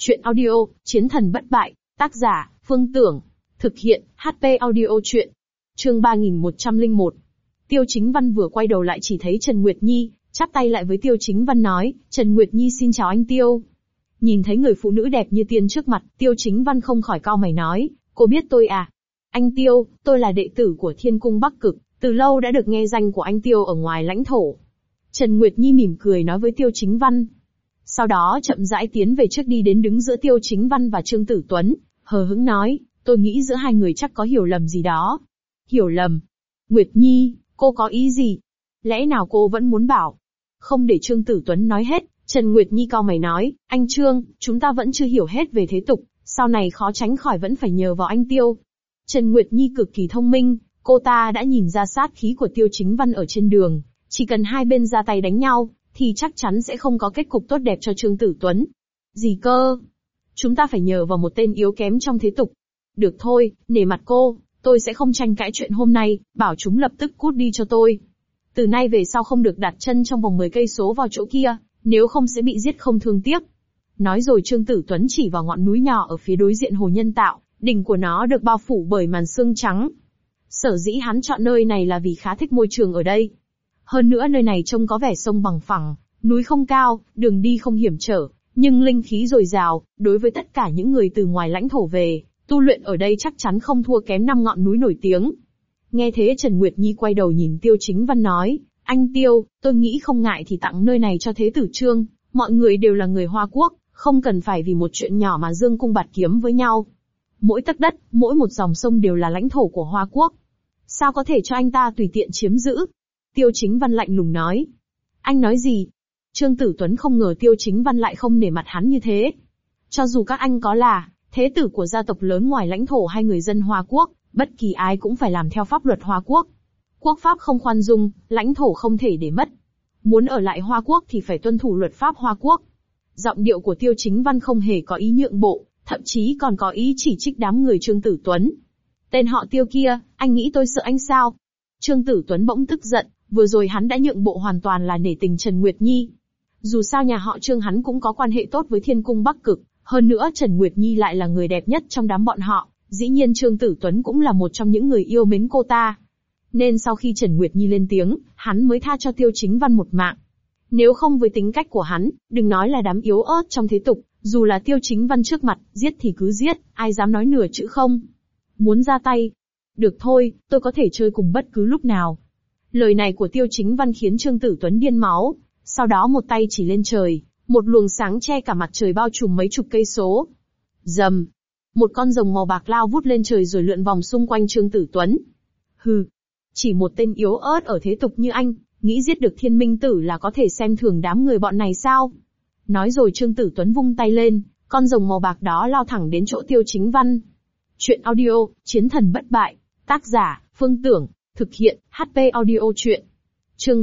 Chuyện audio, Chiến thần bất bại, tác giả, Phương Tưởng. Thực hiện, HP audio chuyện. Chương 3101. Tiêu Chính Văn vừa quay đầu lại chỉ thấy Trần Nguyệt Nhi, chắp tay lại với Tiêu Chính Văn nói, Trần Nguyệt Nhi xin chào anh Tiêu. Nhìn thấy người phụ nữ đẹp như tiên trước mặt, Tiêu Chính Văn không khỏi cau mày nói, cô biết tôi à? Anh Tiêu, tôi là đệ tử của Thiên Cung Bắc Cực, từ lâu đã được nghe danh của anh Tiêu ở ngoài lãnh thổ. Trần Nguyệt Nhi mỉm cười nói với Tiêu Chính Văn. Sau đó chậm rãi tiến về trước đi đến đứng giữa Tiêu Chính Văn và Trương Tử Tuấn, hờ hững nói, tôi nghĩ giữa hai người chắc có hiểu lầm gì đó. Hiểu lầm? Nguyệt Nhi, cô có ý gì? Lẽ nào cô vẫn muốn bảo? Không để Trương Tử Tuấn nói hết, Trần Nguyệt Nhi cau mày nói, anh Trương, chúng ta vẫn chưa hiểu hết về thế tục, sau này khó tránh khỏi vẫn phải nhờ vào anh Tiêu. Trần Nguyệt Nhi cực kỳ thông minh, cô ta đã nhìn ra sát khí của Tiêu Chính Văn ở trên đường, chỉ cần hai bên ra tay đánh nhau, thì chắc chắn sẽ không có kết cục tốt đẹp cho Trương Tử Tuấn. Gì cơ? Chúng ta phải nhờ vào một tên yếu kém trong thế tục. Được thôi, nể mặt cô, tôi sẽ không tranh cãi chuyện hôm nay, bảo chúng lập tức cút đi cho tôi. Từ nay về sau không được đặt chân trong vòng 10 cây số vào chỗ kia, nếu không sẽ bị giết không thương tiếc. Nói rồi Trương Tử Tuấn chỉ vào ngọn núi nhỏ ở phía đối diện hồ nhân tạo, đỉnh của nó được bao phủ bởi màn sương trắng. Sở dĩ hắn chọn nơi này là vì khá thích môi trường ở đây. Hơn nữa nơi này trông có vẻ sông bằng phẳng, núi không cao, đường đi không hiểm trở, nhưng linh khí dồi dào, đối với tất cả những người từ ngoài lãnh thổ về, tu luyện ở đây chắc chắn không thua kém 5 ngọn núi nổi tiếng. Nghe thế Trần Nguyệt Nhi quay đầu nhìn Tiêu Chính Văn nói, anh Tiêu, tôi nghĩ không ngại thì tặng nơi này cho Thế tử Trương, mọi người đều là người Hoa Quốc, không cần phải vì một chuyện nhỏ mà dương cung bạt kiếm với nhau. Mỗi tấc đất, mỗi một dòng sông đều là lãnh thổ của Hoa Quốc. Sao có thể cho anh ta tùy tiện chiếm giữ? Tiêu Chính Văn lạnh lùng nói. Anh nói gì? Trương Tử Tuấn không ngờ Tiêu Chính Văn lại không nể mặt hắn như thế. Cho dù các anh có là thế tử của gia tộc lớn ngoài lãnh thổ hay người dân Hoa Quốc, bất kỳ ai cũng phải làm theo pháp luật Hoa Quốc. Quốc pháp không khoan dung, lãnh thổ không thể để mất. Muốn ở lại Hoa Quốc thì phải tuân thủ luật pháp Hoa Quốc. Giọng điệu của Tiêu Chính Văn không hề có ý nhượng bộ, thậm chí còn có ý chỉ trích đám người Trương Tử Tuấn. Tên họ Tiêu kia, anh nghĩ tôi sợ anh sao? Trương Tử Tuấn bỗng tức giận, vừa rồi hắn đã nhượng bộ hoàn toàn là nể tình Trần Nguyệt Nhi. Dù sao nhà họ Trương hắn cũng có quan hệ tốt với Thiên Cung Bắc Cực, hơn nữa Trần Nguyệt Nhi lại là người đẹp nhất trong đám bọn họ, dĩ nhiên Trương Tử Tuấn cũng là một trong những người yêu mến cô ta. Nên sau khi Trần Nguyệt Nhi lên tiếng, hắn mới tha cho Tiêu Chính Văn một mạng. Nếu không với tính cách của hắn, đừng nói là đám yếu ớt trong thế tục, dù là Tiêu Chính Văn trước mặt, giết thì cứ giết, ai dám nói nửa chữ không. Muốn ra tay? Được thôi, tôi có thể chơi cùng bất cứ lúc nào. Lời này của Tiêu Chính Văn khiến Trương Tử Tuấn điên máu, sau đó một tay chỉ lên trời, một luồng sáng che cả mặt trời bao trùm mấy chục cây số. Rầm, một con rồng màu bạc lao vút lên trời rồi lượn vòng xung quanh Trương Tử Tuấn. Hừ, chỉ một tên yếu ớt ở thế tục như anh, nghĩ giết được Thiên Minh Tử là có thể xem thường đám người bọn này sao? Nói rồi Trương Tử Tuấn vung tay lên, con rồng màu bạc đó lao thẳng đến chỗ Tiêu Chính Văn. Chuyện audio, Chiến thần bất bại, tác giả, Phương Tưởng, thực hiện, HP audio chuyện. Chương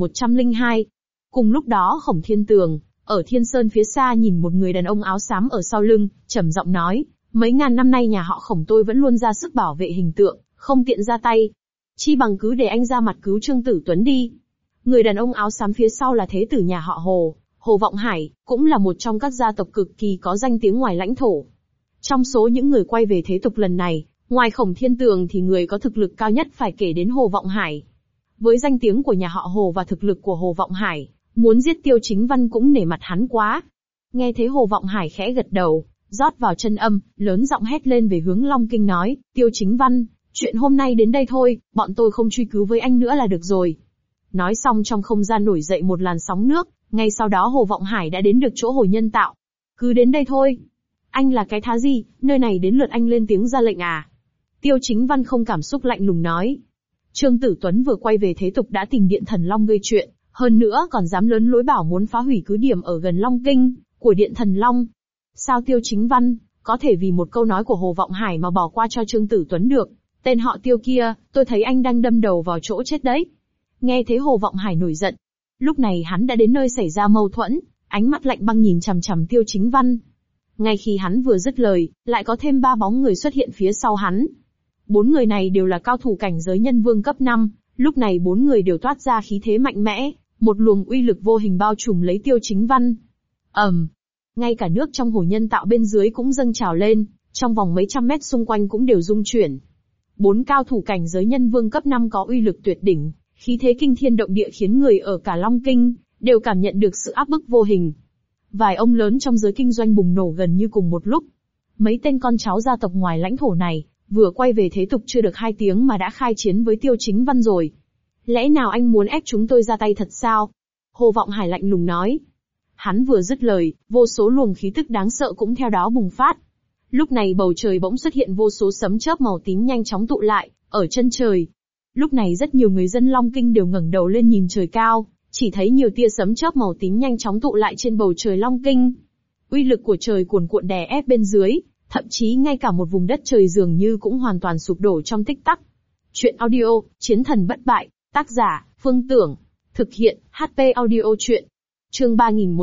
3102. Cùng lúc đó Khổng Thiên Tường, ở Thiên Sơn phía xa nhìn một người đàn ông áo xám ở sau lưng, trầm giọng nói, mấy ngàn năm nay nhà họ Khổng tôi vẫn luôn ra sức bảo vệ hình tượng, không tiện ra tay. Chi bằng cứ để anh ra mặt cứu Trương Tử Tuấn đi. Người đàn ông áo xám phía sau là thế tử nhà họ Hồ, Hồ Vọng Hải, cũng là một trong các gia tộc cực kỳ có danh tiếng ngoài lãnh thổ. Trong số những người quay về thế tục lần này, ngoài Khổng Thiên Tường thì người có thực lực cao nhất phải kể đến Hồ Vọng Hải. Với danh tiếng của nhà họ Hồ và thực lực của Hồ Vọng Hải, muốn giết Tiêu Chính Văn cũng nể mặt hắn quá. Nghe thế Hồ Vọng Hải khẽ gật đầu, rót vào chân âm, lớn giọng hét lên về hướng Long Kinh nói, Tiêu Chính Văn, chuyện hôm nay đến đây thôi, bọn tôi không truy cứu với anh nữa là được rồi. Nói xong trong không gian nổi dậy một làn sóng nước, ngay sau đó Hồ Vọng Hải đã đến được chỗ hồ nhân tạo. Cứ đến đây thôi. Anh là cái thá gì, nơi này đến lượt anh lên tiếng ra lệnh à? Tiêu Chính Văn không cảm xúc lạnh lùng nói. Trương Tử Tuấn vừa quay về thế tục đã tìm Điện Thần Long gây chuyện, hơn nữa còn dám lớn lối bảo muốn phá hủy cứ điểm ở gần Long Kinh của Điện Thần Long. Sao Tiêu Chính Văn có thể vì một câu nói của Hồ Vọng Hải mà bỏ qua cho Trương Tử Tuấn được? Tên họ Tiêu kia, tôi thấy anh đang đâm đầu vào chỗ chết đấy. Nghe thế Hồ Vọng Hải nổi giận. Lúc này hắn đã đến nơi xảy ra mâu thuẫn, ánh mắt lạnh băng nhìn chằm chằm Tiêu Chính Văn. Ngay khi hắn vừa dứt lời, lại có thêm 3 bóng người xuất hiện phía sau hắn. 4 người này đều là cao thủ cảnh giới nhân vương cấp 5, lúc này 4 người đều toát ra khí thế mạnh mẽ, một luồng uy lực vô hình bao trùm lấy Tiêu Chính Văn. ngay cả nước trong hồ nhân tạo bên dưới cũng dâng trào lên, trong vòng mấy trăm mét xung quanh cũng đều rung chuyển. 4 cao thủ cảnh giới nhân vương cấp 5 có uy lực tuyệt đỉnh, khí thế kinh thiên động địa khiến người ở cả Long Kinh đều cảm nhận được sự áp bức vô hình. Vài ông lớn trong giới kinh doanh bùng nổ gần như cùng một lúc. Mấy tên con cháu gia tộc ngoài lãnh thổ này, vừa quay về thế tục chưa được 2 tiếng mà đã khai chiến với Tiêu Chính Văn rồi. Lẽ nào anh muốn ép chúng tôi ra tay thật sao? Hồ Vọng Hải lạnh lùng nói. Hắn vừa dứt lời, vô số luồng khí tức đáng sợ cũng theo đó bùng phát. Lúc này bầu trời bỗng xuất hiện vô số sấm chớp màu tím nhanh chóng tụ lại, ở chân trời. Lúc này rất nhiều người dân Long Kinh đều ngẩng đầu lên nhìn trời cao, chỉ thấy nhiều tia sấm chớp màu tím nhanh chóng tụ lại trên bầu trời Long Kinh. Uy lực của trời cuồn cuộn đè ép bên dưới, thậm chí ngay cả một vùng đất trời dường như cũng hoàn toàn sụp đổ trong tích tắc. Chuyện audio, Chiến thần bất bại, tác giả, Phương Tưởng. Thực hiện, HP audio chuyện. Chương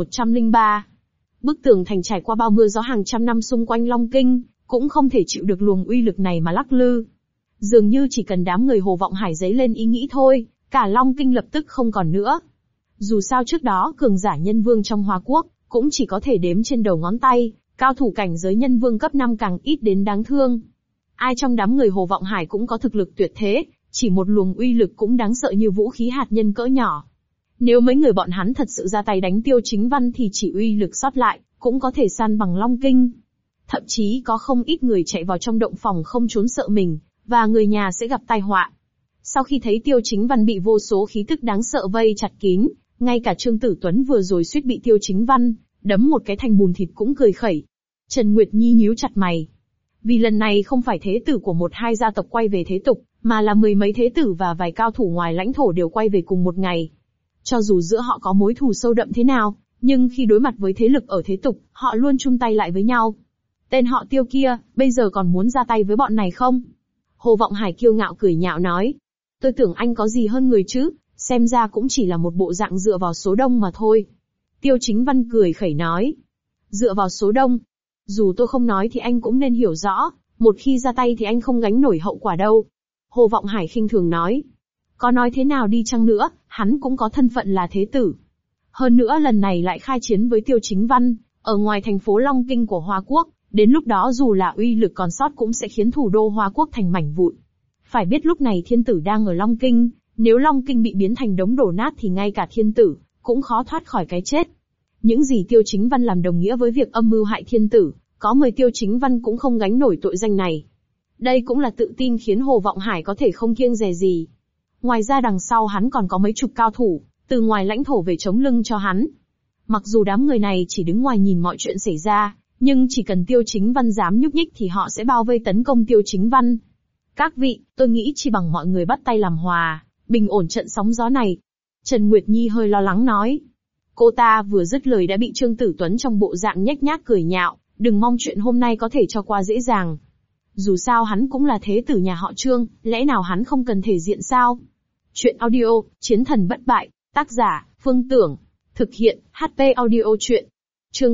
3103. Bức tường thành trải qua bao mưa gió hàng trăm năm xung quanh Long Kinh, cũng không thể chịu được luồng uy lực này mà lắc lư. Dường như chỉ cần đám người Hồ Vọng Hải dấy lên ý nghĩ thôi, cả Long Kinh lập tức không còn nữa. Dù sao trước đó cường giả nhân vương trong Hoa Quốc, cũng chỉ có thể đếm trên đầu ngón tay, cao thủ cảnh giới nhân vương cấp 5 càng ít đến đáng thương. Ai trong đám người Hồ Vọng Hải cũng có thực lực tuyệt thế, chỉ một luồng uy lực cũng đáng sợ như vũ khí hạt nhân cỡ nhỏ. Nếu mấy người bọn hắn thật sự ra tay đánh Tiêu Chính Văn thì chỉ uy lực sót lại, cũng có thể san bằng Long Kinh. Thậm chí có không ít người chạy vào trong động phòng không trốn sợ mình, và người nhà sẽ gặp tai họa. Sau khi thấy Tiêu Chính Văn bị vô số khí tức đáng sợ vây chặt kín, ngay cả Trương Tử Tuấn vừa rồi suýt bị Tiêu Chính Văn đấm một cái thành bùn thịt cũng cười khẩy. Trần Nguyệt Nhi nhíu chặt mày. Vì lần này không phải thế tử của 1-2 gia tộc quay về thế tục, mà là 10 mấy thế tử và vài cao thủ ngoài lãnh thổ đều quay về cùng một ngày. Cho dù giữa họ có mối thù sâu đậm thế nào, nhưng khi đối mặt với thế lực ở thế tục, họ luôn chung tay lại với nhau. Tên họ Tiêu kia, bây giờ còn muốn ra tay với bọn này không? Hồ Vọng Hải kiêu ngạo cười nhạo nói. Tôi tưởng anh có gì hơn người chứ, xem ra cũng chỉ là một bộ dạng dựa vào số đông mà thôi. Tiêu Chính Văn cười khẩy nói. Dựa vào số đông. Dù tôi không nói thì anh cũng nên hiểu rõ, một khi ra tay thì anh không gánh nổi hậu quả đâu. Hồ Vọng Hải khinh thường nói. Có nói thế nào đi chăng nữa, hắn cũng có thân phận là thế tử. Hơn nữa lần này lại khai chiến với Tiêu Chính Văn, ở ngoài thành phố Long Kinh của Hoa Quốc, đến lúc đó dù là uy lực còn sót cũng sẽ khiến thủ đô Hoa Quốc thành mảnh vụn. Phải biết lúc này thiên tử đang ở Long Kinh, nếu Long Kinh bị biến thành đống đổ nát thì ngay cả thiên tử cũng khó thoát khỏi cái chết. Những gì Tiêu Chính Văn làm đồng nghĩa với việc âm mưu hại thiên tử, có 10 Tiêu Chính Văn cũng không gánh nổi tội danh này. Đây cũng là tự tin khiến Hồ Vọng Hải có thể không kiêng dè gì. Ngoài ra đằng sau hắn còn có mấy chục cao thủ, từ ngoài lãnh thổ về chống lưng cho hắn. Mặc dù đám người này chỉ đứng ngoài nhìn mọi chuyện xảy ra, nhưng chỉ cần Tiêu Chính Văn dám nhúc nhích thì họ sẽ bao vây tấn công Tiêu Chính Văn. Các vị, tôi nghĩ chỉ bằng mọi người bắt tay làm hòa, bình ổn trận sóng gió này. Trần Nguyệt Nhi hơi lo lắng nói. Cô ta vừa dứt lời đã bị Trương Tử Tuấn trong bộ dạng nhếch nhác cười nhạo, đừng mong chuyện hôm nay có thể cho qua dễ dàng. Dù sao hắn cũng là thế tử nhà họ Trương, lẽ nào hắn không cần thể diện sao? Chuyện audio, Chiến thần bất bại, tác giả, Phương Tưởng. Thực hiện, HP audio chuyện. Chương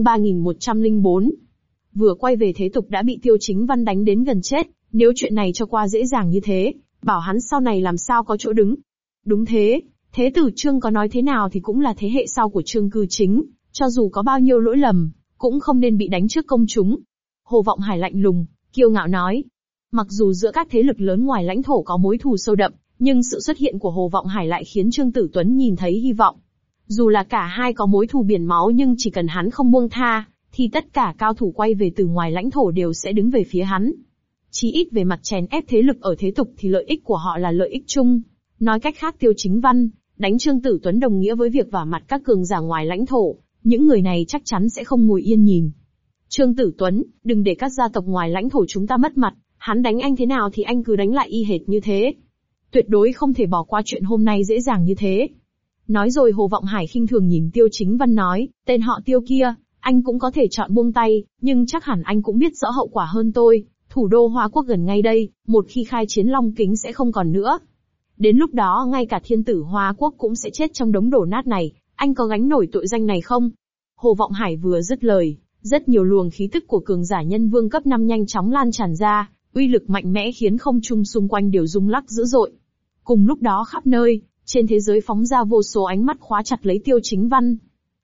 3104. Vừa quay về thế tục đã bị Tiêu Chính Văn đánh đến gần chết, nếu chuyện này cho qua dễ dàng như thế, bảo hắn sau này làm sao có chỗ đứng. Đúng thế, thế tử Trương có nói thế nào thì cũng là thế hệ sau của Trương Cư Chính, cho dù có bao nhiêu lỗi lầm, cũng không nên bị đánh trước công chúng. Hồ Vọng Hải lạnh lùng, kiêu ngạo nói. Mặc dù giữa các thế lực lớn ngoài lãnh thổ có mối thù sâu đậm, nhưng sự xuất hiện của Hồ Vọng Hải lại khiến Trương Tử Tuấn nhìn thấy hy vọng. Dù là cả hai có mối thù biển máu nhưng chỉ cần hắn không buông tha, thì tất cả cao thủ quay về từ ngoài lãnh thổ đều sẽ đứng về phía hắn. Chí ít về mặt chèn ép thế lực ở thế tục thì lợi ích của họ là lợi ích chung. Nói cách khác Tiêu Chính Văn đánh Trương Tử Tuấn đồng nghĩa với việc vả mặt các cường giả ngoài lãnh thổ, những người này chắc chắn sẽ không ngồi yên nhìn. Trương Tử Tuấn, đừng để các gia tộc ngoài lãnh thổ chúng ta mất mặt, hắn đánh anh thế nào thì anh cứ đánh lại y hệt như thế. Tuyệt đối không thể bỏ qua chuyện hôm nay dễ dàng như thế. Nói rồi Hồ Vọng Hải khinh thường nhìn Tiêu Chính Văn nói, tên họ Tiêu kia, anh cũng có thể chọn buông tay, nhưng chắc hẳn anh cũng biết rõ hậu quả hơn tôi. Thủ đô Hoa Quốc gần ngay đây, một khi khai chiến Long Kính sẽ không còn nữa. Đến lúc đó ngay cả thiên tử Hoa Quốc cũng sẽ chết trong đống đổ nát này, anh có gánh nổi tội danh này không? Hồ Vọng Hải vừa dứt lời, rất nhiều luồng khí tức của cường giả nhân vương cấp 5 nhanh chóng lan tràn ra, uy lực mạnh mẽ khiến không trung xung quanh đều rung lắc dữ dội. Cùng lúc đó khắp nơi, trên thế giới phóng ra vô số ánh mắt khóa chặt lấy Tiêu Chính Văn.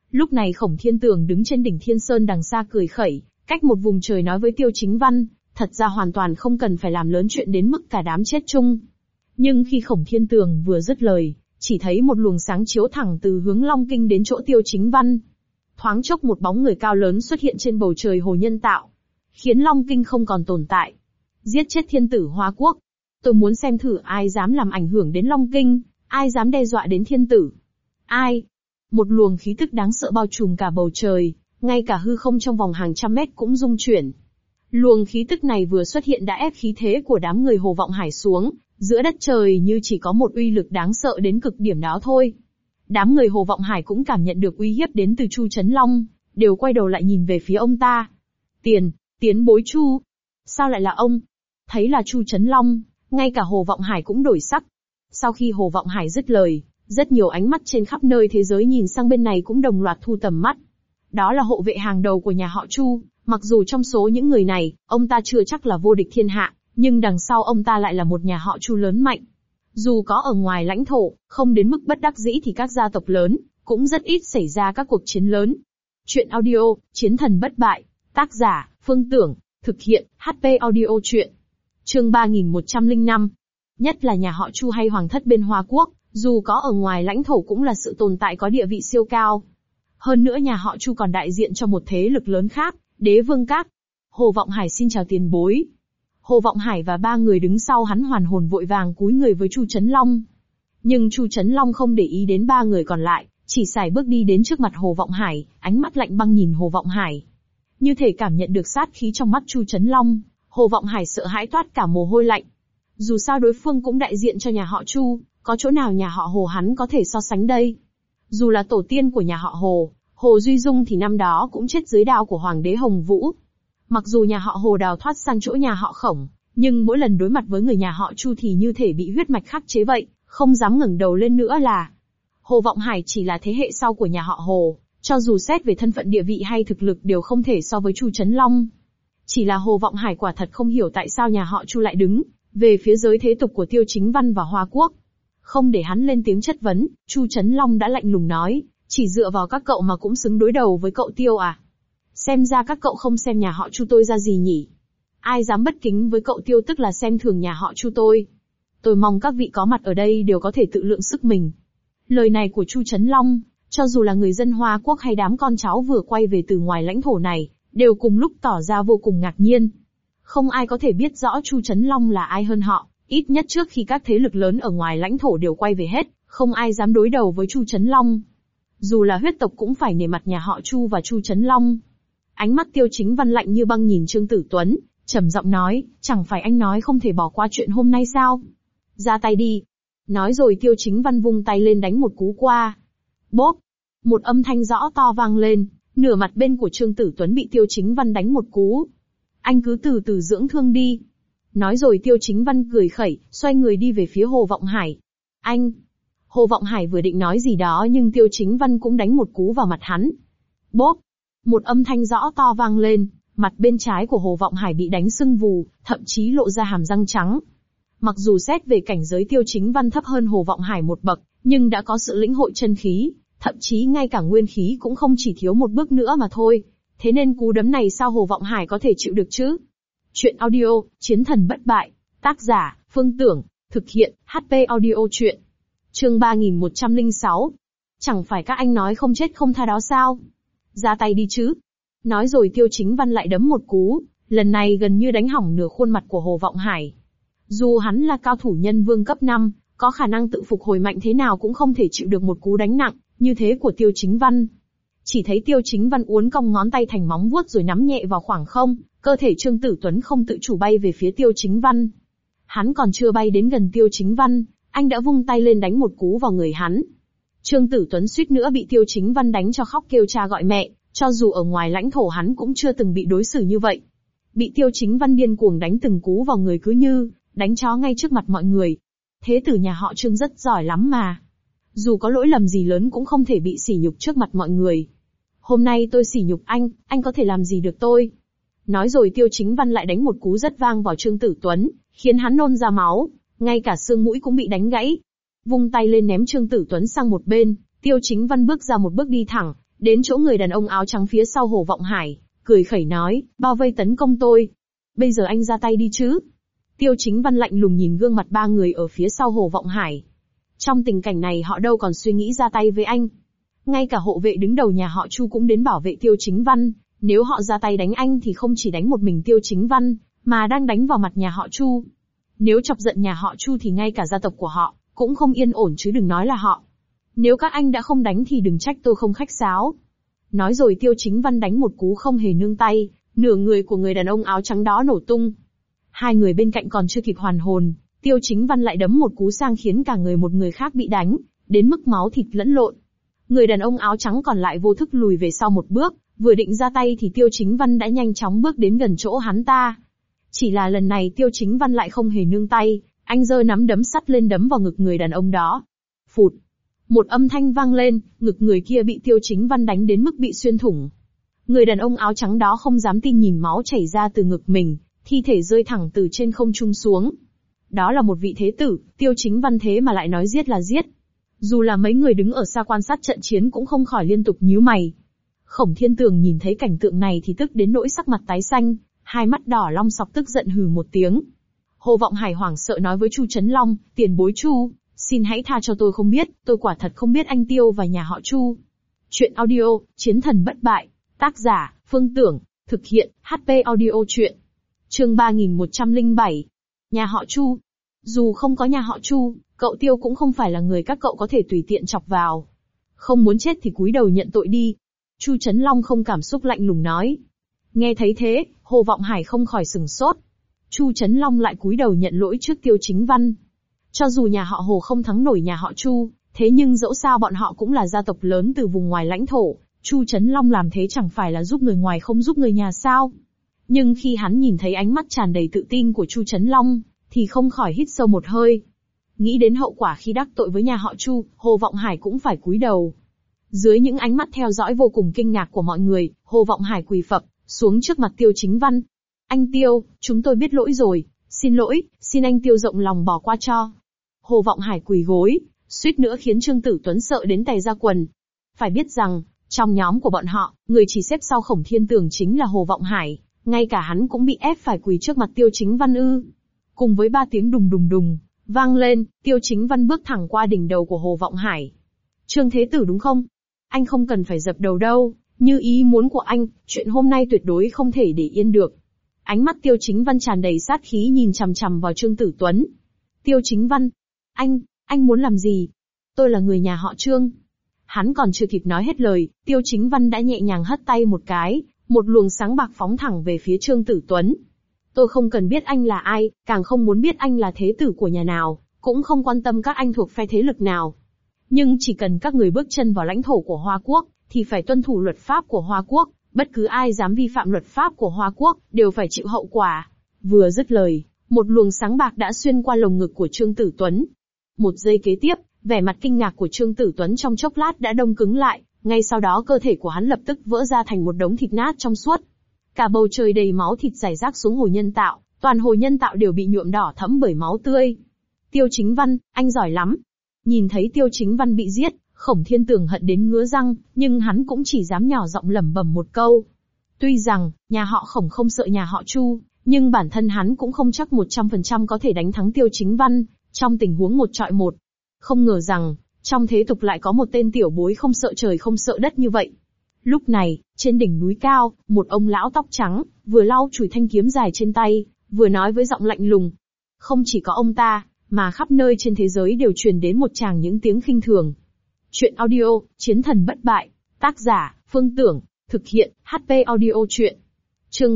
Lúc này Khổng Thiên Tường đứng trên đỉnh Thiên Sơn đằng xa cười khẩy, cách một vùng trời nói với Tiêu Chính Văn, thật ra hoàn toàn không cần phải làm lớn chuyện đến mức cả đám chết chung. Nhưng khi Khổng Thiên Tường vừa dứt lời, chỉ thấy một luồng sáng chiếu thẳng từ hướng Long Kinh đến chỗ Tiêu Chính Văn. Thoáng chốc một bóng người cao lớn xuất hiện trên bầu trời hồ nhân tạo, khiến Long Kinh không còn tồn tại. Giết chết thiên tử Hoa Quốc. Tôi muốn xem thử ai dám làm ảnh hưởng đến Long Kinh, ai dám đe dọa đến thiên tử. Ai? Một luồng khí tức đáng sợ bao trùm cả bầu trời, ngay cả hư không trong vòng hàng trăm mét cũng rung chuyển. Luồng khí tức này vừa xuất hiện đã ép khí thế của đám người Hồ Vọng Hải xuống, giữa đất trời như chỉ có một uy lực đáng sợ đến cực điểm đó thôi. Đám người Hồ Vọng Hải cũng cảm nhận được uy hiếp đến từ Chu Chấn Long, đều quay đầu lại nhìn về phía ông ta. Tiến bối Chu. Sao lại là ông? Thấy là Chu Chấn Long, ngay cả Hồ Vọng Hải cũng đổi sắc. Sau khi Hồ Vọng Hải dứt lời, rất nhiều ánh mắt trên khắp nơi thế giới nhìn sang bên này cũng đồng loạt thu tầm mắt. Đó là hộ vệ hàng đầu của nhà họ Chu, mặc dù trong số những người này, ông ta chưa chắc là vô địch thiên hạ, nhưng đằng sau ông ta lại là một nhà họ Chu lớn mạnh. Dù có ở ngoài lãnh thổ, không đến mức bất đắc dĩ thì các gia tộc lớn, cũng rất ít xảy ra các cuộc chiến lớn. Chuyện audio, Chiến thần bất bại, tác giả, Phương Tưởng, thực hiện, HP audio chuyện. Chương 3105. Nhất là nhà họ Chu hay hoàng thất bên Hoa Quốc, dù có ở ngoài lãnh thổ cũng là sự tồn tại có địa vị siêu cao. Hơn nữa nhà họ Chu còn đại diện cho một thế lực lớn khác, Đế Vương Các. Hồ Vọng Hải xin chào tiền bối. Hồ Vọng Hải và ba người đứng sau hắn hoàn hồn vội vàng cúi người với Chu Chấn Long. Nhưng Chu Chấn Long không để ý đến ba người còn lại, chỉ sải bước đi đến trước mặt Hồ Vọng Hải, ánh mắt lạnh băng nhìn Hồ Vọng Hải. Như thể cảm nhận được sát khí trong mắt Chu Chấn Long, Hồ Vọng Hải sợ hãi toát cả mồ hôi lạnh. Dù sao đối phương cũng đại diện cho nhà họ Chu, có chỗ nào nhà họ Hồ hắn có thể so sánh đây? Dù là tổ tiên của nhà họ Hồ, Hồ Duy Dung thì năm đó cũng chết dưới đao của Hoàng đế Hồng Vũ. Mặc dù nhà họ Hồ đào thoát sang chỗ nhà họ Khổng, nhưng mỗi lần đối mặt với người nhà họ Chu thì như thể bị huyết mạch khắc chế vậy, không dám ngẩng đầu lên nữa là. Hồ Vọng Hải chỉ là thế hệ sau của nhà họ Hồ, cho dù xét về thân phận địa vị hay thực lực đều không thể so với Chu Chấn Long. Chỉ là Hồ Vọng Hải quả thật không hiểu tại sao nhà họ Chu lại đứng về phía giới thế tục của Tiêu Chính Văn và Hoa Quốc. Không để hắn lên tiếng chất vấn, Chu Chấn Long đã lạnh lùng nói, chỉ dựa vào các cậu mà cũng xứng đối đầu với cậu Tiêu à? Xem ra các cậu không xem nhà họ Chu tôi ra gì nhỉ? Ai dám bất kính với cậu Tiêu tức là xem thường nhà họ Chu tôi. Tôi mong các vị có mặt ở đây đều có thể tự lượng sức mình. Lời này của Chu Chấn Long, cho dù là người dân Hoa Quốc hay đám con cháu vừa quay về từ ngoài lãnh thổ này, đều cùng lúc tỏ ra vô cùng ngạc nhiên. Không ai có thể biết rõ Chu Chấn Long là ai hơn họ, ít nhất trước khi các thế lực lớn ở ngoài lãnh thổ đều quay về hết, không ai dám đối đầu với Chu Chấn Long. Dù là huyết tộc cũng phải nể mặt nhà họ Chu và Chu Chấn Long. Ánh mắt Tiêu Chính Văn lạnh như băng nhìn Trương Tử Tuấn, trầm giọng nói, chẳng phải anh nói không thể bỏ qua chuyện hôm nay sao? Ra tay đi. Nói rồi Tiêu Chính Văn vung tay lên đánh một cú qua. Bốp! Một âm thanh rõ to vang lên, nửa mặt bên của Trương Tử Tuấn bị Tiêu Chính Văn đánh một cú. Anh cứ từ từ dưỡng thương đi. Nói rồi Tiêu Chính Văn cười khẩy, xoay người đi về phía Hồ Vọng Hải. Anh! Hồ Vọng Hải vừa định nói gì đó nhưng Tiêu Chính Văn cũng đánh một cú vào mặt hắn. Bốp! Một âm thanh rõ to vang lên, mặt bên trái của Hồ Vọng Hải bị đánh sưng vù, thậm chí lộ ra hàm răng trắng. Mặc dù xét về cảnh giới Tiêu Chính Văn thấp hơn Hồ Vọng Hải một bậc, nhưng đã có sự lĩnh hội chân khí, thậm chí ngay cả nguyên khí cũng không chỉ thiếu một bước nữa mà thôi. Thế nên cú đấm này sao Hồ Vọng Hải có thể chịu được chứ? Chuyện audio, Chiến thần bất bại, tác giả, Phương Tưởng, thực hiện, HP audio chuyện. Chương 3106. Chẳng phải các anh nói không chết không tha đó sao? Ra tay đi chứ. Nói rồi Tiêu Chính Văn lại đấm một cú, lần này gần như đánh hỏng nửa khuôn mặt của Hồ Vọng Hải. Dù hắn là cao thủ nhân vương cấp 5, có khả năng tự phục hồi mạnh thế nào cũng không thể chịu được một cú đánh nặng như thế của Tiêu Chính Văn. Chỉ thấy Tiêu Chính Văn uốn cong ngón tay thành móng vuốt rồi nắm nhẹ vào khoảng không, cơ thể Trương Tử Tuấn không tự chủ bay về phía Tiêu Chính Văn. Hắn còn chưa bay đến gần Tiêu Chính Văn, anh đã vung tay lên đánh một cú vào người hắn. Trương Tử Tuấn suýt nữa bị Tiêu Chính Văn đánh cho khóc kêu cha gọi mẹ, cho dù ở ngoài lãnh thổ hắn cũng chưa từng bị đối xử như vậy. Bị Tiêu Chính Văn điên cuồng đánh từng cú vào người cứ như đánh chó ngay trước mặt mọi người. Thế tử nhà họ Trương rất giỏi lắm mà. Dù có lỗi lầm gì lớn cũng không thể bị sỉ nhục trước mặt mọi người. Hôm nay tôi sỉ nhục anh có thể làm gì được tôi? Nói rồi Tiêu Chính Văn lại đánh một cú rất vang vào Trương Tử Tuấn, khiến hắn nôn ra máu, ngay cả xương mũi cũng bị đánh gãy. Vung tay lên ném Trương Tử Tuấn sang một bên, Tiêu Chính Văn bước ra một bước đi thẳng, Đến chỗ người đàn ông áo trắng phía sau Hồ Vọng Hải, cười khẩy nói, bao vây tấn công tôi. Bây giờ anh ra tay đi chứ. Tiêu Chính Văn lạnh lùng nhìn gương mặt ba người ở phía sau Hồ Vọng Hải. Trong tình cảnh này họ đâu còn suy nghĩ ra tay với anh. Ngay cả hộ vệ đứng đầu nhà họ Chu cũng đến bảo vệ Tiêu Chính Văn, nếu họ ra tay đánh anh thì không chỉ đánh một mình Tiêu Chính Văn, mà đang đánh vào mặt nhà họ Chu. Nếu chọc giận nhà họ Chu thì ngay cả gia tộc của họ cũng không yên ổn chứ đừng nói là họ. Nếu các anh đã không đánh thì đừng trách tôi không khách sáo. Nói rồi Tiêu Chính Văn đánh một cú không hề nương tay, nửa người của người đàn ông áo trắng đó nổ tung. Hai người bên cạnh còn chưa kịp hoàn hồn, Tiêu Chính Văn lại đấm một cú sang khiến cả người một người khác bị đánh, đến mức máu thịt lẫn lộn. Người đàn ông áo trắng còn lại vô thức lùi về sau một bước, vừa định ra tay thì Tiêu Chính Văn đã nhanh chóng bước đến gần chỗ hắn ta. Chỉ là lần này Tiêu Chính Văn lại không hề nương tay, anh giơ nắm đấm sắt lên đấm vào ngực người đàn ông đó. Phụt! Một âm thanh vang lên, ngực người kia bị Tiêu Chính Văn đánh đến mức bị xuyên thủng. Người đàn ông áo trắng đó không dám tin nhìn máu chảy ra từ ngực mình, thi thể rơi thẳng từ trên không trung xuống. Đó là một vị thế tử, Tiêu Chính Văn thế mà lại nói giết là giết. Dù là mấy người đứng ở xa quan sát trận chiến cũng không khỏi liên tục nhíu mày. Khổng Thiên Tường nhìn thấy cảnh tượng này thì tức đến nỗi sắc mặt tái xanh, hai mắt đỏ long sọc tức giận hừ một tiếng. Hồ Vọng Hải hoảng sợ nói với Chu Chấn Long, tiền bối Chu, xin hãy tha cho tôi không biết, tôi quả thật không biết anh Tiêu và nhà họ Chu. Chuyện audio, Chiến thần bất bại, tác giả, Phương Tưởng, thực hiện, HP audio chuyện. Chương 3107. Nhà họ Chu. Dù không có nhà họ Chu, cậu Tiêu cũng không phải là người các cậu có thể tùy tiện chọc vào. Không muốn chết thì cúi đầu nhận tội đi. Chu Chấn Long không cảm xúc lạnh lùng nói. Nghe thấy thế, Hồ Vọng Hải không khỏi sừng sốt. Chu Chấn Long lại cúi đầu nhận lỗi trước Tiêu Chính Văn. Cho dù nhà họ Hồ không thắng nổi nhà họ Chu, thế nhưng dẫu sao bọn họ cũng là gia tộc lớn từ vùng ngoài lãnh thổ. Chu Chấn Long làm thế chẳng phải là giúp người ngoài không giúp người nhà sao? Nhưng khi hắn nhìn thấy ánh mắt tràn đầy tự tin của Chu Chấn Long, thì không khỏi hít sâu một hơi. Nghĩ đến hậu quả khi đắc tội với nhà họ Chu, Hồ Vọng Hải cũng phải cúi đầu. Dưới những ánh mắt theo dõi vô cùng kinh ngạc của mọi người, Hồ Vọng Hải quỳ phập xuống trước mặt Tiêu Chính Văn. Anh Tiêu, chúng tôi biết lỗi rồi, xin lỗi, xin anh Tiêu rộng lòng bỏ qua cho. Hồ Vọng Hải quỳ gối, suýt nữa khiến Trương Tử Tuấn sợ đến tè ra quần. Phải biết rằng, trong nhóm của bọn họ, người chỉ xếp sau Khổng Thiên Tường chính là Hồ Vọng Hải, ngay cả hắn cũng bị ép phải quỳ trước mặt Tiêu Chính Văn ư. Cùng với 3 tiếng đùng đùng đùng, vang lên, Tiêu Chính Văn bước thẳng qua đỉnh đầu của Hồ Vọng Hải. Trương Thế Tử đúng không? Anh không cần phải dập đầu đâu, như ý muốn của anh, chuyện hôm nay tuyệt đối không thể để yên được. Ánh mắt Tiêu Chính Văn tràn đầy sát khí nhìn chằm chằm vào Trương Tử Tuấn. Tiêu Chính Văn, anh muốn làm gì? Tôi là người nhà họ Trương. Hắn còn chưa kịp nói hết lời, Tiêu Chính Văn đã nhẹ nhàng hất tay một cái, một luồng sáng bạc phóng thẳng về phía Trương Tử Tuấn. Tôi không cần biết anh là ai, càng không muốn biết anh là thế tử của nhà nào, cũng không quan tâm các anh thuộc phe thế lực nào. Nhưng chỉ cần các người bước chân vào lãnh thổ của Hoa Quốc, thì phải tuân thủ luật pháp của Hoa Quốc, bất cứ ai dám vi phạm luật pháp của Hoa Quốc, đều phải chịu hậu quả. Vừa dứt lời, một luồng sáng bạc đã xuyên qua lồng ngực của Trương Tử Tuấn. Một giây kế tiếp, vẻ mặt kinh ngạc của Trương Tử Tuấn trong chốc lát đã đông cứng lại, ngay sau đó cơ thể của hắn lập tức vỡ ra thành một đống thịt nát trong suốt. Cả bầu trời đầy máu thịt rải rác xuống hồ nhân tạo, toàn hồ nhân tạo đều bị nhuộm đỏ thẫm bởi máu tươi. Tiêu Chính Văn, anh giỏi lắm. Nhìn thấy Tiêu Chính Văn bị giết, Khổng Thiên Tường hận đến ngứa răng, nhưng hắn cũng chỉ dám nhỏ giọng lẩm bẩm một câu. Tuy rằng, nhà họ Khổng không sợ nhà họ Chu, nhưng bản thân hắn cũng không chắc 100% có thể đánh thắng Tiêu Chính Văn, trong tình huống 1 chọi 1. Không ngờ rằng, trong thế tục lại có một tên tiểu bối không sợ trời không sợ đất như vậy. Lúc này, trên đỉnh núi cao, một ông lão tóc trắng, vừa lau chùi thanh kiếm dài trên tay, vừa nói với giọng lạnh lùng. Không chỉ có ông ta, mà khắp nơi trên thế giới đều truyền đến một tràng những tiếng khinh thường. Chuyện audio, Chiến thần bất bại, tác giả, Phương Tưởng, thực hiện, HP audio chuyện. Chương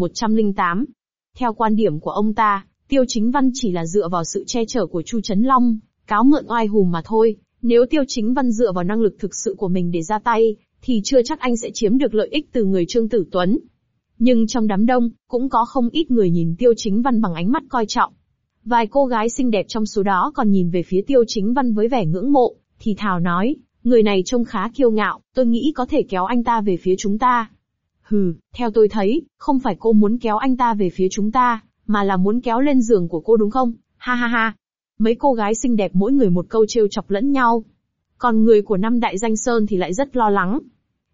3108. Theo quan điểm của ông ta, Tiêu Chính Văn chỉ là dựa vào sự che chở của Chu Chấn Long, cáo mượn oai hùm mà thôi. Nếu Tiêu Chính Văn dựa vào năng lực thực sự của mình để ra tay, thì chưa chắc anh sẽ chiếm được lợi ích từ người Trương Tử Tuấn. Nhưng trong đám đông, cũng có không ít người nhìn Tiêu Chính Văn bằng ánh mắt coi trọng. Vài cô gái xinh đẹp trong số đó còn nhìn về phía Tiêu Chính Văn với vẻ ngưỡng mộ, thì thào nói, người này trông khá kiêu ngạo, tôi nghĩ có thể kéo anh ta về phía chúng ta. Hừ, theo tôi thấy, không phải cô muốn kéo anh ta về phía chúng ta, mà là muốn kéo lên giường của cô đúng không? Ha ha ha. Mấy cô gái xinh đẹp mỗi người một câu trêu chọc lẫn nhau. Còn người của 5 đại danh sơn thì lại rất lo lắng.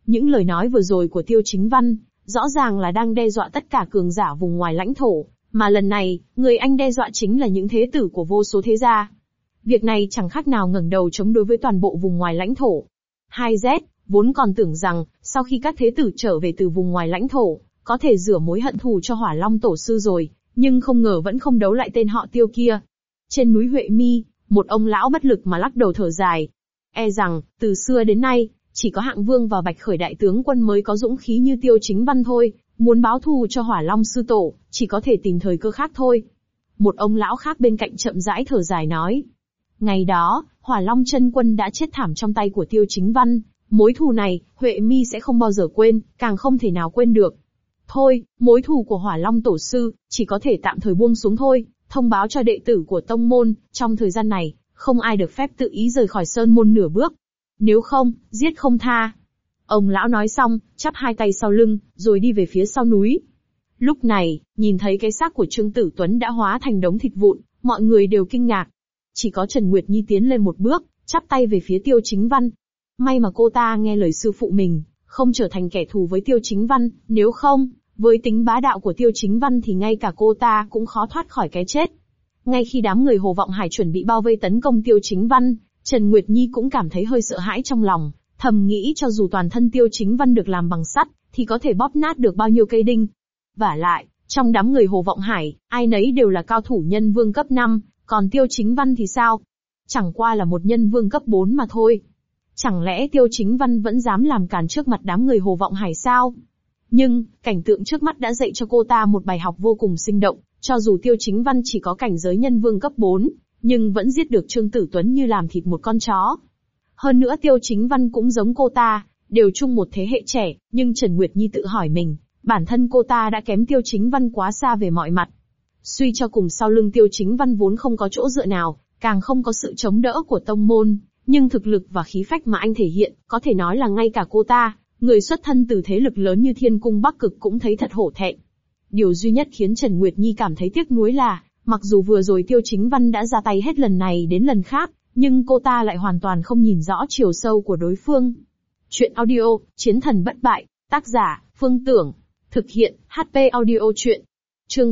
Những lời nói vừa rồi của Tiêu Chính Văn, rõ ràng là đang đe dọa tất cả cường giả vùng ngoài lãnh thổ, mà lần này, người anh đe dọa chính là những thế tử của vô số thế gia. Việc này chẳng khác nào ngẩng đầu chống đối với toàn bộ vùng ngoài lãnh thổ. 2Z, vốn còn tưởng rằng, sau khi các thế tử trở về từ vùng ngoài lãnh thổ, có thể rửa mối hận thù cho Hỏa Long Tổ Sư rồi, nhưng không ngờ vẫn không đấu lại tên họ Tiêu kia. Trên núi Huệ Mi, một ông lão bất lực mà lắc đầu thở dài. E rằng, từ xưa đến nay, chỉ có Hạng Vương và Bạch Khởi đại tướng quân mới có dũng khí như Tiêu Chính Văn thôi, muốn báo thù cho Hỏa Long Sư Tổ, chỉ có thể tìm thời cơ khác thôi. Một ông lão khác bên cạnh chậm rãi thở dài nói. Ngày đó, Hỏa Long Chân Quân đã chết thảm trong tay của Tiêu Chính Văn, mối thù này, Huệ Mi sẽ không bao giờ quên, càng không thể nào quên được. Thôi, mối thù của Hỏa Long Tổ Sư, chỉ có thể tạm thời buông xuống thôi, thông báo cho đệ tử của tông môn, trong thời gian này, không ai được phép tự ý rời khỏi sơn môn nửa bước. Nếu không, giết không tha. Ông lão nói xong, chắp hai tay sau lưng, rồi đi về phía sau núi. Lúc này, nhìn thấy cái xác của Trương Tử Tuấn đã hóa thành đống thịt vụn, mọi người đều kinh ngạc. Chỉ có Trần Nguyệt Nhi tiến lên một bước, chắp tay về phía Tiêu Chính Văn. May mà cô ta nghe lời sư phụ mình, không trở thành kẻ thù với Tiêu Chính Văn, nếu không, với tính bá đạo của Tiêu Chính Văn thì ngay cả cô ta cũng khó thoát khỏi cái chết. Ngay khi đám người Hồ Vọng Hải chuẩn bị bao vây tấn công Tiêu Chính Văn, Trần Nguyệt Nhi cũng cảm thấy hơi sợ hãi trong lòng, thầm nghĩ cho dù toàn thân Tiêu Chính Văn được làm bằng sắt, thì có thể bóp nát được bao nhiêu cây đinh. Vả lại, trong đám người Hồ Vọng Hải, ai nấy đều là cao thủ nhân vương cấp 5, còn Tiêu Chính Văn thì sao? Chẳng qua là một nhân vương cấp 4 mà thôi. Chẳng lẽ Tiêu Chính Văn vẫn dám làm cản trước mặt đám người Hồ Vọng Hải sao? Nhưng, cảnh tượng trước mắt đã dạy cho cô ta một bài học vô cùng sinh động, cho dù Tiêu Chính Văn chỉ có cảnh giới nhân vương cấp 4, nhưng vẫn giết được Trương Tử Tuấn như làm thịt một con chó. Hơn nữa Tiêu Chính Văn cũng giống cô ta, đều chung một thế hệ trẻ, nhưng Trần Nguyệt Nhi tự hỏi mình, bản thân cô ta đã kém Tiêu Chính Văn quá xa về mọi mặt. Suy cho cùng sau lưng Tiêu Chính Văn vốn không có chỗ dựa nào, càng không có sự chống đỡ của tông môn, nhưng thực lực và khí phách mà anh thể hiện, có thể nói là ngay cả cô ta, người xuất thân từ thế lực lớn như Thiên Cung Bắc Cực cũng thấy thật hổ thẹn. Điều duy nhất khiến Trần Nguyệt Nhi cảm thấy tiếc nuối là, mặc dù vừa rồi Tiêu Chính Văn đã ra tay hết lần này đến lần khác, nhưng cô ta lại hoàn toàn không nhìn rõ chiều sâu của đối phương. Chuyện audio, Chiến Thần Bất Bại, tác giả, Phương Tưởng, thực hiện, HP Audio Chuyện. Chương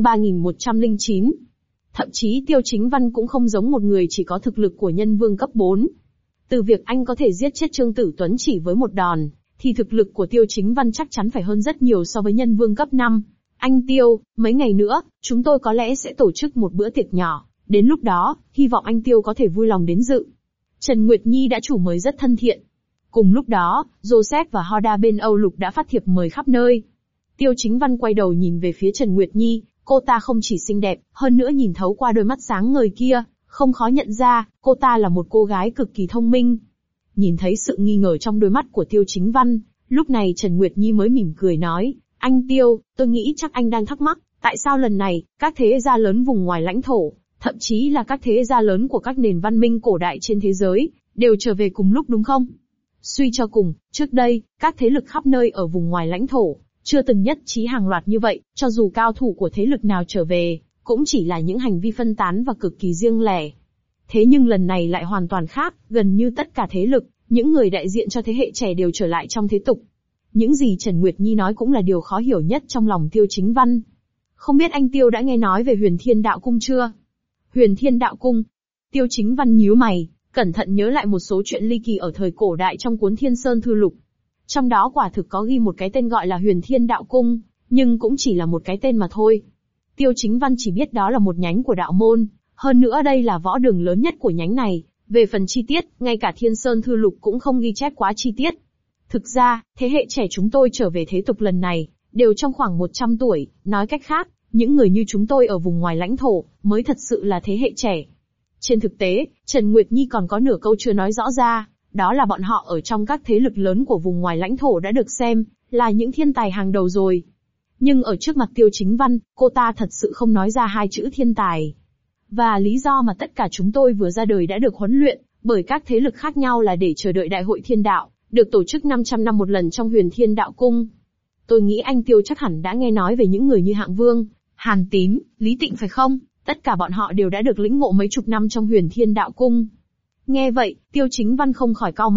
3109. Thậm chí Tiêu Chính Văn cũng không giống một người chỉ có thực lực của nhân vương cấp 4. Từ việc anh có thể giết chết Trương Tử Tuấn chỉ với một đòn, thì thực lực của Tiêu Chính Văn chắc chắn phải hơn rất nhiều so với nhân vương cấp 5. Anh Tiêu, mấy ngày nữa, chúng tôi có lẽ sẽ tổ chức một bữa tiệc nhỏ, đến lúc đó, hy vọng anh Tiêu có thể vui lòng đến dự. Trần Nguyệt Nhi đã chủ mời rất thân thiện. Cùng lúc đó, Joseph và Hoda bên Âu Lục đã phát thiệp mời khắp nơi. Tiêu Chính Văn quay đầu nhìn về phía Trần Nguyệt Nhi, cô ta không chỉ xinh đẹp, hơn nữa nhìn thấu qua đôi mắt sáng ngời kia, không khó nhận ra, cô ta là một cô gái cực kỳ thông minh. Nhìn thấy sự nghi ngờ trong đôi mắt của Tiêu Chính Văn, lúc này Trần Nguyệt Nhi mới mỉm cười nói, anh Tiêu, tôi nghĩ chắc anh đang thắc mắc, tại sao lần này, các thế gia lớn vùng ngoài lãnh thổ, thậm chí là các thế gia lớn của các nền văn minh cổ đại trên thế giới, đều trở về cùng lúc đúng không? Suy cho cùng, trước đây, các thế lực khắp nơi ở vùng ngoài lãnh thổ, chưa từng nhất trí hàng loạt như vậy, cho dù cao thủ của thế lực nào trở về, cũng chỉ là những hành vi phân tán và cực kỳ riêng lẻ. Thế nhưng lần này lại hoàn toàn khác, gần như tất cả thế lực, những người đại diện cho thế hệ trẻ đều trở lại trong thế tục. Những gì Trần Nguyệt Nhi nói cũng là điều khó hiểu nhất trong lòng Tiêu Chính Văn. Không biết anh Tiêu đã nghe nói về Huyền Thiên Đạo Cung chưa? Huyền Thiên Đạo Cung. Tiêu Chính Văn nhíu mày, cẩn thận nhớ lại một số chuyện ly kỳ ở thời cổ đại trong cuốn Thiên Sơn Thư Lục. Trong đó quả thực có ghi một cái tên gọi là Huyền Thiên Đạo Cung, nhưng cũng chỉ là một cái tên mà thôi. Tiêu Chính Văn chỉ biết đó là một nhánh của đạo môn, hơn nữa đây là võ đường lớn nhất của nhánh này. Về phần chi tiết, ngay cả Thiên Sơn Thư Lục cũng không ghi chép quá chi tiết. Thực ra, thế hệ trẻ chúng tôi trở về thế tục lần này, đều trong khoảng 100 tuổi, nói cách khác, những người như chúng tôi ở vùng ngoài lãnh thổ, mới thật sự là thế hệ trẻ. Trên thực tế, Trần Nguyệt Nhi còn có nửa câu chưa nói rõ ra, đó là bọn họ ở trong các thế lực lớn của vùng ngoài lãnh thổ đã được xem, là những thiên tài hàng đầu rồi. Nhưng ở trước mặt Tiêu Chính Văn, cô ta thật sự không nói ra hai chữ thiên tài. Và lý do mà tất cả chúng tôi vừa ra đời đã được huấn luyện, bởi các thế lực khác nhau là để chờ đợi Đại hội Thiên Đạo, được tổ chức 500 năm một lần trong Huyền Thiên Đạo Cung. Tôi nghĩ anh Tiêu chắc hẳn đã nghe nói về những người như Hạng Vương, Hàn Tín, Lý Tịnh phải không? Tất cả bọn họ đều đã được lĩnh ngộ mấy chục năm trong Huyền Thiên Đạo Cung. Nghe vậy, Tiêu Chính Văn không khỏi cau mày,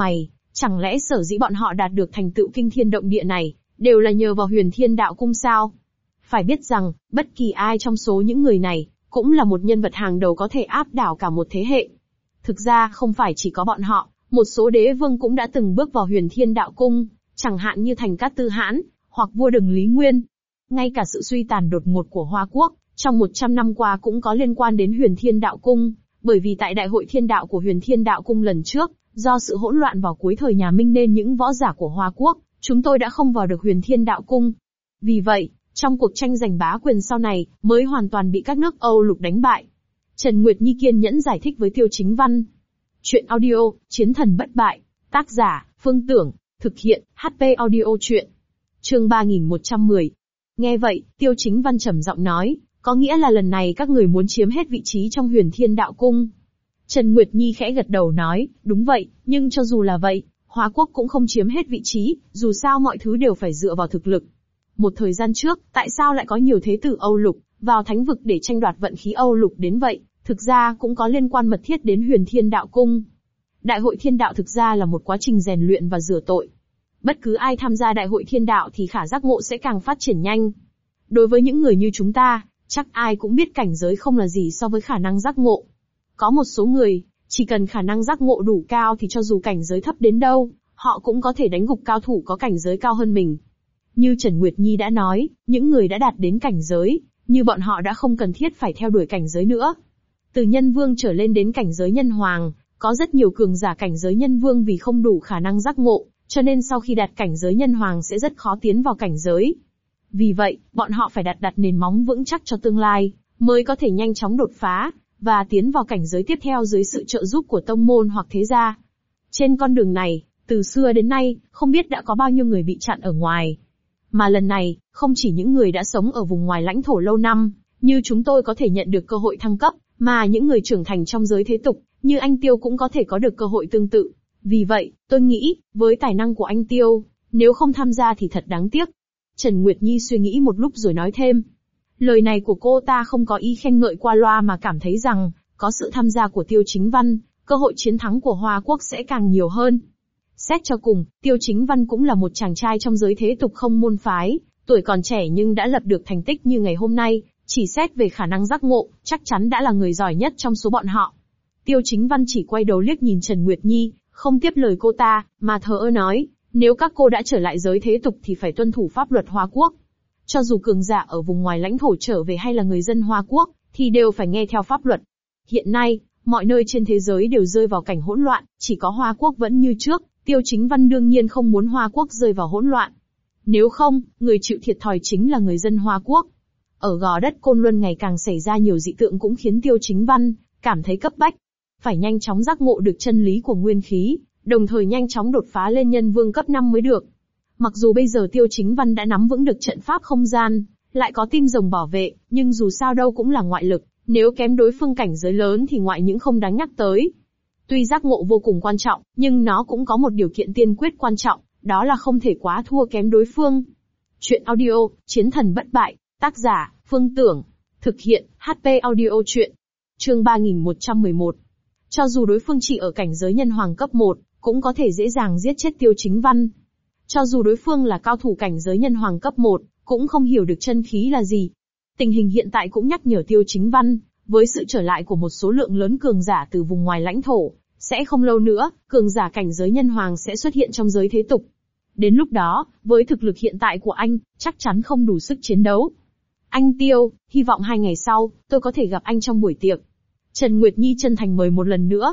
Chẳng lẽ sở dĩ bọn họ đạt được thành tựu kinh thiên động địa này, đều là nhờ vào Huyền Thiên Đạo Cung sao? Phải biết rằng, bất kỳ ai trong số những người này, cũng là một nhân vật hàng đầu có thể áp đảo cả một thế hệ. Thực ra không phải chỉ có bọn họ, một số đế vương cũng đã từng bước vào Huyền Thiên Đạo Cung, chẳng hạn như Thành Cát Tư Hãn, hoặc vua Đừng Lý Nguyên. Ngay cả sự suy tàn đột ngột của Hoa Quốc, trong 100 năm qua cũng có liên quan đến Huyền Thiên Đạo Cung, bởi vì tại Đại hội Thiên Đạo của Huyền Thiên Đạo Cung lần trước, do sự hỗn loạn vào cuối thời nhà Minh nên những võ giả của Hoa Quốc, chúng tôi đã không vào được Huyền Thiên Đạo Cung. Vì vậy, trong cuộc tranh giành bá quyền sau này, mới hoàn toàn bị các nước Âu Lục đánh bại. Trần Nguyệt Nhi kiên nhẫn giải thích với Tiêu Chính Văn. Chuyện audio, Chiến thần bất bại. Tác giả, Phương Tưởng. Thực hiện, HP Audio Chuyện. Chương 3110. Nghe vậy, Tiêu Chính Văn trầm giọng nói, có nghĩa là lần này các người muốn chiếm hết vị trí trong Huyền Thiên Đạo Cung. Trần Nguyệt Nhi khẽ gật đầu nói, đúng vậy, nhưng cho dù là vậy, Hoa Quốc cũng không chiếm hết vị trí, dù sao mọi thứ đều phải dựa vào thực lực. Một thời gian trước, tại sao lại có nhiều thế tử Âu Lục vào thánh vực để tranh đoạt vận khí Âu Lục đến vậy, thực ra cũng có liên quan mật thiết đến Huyền Thiên Đạo Cung. Đại hội Thiên Đạo thực ra là một quá trình rèn luyện và rửa tội. Bất cứ ai tham gia Đại hội Thiên Đạo thì khả giác ngộ sẽ càng phát triển nhanh. Đối với những người như chúng ta, chắc ai cũng biết cảnh giới không là gì so với khả năng giác ngộ. Có một số người, chỉ cần khả năng giác ngộ đủ cao thì cho dù cảnh giới thấp đến đâu, họ cũng có thể đánh gục cao thủ có cảnh giới cao hơn mình. Như Trần Nguyệt Nhi đã nói, những người đã đạt đến cảnh giới, như bọn họ đã không cần thiết phải theo đuổi cảnh giới nữa. Từ nhân vương trở lên đến cảnh giới nhân hoàng, có rất nhiều cường giả cảnh giới nhân vương vì không đủ khả năng giác ngộ, cho nên sau khi đạt cảnh giới nhân hoàng sẽ rất khó tiến vào cảnh giới. Vì vậy, bọn họ phải đặt nền móng vững chắc cho tương lai, mới có thể nhanh chóng đột phá, và tiến vào cảnh giới tiếp theo dưới sự trợ giúp của tông môn hoặc thế gia. Trên con đường này, từ xưa đến nay, không biết đã có bao nhiêu người bị chặn ở ngoài. Mà lần này, không chỉ những người đã sống ở vùng ngoài lãnh thổ lâu năm, như chúng tôi có thể nhận được cơ hội thăng cấp, mà những người trưởng thành trong giới thế tục, như anh Tiêu cũng có thể có được cơ hội tương tự. Vì vậy, tôi nghĩ, với tài năng của anh Tiêu, nếu không tham gia thì thật đáng tiếc. Trần Nguyệt Nhi suy nghĩ một lúc rồi nói thêm. Lời này của cô ta không có ý khen ngợi qua loa mà cảm thấy rằng, có sự tham gia của Tiêu Chính Văn, cơ hội chiến thắng của Hoa Quốc sẽ càng nhiều hơn. Xét cho cùng, Tiêu Chính Văn cũng là một chàng trai trong giới thế tục không môn phái, tuổi còn trẻ nhưng đã lập được thành tích như ngày hôm nay, chỉ xét về khả năng giác ngộ, chắc chắn đã là người giỏi nhất trong số bọn họ. Tiêu Chính Văn chỉ quay đầu liếc nhìn Trần Nguyệt Nhi, không tiếp lời cô ta, mà thờ ơ nói, nếu các cô đã trở lại giới thế tục thì phải tuân thủ pháp luật Hoa Quốc. Cho dù cường giả ở vùng ngoài lãnh thổ trở về hay là người dân Hoa Quốc, thì đều phải nghe theo pháp luật. Hiện nay, mọi nơi trên thế giới đều rơi vào cảnh hỗn loạn, chỉ có Hoa Quốc vẫn như trước, Tiêu Chính Văn đương nhiên không muốn Hoa Quốc rơi vào hỗn loạn. Nếu không, người chịu thiệt thòi chính là người dân Hoa Quốc. Ở gò đất Côn Luân ngày càng xảy ra nhiều dị tượng cũng khiến Tiêu Chính Văn cảm thấy cấp bách. Phải nhanh chóng giác ngộ được chân lý của nguyên khí, đồng thời nhanh chóng đột phá lên nhân vương cấp 5 mới được. Mặc dù bây giờ Tiêu Chính Văn đã nắm vững được trận pháp không gian, lại có tim rồng bảo vệ, nhưng dù sao đâu cũng là ngoại lực, nếu kém đối phương cảnh giới lớn thì ngoại những không đáng nhắc tới. Tuy giác ngộ vô cùng quan trọng, nhưng nó cũng có một điều kiện tiên quyết quan trọng, đó là không thể quá thua kém đối phương. Chuyện audio, Chiến thần bất bại, tác giả, Phương Tưởng. Thực hiện, HP Audio Chuyện. Chương 3111. Cho dù đối phương chỉ ở cảnh giới nhân hoàng cấp 1, cũng có thể dễ dàng giết chết Tiêu Chính Văn. Cho dù đối phương là cao thủ cảnh giới nhân hoàng cấp 1, cũng không hiểu được chân khí là gì. Tình hình hiện tại cũng nhắc nhở Tiêu Chính Văn, với sự trở lại của một số lượng lớn cường giả từ vùng ngoài lãnh thổ, sẽ không lâu nữa, cường giả cảnh giới nhân hoàng sẽ xuất hiện trong giới thế tục. Đến lúc đó, với thực lực hiện tại của anh, chắc chắn không đủ sức chiến đấu. Anh Tiêu, hy vọng 2 ngày sau, tôi có thể gặp anh trong buổi tiệc. Trần Nguyệt Nhi chân thành mời một lần nữa.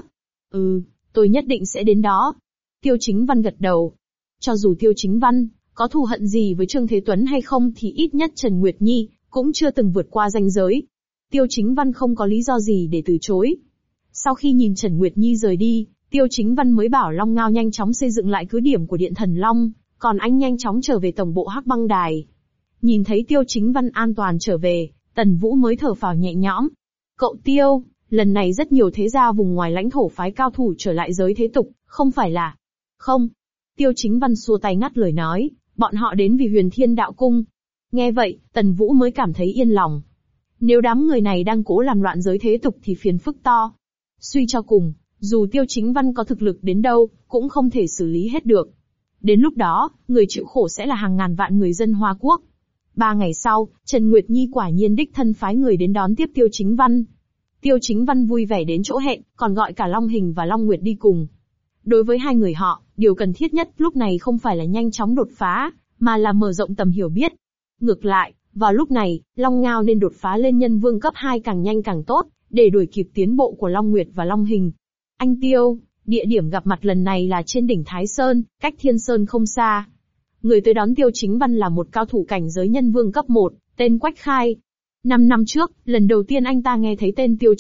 Tôi nhất định sẽ đến đó. Tiêu Chính Văn gật đầu. Cho dù Tiêu Chính Văn có thù hận gì với Trương Thế Tuấn hay không thì ít nhất Trần Nguyệt Nhi cũng chưa từng vượt qua ranh giới. Tiêu Chính Văn không có lý do gì để từ chối. Sau khi nhìn Trần Nguyệt Nhi rời đi, Tiêu Chính Văn mới bảo Long Ngao nhanh chóng xây dựng lại cứ điểm của Điện Thần Long, còn anh nhanh chóng trở về tổng bộ Hắc Băng Đài. Nhìn thấy Tiêu Chính Văn an toàn trở về, Tần Vũ mới thở phào nhẹ nhõm. Cậu Tiêu, lần này rất nhiều thế gia vùng ngoài lãnh thổ phái cao thủ trở lại giới thế tục, không phải là... Không. Tiêu Chính Văn xua tay ngắt lời nói, bọn họ đến vì Huyền Thiên Đạo Cung. Nghe vậy, Tần Vũ mới cảm thấy yên lòng. Nếu đám người này đang cố làm loạn giới thế tục thì phiền phức to. Suy cho cùng, Dù Tiêu Chính Văn có thực lực đến đâu, cũng không thể xử lý hết được. Đến lúc đó, người chịu khổ sẽ là hàng ngàn vạn người dân Hoa Quốc. 3 ngày sau, Trần Nguyệt Nhi quả nhiên đích thân phái người đến đón tiếp Tiêu Chính Văn. Tiêu Chính Văn vui vẻ đến chỗ hẹn, còn gọi cả Long Hình và Long Nguyệt đi cùng. Đối với hai người họ, điều cần thiết nhất lúc này không phải là nhanh chóng đột phá, mà là mở rộng tầm hiểu biết. Ngược lại, vào lúc này, Long Ngao nên đột phá lên nhân vương cấp 2 càng nhanh càng tốt, để đuổi kịp tiến bộ của Long Nguyệt và Long Hình. Anh Tiêu, địa điểm gặp mặt lần này là trên đỉnh Thái Sơn, cách Thiên Sơn không xa. Người tới đón Tiêu Chính Văn là một cao thủ cảnh giới nhân vương cấp 1, tên Quách Khai. 5 năm trước, lần đầu tiên anh ta nghe thấy tên Tiêu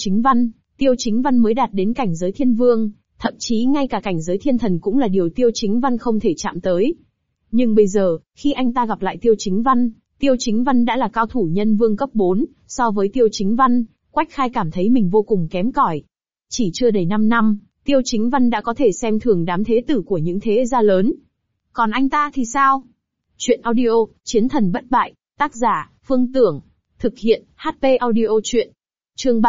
Chính Văn mới đạt đến cảnh giới thiên vương, thậm chí ngay cả cảnh giới thiên thần cũng là điều Tiêu Chính Văn không thể chạm tới. Nhưng bây giờ, khi anh ta gặp lại Tiêu Chính Văn đã là cao thủ nhân vương cấp 4, so với Tiêu Chính Văn, Quách Khai cảm thấy mình vô cùng kém cỏi. Chỉ chưa đầy 5 năm, Tiêu Chính Văn đã có thể xem thường đám thế tử của những thế gia lớn. Còn anh ta thì sao? Chuyện audio, Chiến thần bất bại, tác giả, Phương Tưởng. Thực hiện, HP audio chuyện. Chương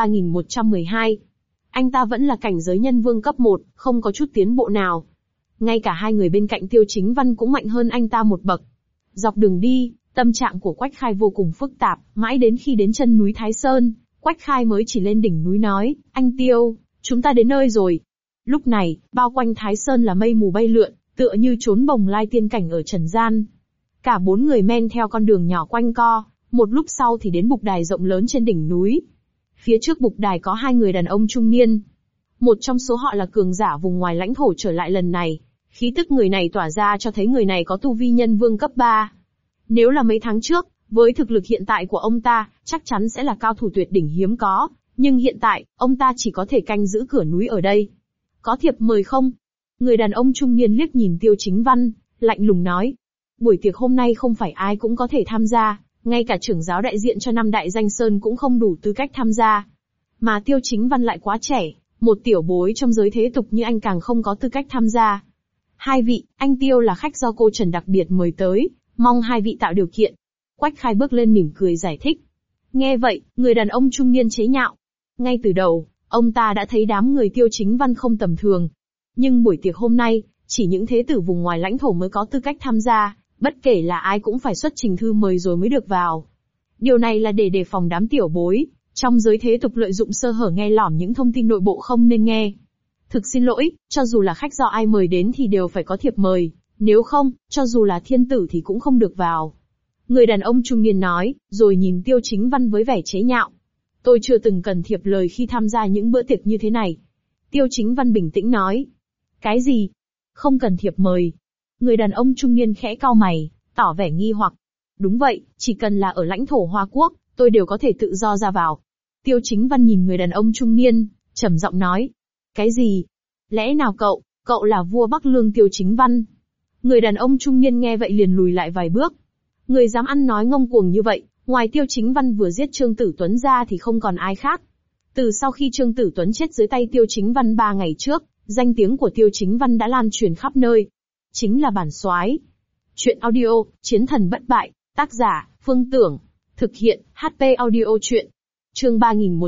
3112. Anh ta vẫn là cảnh giới nhân vương cấp 1, không có chút tiến bộ nào. Ngay cả hai người bên cạnh Tiêu Chính Văn cũng mạnh hơn anh ta một bậc. Dọc đường đi, tâm trạng của Quách Khai vô cùng phức tạp, mãi đến khi đến chân núi Thái Sơn, Quách Khai mới chỉ lên đỉnh núi nói, anh Tiêu, chúng ta đến nơi rồi. Lúc này, bao quanh Thái Sơn là mây mù bay lượn, tựa như trốn bồng lai tiên cảnh ở trần gian. Cả 4 người men theo con đường nhỏ quanh co, một lúc sau thì đến bục đài rộng lớn trên đỉnh núi. Phía trước bục đài có 2 người đàn ông trung niên. Một trong số họ là cường giả vùng ngoài lãnh thổ trở lại lần này. Khí tức người này tỏa ra cho thấy người này có tu vi nhân vương cấp 3. Nếu là mấy tháng trước, với thực lực hiện tại của ông ta, chắc chắn sẽ là cao thủ tuyệt đỉnh hiếm có. Nhưng hiện tại, ông ta chỉ có thể canh giữ cửa núi ở đây. Có thiệp mời không? Người đàn ông trung niên liếc nhìn Tiêu Chính Văn, lạnh lùng nói. Buổi tiệc hôm nay không phải ai cũng có thể tham gia, ngay cả trưởng giáo đại diện cho 5 đại danh sơn cũng không đủ tư cách tham gia. Mà Tiêu Chính Văn lại quá trẻ, một tiểu bối trong giới thế tục như anh càng không có tư cách tham gia. 2 vị, anh Tiêu là khách do cô Trần đặc biệt mời tới, mong 2 vị tạo điều kiện. Quách Khai bước lên mỉm cười giải thích. Nghe vậy, người đàn ông trung niên chế nhạo. Ngay từ đầu, ông ta đã thấy đám người Tiêu Chính Văn không tầm thường. Nhưng buổi tiệc hôm nay, chỉ những thế tử vùng ngoài lãnh thổ mới có tư cách tham gia, bất kể là ai cũng phải xuất trình thư mời rồi mới được vào. Điều này là để đề phòng đám tiểu bối, trong giới thế tục lợi dụng sơ hở nghe lỏm những thông tin nội bộ không nên nghe. Thực xin lỗi, cho dù là khách do ai mời đến thì đều phải có thiệp mời, nếu không, cho dù là thiên tử thì cũng không được vào. Người đàn ông trung niên nói, rồi nhìn Tiêu Chính Văn với vẻ chế nhạo. Tôi chưa từng cần thiệp lời khi tham gia những bữa tiệc như thế này. Tiêu Chính Văn bình tĩnh nói. Cái gì? Không cần thiệp mời. Người đàn ông trung niên khẽ cau mày, tỏ vẻ nghi hoặc. Đúng vậy, chỉ cần là ở lãnh thổ Hoa Quốc, tôi đều có thể tự do ra vào. Tiêu Chính Văn nhìn người đàn ông trung niên, trầm giọng nói. Cái gì? Lẽ nào cậu là vua Bắc Lương Tiêu Chính Văn? Người đàn ông trung niên nghe vậy liền lùi lại vài bước. Người dám ăn nói ngông cuồng như vậy, ngoài Tiêu Chính Văn vừa giết Trương Tử Tuấn ra thì không còn ai khác. Từ sau khi Trương Tử Tuấn chết dưới tay Tiêu Chính Văn 3 ngày trước, danh tiếng của Tiêu Chính Văn đã lan truyền khắp nơi. Chính là bản soái. Chuyện audio, Chiến thần bất bại, tác giả, Phương Tưởng. Thực hiện, HP audio chuyện. Chương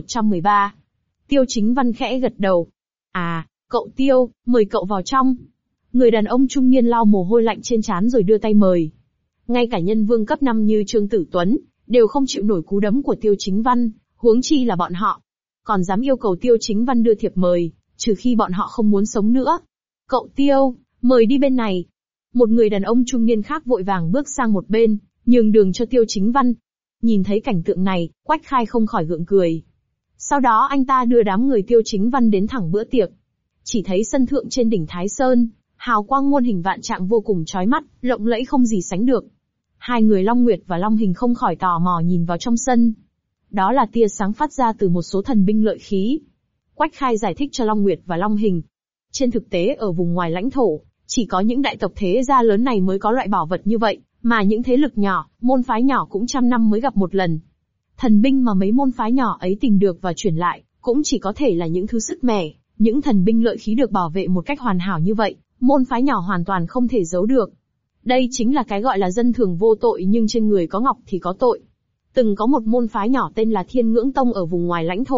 3113. Tiêu Chính Văn khẽ gật đầu. À, cậu Tiêu, mời cậu vào trong. Người đàn ông trung niên lau mồ hôi lạnh trên trán rồi đưa tay mời. Ngay cả nhân vương cấp 5 như Trương Tử Tuấn, đều không chịu nổi cú đấm của Tiêu Chính Văn, huống chi là bọn họ. Còn dám yêu cầu Tiêu Chính Văn đưa thiệp mời, trừ khi bọn họ không muốn sống nữa. Cậu Tiêu, mời đi bên này. Một người đàn ông trung niên khác vội vàng bước sang một bên, nhường đường cho Tiêu Chính Văn. Nhìn thấy cảnh tượng này, Quách Khai không khỏi gượng cười. Sau đó anh ta đưa đám người Tiêu Chính Văn đến thẳng bữa tiệc. Chỉ thấy sân thượng trên đỉnh Thái Sơn, hào quang muôn hình vạn trạng vô cùng chói mắt, lộng lẫy không gì sánh được. 2 người Long Nguyệt và Long Hình không khỏi tò mò nhìn vào trong sân. Đó là tia sáng phát ra từ một số thần binh lợi khí. Quách Khai giải thích cho Long Nguyệt và Long Hình. Trên thực tế ở vùng ngoài lãnh thổ, chỉ có những đại tộc thế gia lớn này mới có loại bảo vật như vậy, mà những thế lực nhỏ, môn phái nhỏ cũng trăm năm mới gặp một lần. Thần binh mà mấy môn phái nhỏ ấy tìm được và chuyển lại, cũng chỉ có thể là những thứ sức mẻ, những thần binh lợi khí được bảo vệ một cách hoàn hảo như vậy, môn phái nhỏ hoàn toàn không thể giấu được. Đây chính là cái gọi là dân thường vô tội nhưng trên người có ngọc thì có tội. Từng có một môn phái nhỏ tên là Thiên Ngưỡng Tông ở vùng ngoài lãnh thổ,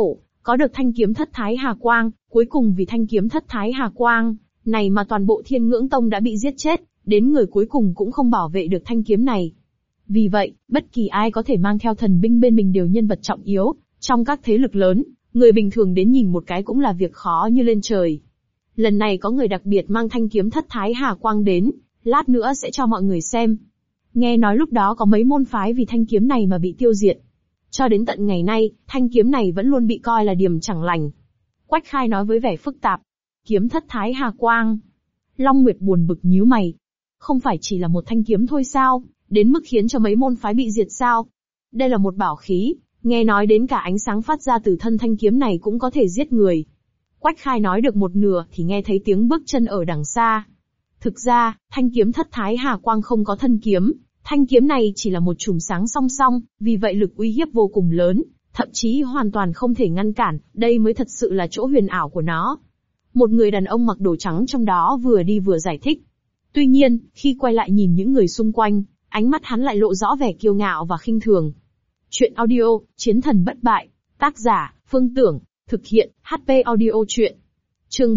có được thanh kiếm thất thái hà quang, cuối cùng vì thanh kiếm thất thái hà quang này mà toàn bộ Thiên Ngưỡng Tông đã bị giết chết, đến người cuối cùng cũng không bảo vệ được thanh kiếm này. Vì vậy, bất kỳ ai có thể mang theo thần binh bên mình đều nhân vật trọng yếu, trong các thế lực lớn, người bình thường đến nhìn một cái cũng là việc khó như lên trời. Lần này có người đặc biệt mang thanh kiếm thất thái hà quang đến, lát nữa sẽ cho mọi người xem. Nghe nói lúc đó có mấy môn phái vì thanh kiếm này mà bị tiêu diệt. Cho đến tận ngày nay, thanh kiếm này vẫn luôn bị coi là điểm chẳng lành. Quách Khai nói với vẻ phức tạp. Kiếm thất thái hà quang. Long Nguyệt buồn bực nhíu mày. Không phải chỉ là một thanh kiếm thôi sao, đến mức khiến cho mấy môn phái bị diệt sao? Đây là một bảo khí, nghe nói đến cả ánh sáng phát ra từ thân thanh kiếm này cũng có thể giết người. Quách Khai nói được một nửa thì nghe thấy tiếng bước chân ở đằng xa. Thực ra, thanh kiếm thất thái hà quang không có thân kiếm, thanh kiếm này chỉ là một chùm sáng song song, vì vậy lực uy hiếp vô cùng lớn, thậm chí hoàn toàn không thể ngăn cản, đây mới thật sự là chỗ huyền ảo của nó. Một người đàn ông mặc đồ trắng trong đó vừa đi vừa giải thích. Tuy nhiên, khi quay lại nhìn những người xung quanh, ánh mắt hắn lại lộ rõ vẻ kiêu ngạo và khinh thường. Chuyện audio, Chiến thần bất bại, tác giả, Phương Tưởng, thực hiện, HP audio chuyện. Chương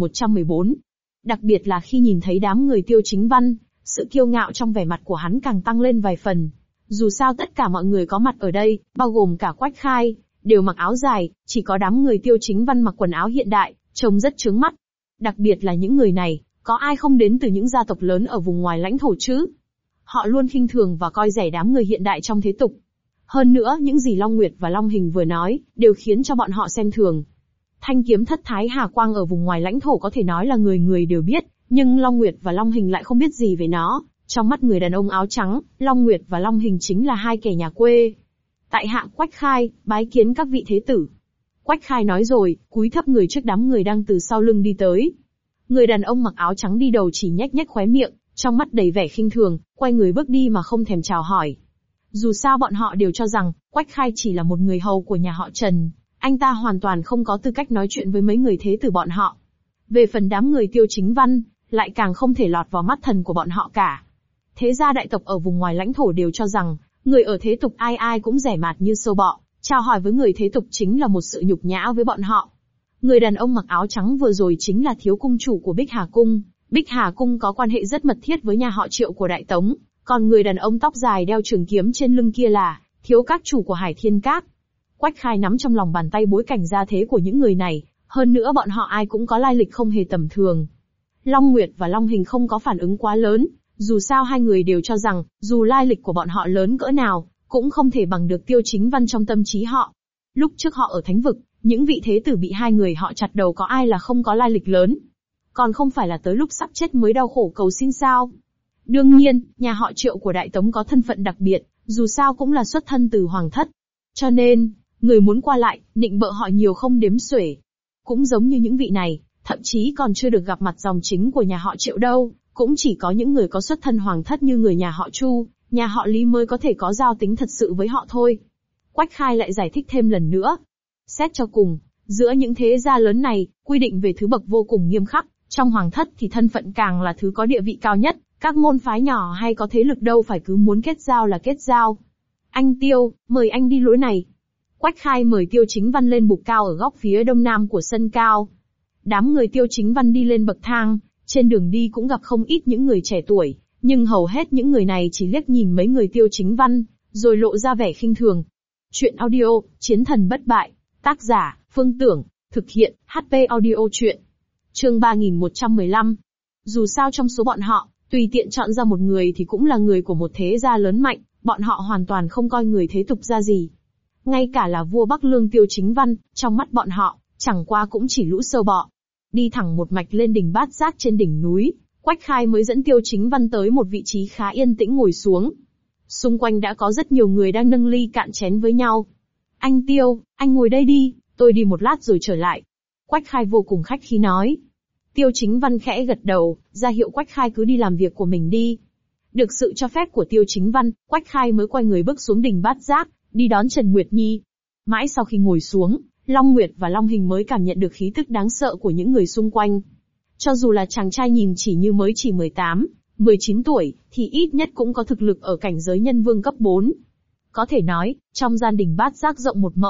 3114. Đặc biệt là khi nhìn thấy đám người Tiêu Chính Văn, sự kiêu ngạo trong vẻ mặt của hắn càng tăng lên vài phần. Dù sao tất cả mọi người có mặt ở đây, bao gồm cả Quách Khai, đều mặc áo dài, chỉ có đám người Tiêu Chính Văn mặc quần áo hiện đại, trông rất chướng mắt. Đặc biệt là những người này, có ai không đến từ những gia tộc lớn ở vùng ngoài lãnh thổ chứ? Họ luôn khinh thường và coi rẻ đám người hiện đại trong thế tục. Hơn nữa, những gì Long Nguyệt và Long Hình vừa nói, đều khiến cho bọn họ xem thường. Thanh kiếm thất thái hà quang ở vùng ngoài lãnh thổ có thể nói là người người đều biết, nhưng Long Nguyệt và Long Hình lại không biết gì về nó. Trong mắt người đàn ông áo trắng, Long Nguyệt và Long Hình chính là hai kẻ nhà quê. Tại hạ Quách Khai, bái kiến các vị thế tử. Quách Khai nói rồi, cúi thấp người trước đám người đang từ sau lưng đi tới. Người đàn ông mặc áo trắng đi đầu chỉ nhếch nhếch khóe miệng, trong mắt đầy vẻ khinh thường, quay người bước đi mà không thèm chào hỏi. Dù sao bọn họ đều cho rằng, Quách Khai chỉ là một người hầu của nhà họ Trần, anh ta hoàn toàn không có tư cách nói chuyện với mấy người thế tử bọn họ. Về phần đám người Tiêu Chính Văn, lại càng không thể lọt vào mắt thần của bọn họ cả. Thế gia đại tộc ở vùng ngoài lãnh thổ đều cho rằng, người ở thế tục ai ai cũng rẻ mạt như sâu bọ, chào hỏi với người thế tục chính là một sự nhục nhã với bọn họ. Người đàn ông mặc áo trắng vừa rồi chính là thiếu cung chủ của Bích Hà Cung. Bích Hà Cung có quan hệ rất mật thiết với nhà họ Triệu của Đại Tống, còn người đàn ông tóc dài đeo trường kiếm trên lưng kia là thiếu các chủ của Hải Thiên Các. Quách Khai nắm trong lòng bàn tay bối cảnh gia thế của những người này, hơn nữa bọn họ ai cũng có lai lịch không hề tầm thường. Long Nguyệt và Long Hình không có phản ứng quá lớn, dù sao hai người đều cho rằng, dù lai lịch của bọn họ lớn cỡ nào, cũng không thể bằng được Tiêu Chính Văn trong tâm trí họ. Lúc trước họ ở Thánh Vực, những vị thế tử bị hai người họ chặt đầu có ai là không có lai lịch lớn. Còn không phải là tới lúc sắp chết mới đau khổ cầu xin sao. Đương nhiên, nhà họ Triệu của Đại Tống có thân phận đặc biệt, dù sao cũng là xuất thân từ hoàng thất. Cho nên, người muốn qua lại, nịnh bợ họ nhiều không đếm xuể. Cũng giống như những vị này, thậm chí còn chưa được gặp mặt dòng chính của nhà họ Triệu đâu, cũng chỉ có những người có xuất thân hoàng thất như người nhà họ Chu, nhà họ Lý mới có thể có giao tính thật sự với họ thôi. Quách Khai lại giải thích thêm lần nữa. Xét cho cùng, giữa những thế gia lớn này, quy định về thứ bậc vô cùng nghiêm khắc, trong hoàng thất thì thân phận càng là thứ có địa vị cao nhất, các môn phái nhỏ hay có thế lực đâu phải cứ muốn kết giao là kết giao. Anh Tiêu, mời anh đi lối này. Quách Khai mời Tiêu Chính Văn lên bục cao ở góc phía đông nam của sân cao. Đám người Tiêu Chính Văn đi lên bậc thang, trên đường đi cũng gặp không ít những người trẻ tuổi, nhưng hầu hết những người này chỉ liếc nhìn mấy người Tiêu Chính Văn, rồi lộ ra vẻ khinh thường. Chuyện audio, Chiến thần bất bại, tác giả, Phương Tưởng, thực hiện, HP audio chuyện. Chương 3115. Dù sao trong số bọn họ, tùy tiện chọn ra một người thì cũng là người của một thế gia lớn mạnh, bọn họ hoàn toàn không coi người thế tục ra gì. Ngay cả là vua Bắc Lương Tiêu Chính Văn, trong mắt bọn họ, chẳng qua cũng chỉ lũ sâu bọ. Đi thẳng một mạch lên đỉnh Bát Giác trên đỉnh núi, Quách Khai mới dẫn Tiêu Chính Văn tới một vị trí khá yên tĩnh ngồi xuống. Xung quanh đã có rất nhiều người đang nâng ly cạn chén với nhau. Anh Tiêu, anh ngồi đây đi, tôi đi một lát rồi trở lại. Quách Khai vô cùng khách khí nói. Tiêu Chính Văn khẽ gật đầu, ra hiệu Quách Khai cứ đi làm việc của mình đi. Được sự cho phép của Tiêu Chính Văn, Quách Khai mới quay người bước xuống đỉnh Bát Giác, đi đón Trần Nguyệt Nhi. Mãi sau khi ngồi xuống, Long Nguyệt và Long Hình mới cảm nhận được khí tức đáng sợ của những người xung quanh. Cho dù là chàng trai nhìn mới chỉ 18, 19 tuổi, thì ít nhất cũng có thực lực ở cảnh giới nhân vương cấp 4. Có thể nói, trong gian đỉnh Bát Giác rộng một mẫu,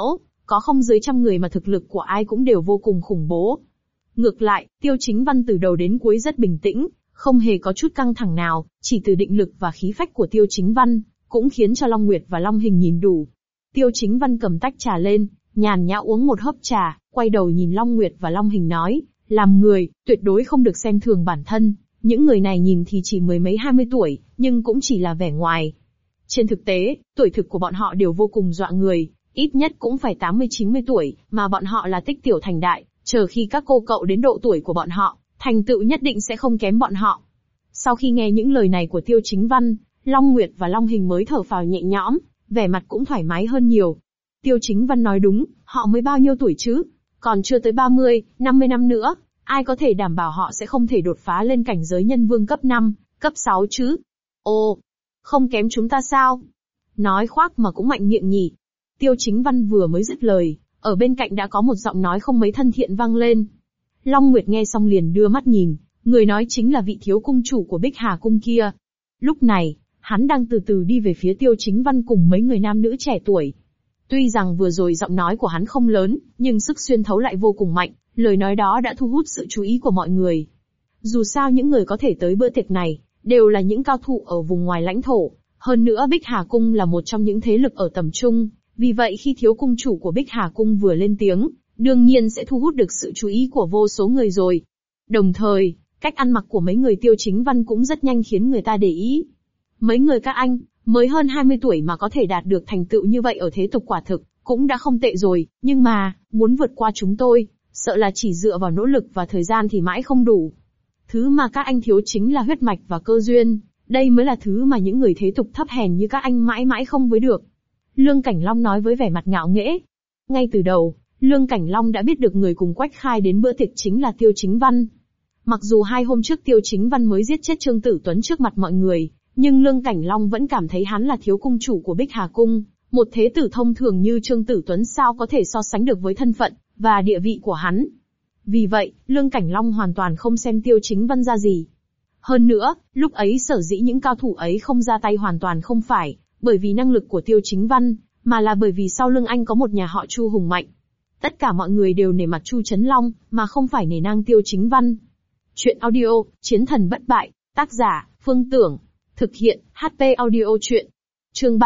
có không dưới trăm người mà thực lực của ai cũng đều vô cùng khủng bố. Ngược lại, Tiêu Chính Văn từ đầu đến cuối rất bình tĩnh, không hề có chút căng thẳng nào, chỉ từ định lực và khí phách của Tiêu Chính Văn, cũng khiến cho Long Nguyệt và Long Hình nhìn đủ. Tiêu Chính Văn cầm tách trà lên, nhàn nhã uống một hớp trà, quay đầu nhìn Long Nguyệt và Long Hình nói, làm người, tuyệt đối không được xem thường bản thân, những người này nhìn thì chỉ mười mấy 20 tuổi, nhưng cũng chỉ là vẻ ngoài. Trên thực tế, tuổi thực của bọn họ đều vô cùng dọa người, ít nhất cũng phải 80-90 tuổi, mà bọn họ là tích tiểu thành đại, chờ khi các cô cậu đến độ tuổi của bọn họ, thành tựu nhất định sẽ không kém bọn họ. Sau khi nghe những lời này của Tiêu Chính Văn, Long Nguyệt và Long Hình mới thở phào nhẹ nhõm, vẻ mặt cũng thoải mái hơn nhiều. Tiêu Chính Văn nói đúng, họ mới bao nhiêu tuổi chứ? Còn chưa tới 30, 50 năm nữa, ai có thể đảm bảo họ sẽ không thể đột phá lên cảnh giới nhân vương cấp 5, cấp 6 chứ? Ồ, không kém chúng ta sao? Nói khoác mà cũng mạnh miệng nhỉ. Tiêu Chính Văn vừa mới dứt lời, ở bên cạnh đã có một giọng nói không mấy thân thiện vang lên. Long Nguyệt nghe xong liền đưa mắt nhìn, người nói chính là vị thiếu cung chủ của Bích Hà Cung kia. Lúc này, hắn đang từ từ đi về phía Tiêu Chính Văn cùng mấy người nam nữ trẻ tuổi. Tuy rằng vừa rồi giọng nói của hắn không lớn, nhưng sức xuyên thấu lại vô cùng mạnh, lời nói đó đã thu hút sự chú ý của mọi người. Dù sao những người có thể tới bữa tiệc này, đều là những cao thủ ở vùng ngoài lãnh thổ, hơn nữa Bích Hà Cung là một trong những thế lực ở tầm trung, vì vậy khi thiếu cung chủ của Bích Hà Cung vừa lên tiếng, đương nhiên sẽ thu hút được sự chú ý của vô số người rồi. Đồng thời, cách ăn mặc của mấy người Tiêu Chính Văn cũng rất nhanh khiến người ta để ý. Mấy người các anh, mới hơn 20 tuổi mà có thể đạt được thành tựu như vậy ở thế tục quả thực, cũng đã không tệ rồi, nhưng mà, muốn vượt qua chúng tôi, sợ là chỉ dựa vào nỗ lực và thời gian thì mãi không đủ. Thứ mà các anh thiếu chính là huyết mạch và cơ duyên, đây mới là thứ mà những người thế tục thấp hèn như các anh mãi mãi không với được. Lương Cảnh Long nói với vẻ mặt ngạo nghễ. Ngay từ đầu, Lương Cảnh Long đã biết được người cùng Quách Khai đến bữa tiệc chính là Tiêu Chính Văn. Mặc dù 2 hôm trước Tiêu Chính Văn mới giết chết Trương Tử Tuấn trước mặt mọi người, nhưng Lương Cảnh Long vẫn cảm thấy hắn là thiếu cung chủ của Bích Hà Cung, một thế tử thông thường như Trương Tử Tuấn sao có thể so sánh được với thân phận và địa vị của hắn. Vì vậy, Lương Cảnh Long hoàn toàn không xem Tiêu Chính Văn ra gì. Hơn nữa, lúc ấy sở dĩ những cao thủ ấy không ra tay hoàn toàn không phải bởi vì năng lực của Tiêu Chính Văn, mà là bởi vì sau lưng anh có một nhà họ Chu hùng mạnh. Tất cả mọi người đều nể mặt Chu Chấn Long, mà không phải nể nang Tiêu Chính Văn. Chuyện audio, Chiến thần bất bại, tác giả, Phương Tưởng. Thực hiện, HP audio chuyện. Chương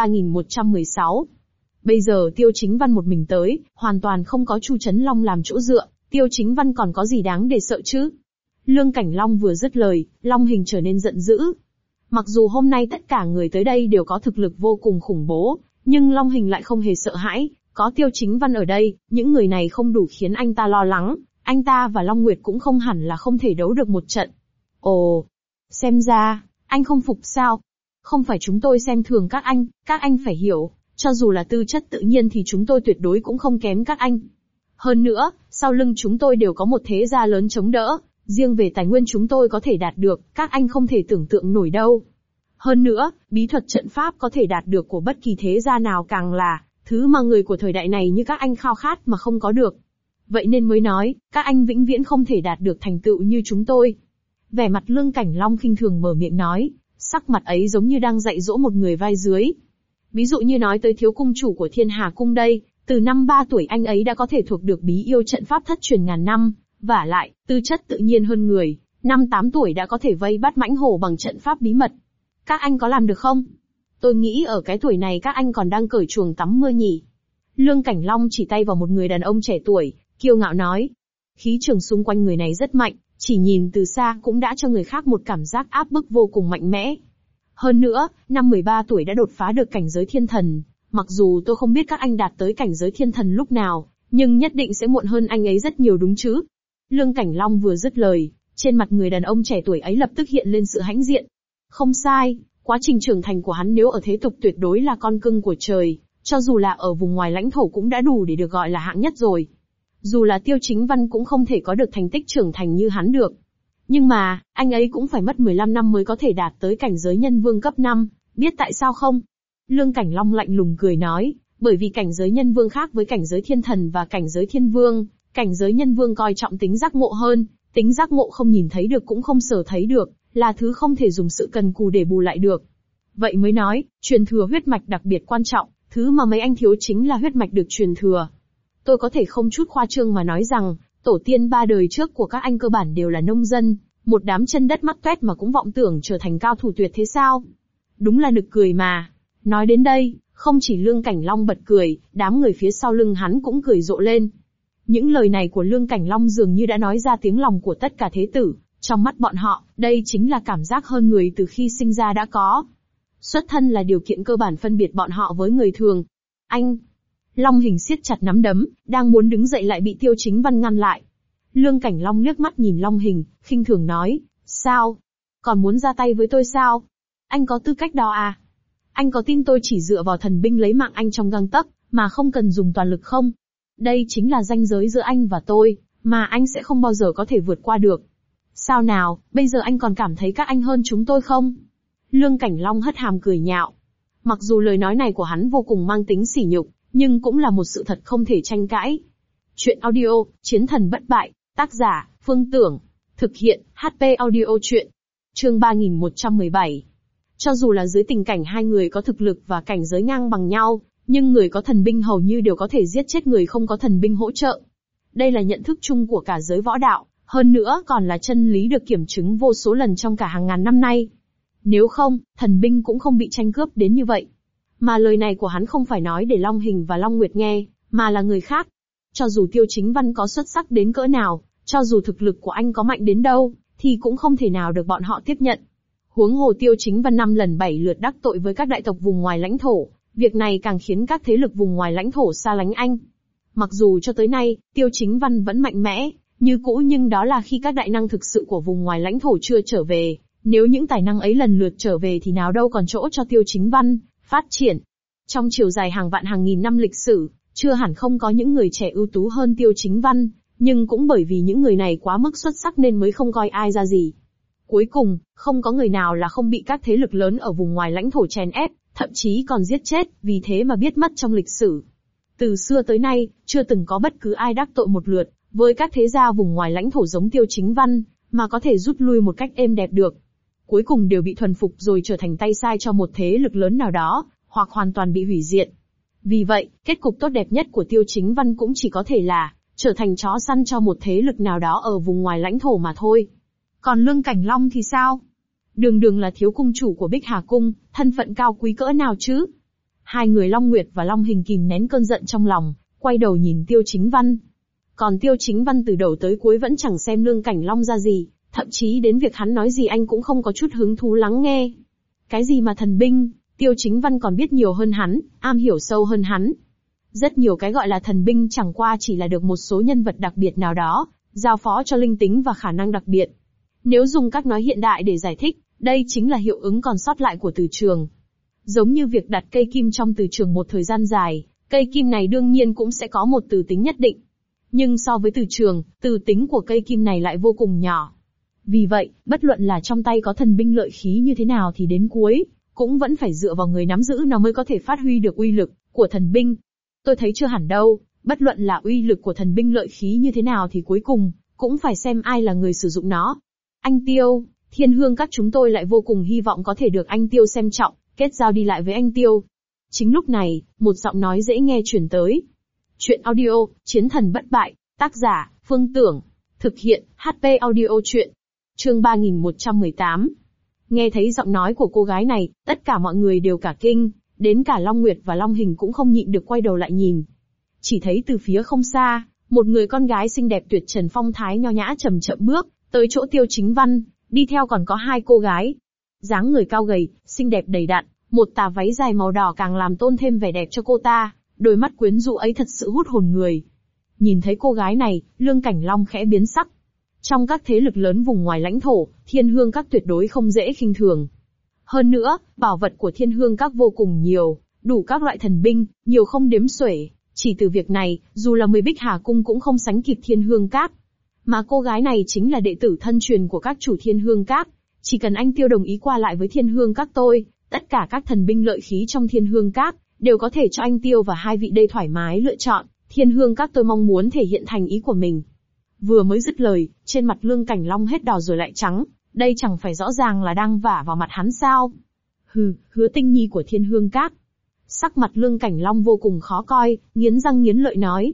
3116. Bây giờ Tiêu Chính Văn một mình tới, hoàn toàn không có Chu Chấn Long làm chỗ dựa, Tiêu Chính Văn còn có gì đáng để sợ chứ? Lương Cảnh Long vừa dứt lời, Long Hình trở nên giận dữ. Mặc dù hôm nay tất cả người tới đây đều có thực lực vô cùng khủng bố, nhưng Long Hình lại không hề sợ hãi, có Tiêu Chính Văn ở đây, những người này không đủ khiến anh ta lo lắng, anh ta và Long Nguyệt cũng không hẳn là không thể đấu được một trận. Ồ, xem ra, anh không phục sao? Không phải chúng tôi xem thường các anh phải hiểu, cho dù là tư chất tự nhiên thì chúng tôi tuyệt đối cũng không kém các anh. Hơn nữa, sau lưng chúng tôi đều có một thế gia lớn chống đỡ, riêng về tài nguyên chúng tôi có thể đạt được, các anh không thể tưởng tượng nổi đâu. Hơn nữa, bí thuật trận pháp có thể đạt được của bất kỳ thế gia nào càng là thứ mà người của thời đại này như các anh khao khát mà không có được. Vậy nên mới nói, các anh vĩnh viễn không thể đạt được thành tựu như chúng tôi. Vẻ mặt Lương Cảnh Long khinh thường mở miệng nói, sắc mặt ấy giống như đang dạy dỗ một người vai dưới. Ví dụ như nói tới thiếu cung chủ của Thiên Hà Cung đây, từ năm 3 tuổi anh ấy đã có thể thuộc được bí yêu trận pháp thất truyền ngàn năm, vả lại, tư chất tự nhiên hơn người, năm 8 tuổi đã có thể vây bắt mãnh hổ bằng trận pháp bí mật. Các anh có làm được không? Tôi nghĩ ở cái tuổi này các anh còn đang cởi chuồng tắm mưa nhỉ. Lương Cảnh Long chỉ tay vào một người đàn ông trẻ tuổi, kiêu ngạo nói. Khí trường xung quanh người này rất mạnh, chỉ nhìn từ xa cũng đã cho người khác một cảm giác áp bức vô cùng mạnh mẽ. Hơn nữa, năm 13 tuổi đã đột phá được cảnh giới thiên thần, mặc dù tôi không biết các anh đạt tới cảnh giới thiên thần lúc nào, nhưng nhất định sẽ muộn hơn anh ấy rất nhiều đúng chứ. Lương Cảnh Long vừa dứt lời, trên mặt người đàn ông trẻ tuổi ấy lập tức hiện lên sự hãnh diện. Không sai, quá trình trưởng thành của hắn nếu ở thế tục tuyệt đối là con cưng của trời, cho dù là ở vùng ngoài lãnh thổ cũng đã đủ để được gọi là hạng nhất rồi. Dù là Tiêu Chính Văn cũng không thể có được thành tích trưởng thành như hắn được. Nhưng mà, anh ấy cũng phải mất 15 năm mới có thể đạt tới cảnh giới nhân vương cấp 5, biết tại sao không? Lương Cảnh Long lạnh lùng cười nói, bởi vì cảnh giới nhân vương khác với cảnh giới thiên thần và cảnh giới thiên vương, cảnh giới nhân vương coi trọng tính giác ngộ hơn, tính giác ngộ không nhìn thấy được cũng không sờ thấy được, là thứ không thể dùng sự cần cù để bù lại được. Vậy mới nói, truyền thừa huyết mạch đặc biệt quan trọng, thứ mà mấy anh thiếu chính là huyết mạch được truyền thừa. tôi có thể không chút khoa trương mà nói rằng, tổ tiên 3 đời trước của các anh cơ bản đều là nông dân, một đám chân đất mắc toét mà cũng vọng tưởng trở thành cao thủ tuyệt thế sao? Đúng là nực cười mà. Nói đến đây, không chỉ Lương Cảnh Long bật cười, đám người phía sau lưng hắn cũng cười rộ lên. Những lời này của Lương Cảnh Long dường như đã nói ra tiếng lòng của tất cả thế tử, trong mắt bọn họ, đây chính là cảm giác hơn người từ khi sinh ra đã có. Xuất thân là điều kiện cơ bản phân biệt bọn họ với người thường. Anh! Long Hình siết chặt nắm đấm, đang muốn đứng dậy lại bị Tiêu Chính Văn ngăn lại. Lương Cảnh Long liếc mắt nhìn Long Hình, khinh thường nói, sao? Còn muốn ra tay với tôi sao? Anh có tư cách đó à? Anh có tin tôi chỉ dựa vào thần binh lấy mạng anh trong gang tấc, mà không cần dùng toàn lực không? Đây chính là ranh giới giữa anh và tôi, mà anh sẽ không bao giờ có thể vượt qua được. Sao nào, bây giờ anh còn cảm thấy các anh hơn chúng tôi không? Lương Cảnh Long hất hàm cười nhạo. Mặc dù lời nói này của hắn vô cùng mang tính sỉ nhục, nhưng cũng là một sự thật không thể tranh cãi. Chuyện audio, Chiến thần bất bại, tác giả, Phương Tưởng. Thực hiện, HP audio chuyện. Chương 3117. Cho dù là dưới tình cảnh hai người có thực lực và cảnh giới ngang bằng nhau, nhưng người có thần binh hầu như đều có thể giết chết người không có thần binh hỗ trợ. Đây là nhận thức chung của cả giới võ đạo, hơn nữa còn là chân lý được kiểm chứng vô số lần trong cả hàng ngàn năm nay. Nếu không, thần binh cũng không bị tranh cướp đến như vậy. Mà lời này của hắn không phải nói để Long Hình và Long Nguyệt nghe, mà là người khác. Cho dù Tiêu Chính Văn có xuất sắc đến cỡ nào, cho dù thực lực của anh có mạnh đến đâu, thì cũng không thể nào được bọn họ tiếp nhận. Huống hồ Tiêu Chính Văn 5 lần 7 lượt đắc tội với các đại tộc vùng ngoài lãnh thổ, việc này càng khiến các thế lực vùng ngoài lãnh thổ xa lánh anh. Mặc dù cho tới nay, Tiêu Chính Văn vẫn mạnh mẽ, như cũ, nhưng đó là khi các đại năng thực sự của vùng ngoài lãnh thổ chưa trở về. Nếu những tài năng ấy lần lượt trở về thì nào đâu còn chỗ cho Tiêu Chính Văn phát triển. Trong chiều dài hàng vạn hàng nghìn năm lịch sử, chưa hẳn không có những người trẻ ưu tú hơn Tiêu Chính Văn, nhưng cũng bởi vì những người này quá mức xuất sắc nên mới không coi ai ra gì. Cuối cùng, không có người nào là không bị các thế lực lớn ở vùng ngoài lãnh thổ chèn ép, thậm chí còn giết chết, vì thế mà biết mất trong lịch sử. Từ xưa tới nay, chưa từng có bất cứ ai đắc tội một lượt với các thế gia vùng ngoài lãnh thổ giống Tiêu Chính Văn, mà có thể rút lui một cách êm đẹp được. Cuối cùng đều bị thuần phục rồi trở thành tay sai cho một thế lực lớn nào đó, hoặc hoàn toàn bị hủy diệt. Vì vậy, kết cục tốt đẹp nhất của Tiêu Chính Văn cũng chỉ có thể là trở thành chó săn cho một thế lực nào đó ở vùng ngoài lãnh thổ mà thôi. Còn Lương Cảnh Long thì sao? Đường đường là thiếu cung chủ của Bích Hà Cung, thân phận cao quý cỡ nào chứ? Hai người Long Nguyệt và Long Hình kìm nén cơn giận trong lòng, quay đầu nhìn Tiêu Chính Văn. Còn Tiêu Chính Văn từ đầu tới cuối vẫn chẳng xem Lương Cảnh Long ra gì, thậm chí đến việc hắn nói gì anh cũng không có chút hứng thú lắng nghe. Cái gì mà thần binh, Tiêu Chính Văn còn biết nhiều hơn hắn, am hiểu sâu hơn hắn. Rất nhiều cái gọi là thần binh chẳng qua chỉ là được một số nhân vật đặc biệt nào đó, giao phó cho linh tính và khả năng đặc biệt. Nếu dùng các nói hiện đại để giải thích, đây chính là hiệu ứng còn sót lại của từ trường. Giống như việc đặt cây kim trong từ trường một thời gian dài, cây kim này đương nhiên cũng sẽ có một từ tính nhất định. Nhưng so với từ trường, từ tính của cây kim này lại vô cùng nhỏ. Vì vậy, bất luận là trong tay có thần binh lợi khí như thế nào thì đến cuối, cũng vẫn phải dựa vào người nắm giữ nó mới có thể phát huy được uy lực của thần binh. Tôi thấy chưa hẳn đâu, bất luận là uy lực của thần binh lợi khí như thế nào thì cuối cùng, cũng phải xem ai là người sử dụng nó. Anh Tiêu, Thiên Hương các chúng tôi lại vô cùng hy vọng có thể được anh Tiêu xem trọng, kết giao đi lại với anh Tiêu. Chính lúc này, một giọng nói dễ nghe truyền tới. Chuyện audio, Chiến thần bất bại, tác giả, Phương Tưởng. Thực hiện, HP audio chuyện. Chương 3118. Nghe thấy giọng nói của cô gái này, tất cả mọi người đều cả kinh, đến cả Long Nguyệt và Long Hình cũng không nhịn được quay đầu lại nhìn. Chỉ thấy từ phía không xa, một người con gái xinh đẹp tuyệt trần phong thái nho nhã chậm chậm bước tới chỗ Tiêu Chính Văn, đi theo còn có hai cô gái. Dáng người cao gầy, xinh đẹp đầy đặn, một tà váy dài màu đỏ càng làm tôn thêm vẻ đẹp cho cô ta, đôi mắt quyến rũ ấy thật sự hút hồn người. Nhìn thấy cô gái này, Lương Cảnh Long khẽ biến sắc. Trong các thế lực lớn vùng ngoài lãnh thổ, Thiên Hương các tuyệt đối không dễ khinh thường. Hơn nữa, bảo vật của Thiên Hương các vô cùng nhiều, đủ các loại thần binh, nhiều không đếm xuể. Chỉ từ việc này, dù là 10 Bích Hà Cung cũng không sánh kịp Thiên Hương các. Mà cô gái này chính là đệ tử thân truyền của các chủ Thiên Hương các. Chỉ cần anh Tiêu đồng ý qua lại với Thiên Hương các tôi, tất cả các thần binh lợi khí trong Thiên Hương các đều có thể cho anh Tiêu và hai vị đây thoải mái lựa chọn. Thiên Hương các tôi mong muốn thể hiện thành ý của mình. Vừa mới dứt lời, trên mặt Lương Cảnh Long hết đỏ rồi lại trắng, đây chẳng phải rõ ràng là đang vả vào mặt hắn sao? Hừ, Hứa Tinh Nhi của Thiên Hương các. Sắc mặt Lương Cảnh Long vô cùng khó coi, nghiến răng nghiến lợi nói.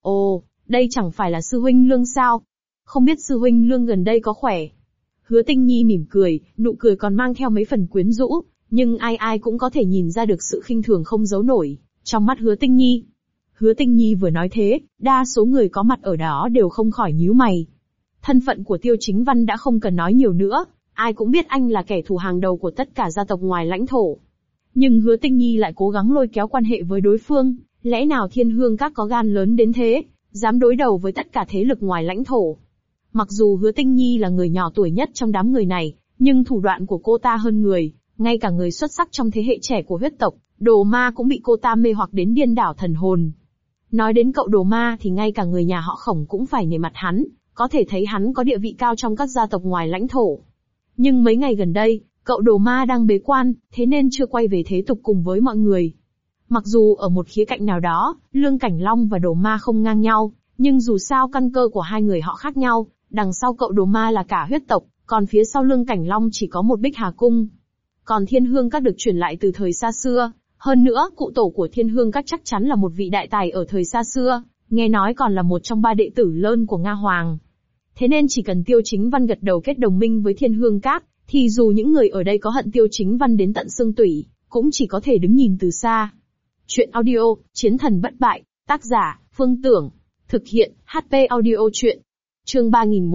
Ồ, đây chẳng phải là sư huynh Lương sao? Không biết sư huynh Lương gần đây có khỏe? Hứa Tinh Nhi mỉm cười, nụ cười còn mang theo mấy phần quyến rũ, nhưng ai ai cũng có thể nhìn ra được sự khinh thường không giấu nổi trong mắt Hứa Tinh Nhi. Hứa Tinh Nhi vừa nói thế, đa số người có mặt ở đó đều không khỏi nhíu mày. Thân phận của Tiêu Chính Văn đã không cần nói nhiều nữa, ai cũng biết anh là kẻ thù hàng đầu của tất cả gia tộc ngoài lãnh thổ. Nhưng Hứa Tinh Nhi lại cố gắng lôi kéo quan hệ với đối phương, lẽ nào Thiên Hương Các có gan lớn đến thế, dám đối đầu với tất cả thế lực ngoài lãnh thổ. Mặc dù Hứa Tinh Nhi là người nhỏ tuổi nhất trong đám người này, nhưng thủ đoạn của cô ta hơn người, ngay cả người xuất sắc trong thế hệ trẻ của huyết tộc, Đồ Ma cũng bị cô ta mê hoặc đến điên đảo thần hồn. Nói đến cậu Đồ Ma thì ngay cả người nhà họ Khổng cũng phải nể mặt hắn, có thể thấy hắn có địa vị cao trong các gia tộc ngoài lãnh thổ. Nhưng mấy ngày gần đây, cậu Đồ Ma đang bế quan, thế nên chưa quay về thế tục cùng với mọi người. Mặc dù ở một khía cạnh nào đó, Lương Cảnh Long và Đồ Ma không ngang nhau, nhưng dù sao căn cơ của hai người họ khác nhau, đằng sau cậu Đồ Ma là cả huyết tộc, còn phía sau Lương Cảnh Long chỉ có một Bích Hà Cung. Còn Thiên Hương Các được truyền lại từ thời xa xưa, hơn nữa cụ tổ của Thiên Hương Các chắc chắn là một vị đại tài ở thời xa xưa, nghe nói còn là một trong 3 đệ tử lớn của Nga Hoàng. Thế nên chỉ cần Tiêu Chính Văn gật đầu kết đồng minh với Thiên Hương Các, thì dù những người ở đây có hận Tiêu Chính Văn đến tận xương tủy, cũng chỉ có thể đứng nhìn từ xa. Chuyện audio, Chiến thần bất bại, tác giả, Phương Tưởng, thực hiện, HP audio chuyện. Chương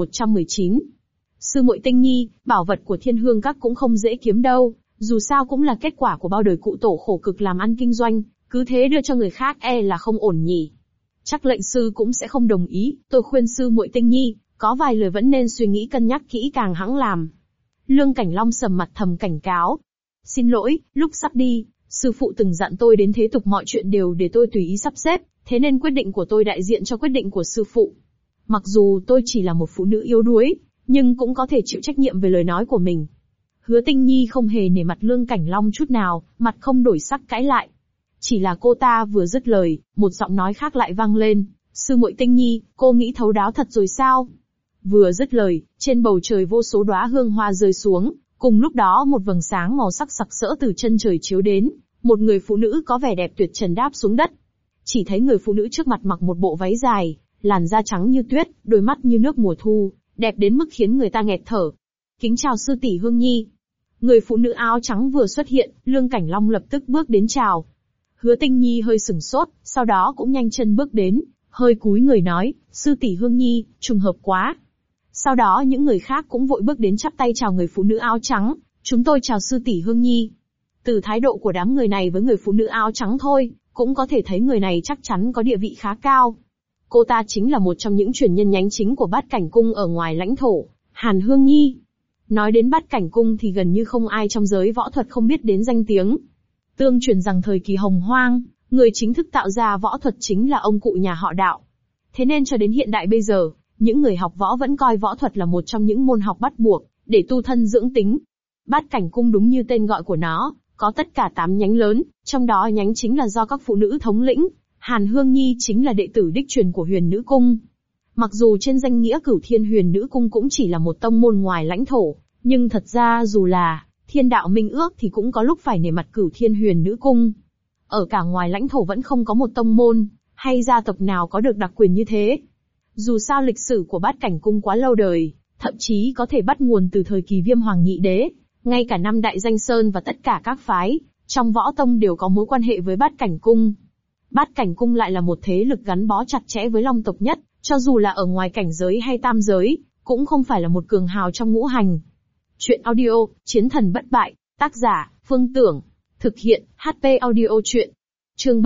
3119. Sư muội Tinh Nhi, bảo vật của Thiên Hương Các cũng không dễ kiếm đâu, dù sao cũng là kết quả của bao đời cụ tổ khổ cực làm ăn kinh doanh, cứ thế đưa cho người khác e là không ổn nhỉ. Chắc lệnh sư cũng sẽ không đồng ý, tôi khuyên sư muội Tinh Nhi, có vài lời vẫn nên suy nghĩ cân nhắc kỹ càng hẵng làm. Lương Cảnh Long sầm mặt thầm cảnh cáo. Xin lỗi, lúc sắp đi, sư phụ từng dặn tôi đến thế tục mọi chuyện đều để tôi tùy ý sắp xếp, thế nên quyết định của tôi đại diện cho quyết định của sư phụ. Mặc dù tôi chỉ là một phụ nữ yếu đuối, nhưng cũng có thể chịu trách nhiệm về lời nói của mình. Hứa Tinh Nhi không hề nể mặt Lương Cảnh Long chút nào, mặt không đổi sắc cãi lại. Chỉ là cô ta vừa dứt lời, một giọng nói khác lại vang lên, sư muội Tinh Nhi, cô nghĩ thấu đáo thật rồi sao? Vừa dứt lời, trên bầu trời vô số đóa hương hoa rơi xuống, cùng lúc đó một vầng sáng màu sắc sặc sỡ từ chân trời chiếu đến, một người phụ nữ có vẻ đẹp tuyệt trần đáp xuống đất. Chỉ thấy người phụ nữ trước mặt mặc một bộ váy dài, làn da trắng như tuyết, đôi mắt như nước mùa thu, đẹp đến mức khiến người ta nghẹt thở. Kính chào sư tỷ Hương Nhi. Người phụ nữ áo trắng vừa xuất hiện, Lương Cảnh Long lập tức bước đến chào. Hứa Tinh Nhi hơi sửng sốt, sau đó cũng nhanh chân bước đến, hơi cúi người nói, sư tỷ Hương Nhi, trùng hợp quá. Sau đó những người khác cũng vội bước đến chắp tay chào người phụ nữ áo trắng, chúng tôi chào sư tỷ Hương Nhi. Từ thái độ của đám người này với người phụ nữ áo trắng thôi, cũng có thể thấy người này chắc chắn có địa vị khá cao. Cô ta chính là một trong những truyền nhân nhánh chính của Bát Cảnh Cung ở ngoài lãnh thổ, Hàn Hương Nhi. Nói đến Bát Cảnh Cung thì gần như không ai trong giới võ thuật không biết đến danh tiếng. Tương truyền rằng thời kỳ Hồng Hoang, người chính thức tạo ra võ thuật chính là ông cụ nhà họ Đạo. Thế nên cho đến hiện đại bây giờ, những người học võ vẫn coi võ thuật là một trong những môn học bắt buộc, để tu thân dưỡng tính. Bát Cảnh Cung đúng như tên gọi của nó, có tất cả 8 nhánh lớn, trong đó nhánh chính là do các phụ nữ thống lĩnh. Hàn Hương Nhi chính là đệ tử đích truyền của Huyền Nữ Cung. Mặc dù trên danh nghĩa Cửu Thiên Huyền Nữ Cung cũng chỉ là một tông môn ngoài lãnh thổ, nhưng thật ra dù là thiên đạo minh ước thì cũng có lúc phải nể mặt Cửu Thiên Huyền Nữ Cung. Ở cả ngoài lãnh thổ vẫn không có một tông môn, hay gia tộc nào có được đặc quyền như thế. Dù sao lịch sử của Bát Cảnh Cung quá lâu đời, thậm chí có thể bắt nguồn từ thời kỳ Viêm Hoàng Nhị Đế, ngay cả năm Đại Danh Sơn và tất cả các phái, trong võ tông đều có mối quan hệ với Bát Cảnh Cung. Bát Cảnh Cung lại là một thế lực gắn bó chặt chẽ với Long tộc nhất, cho dù là ở ngoài cảnh giới hay tam giới, cũng không phải là một cường hào trong ngũ hành. Chuyện audio, Chiến thần bất bại, tác giả, Phương Tưởng, thực hiện, HP audio chuyện. Chương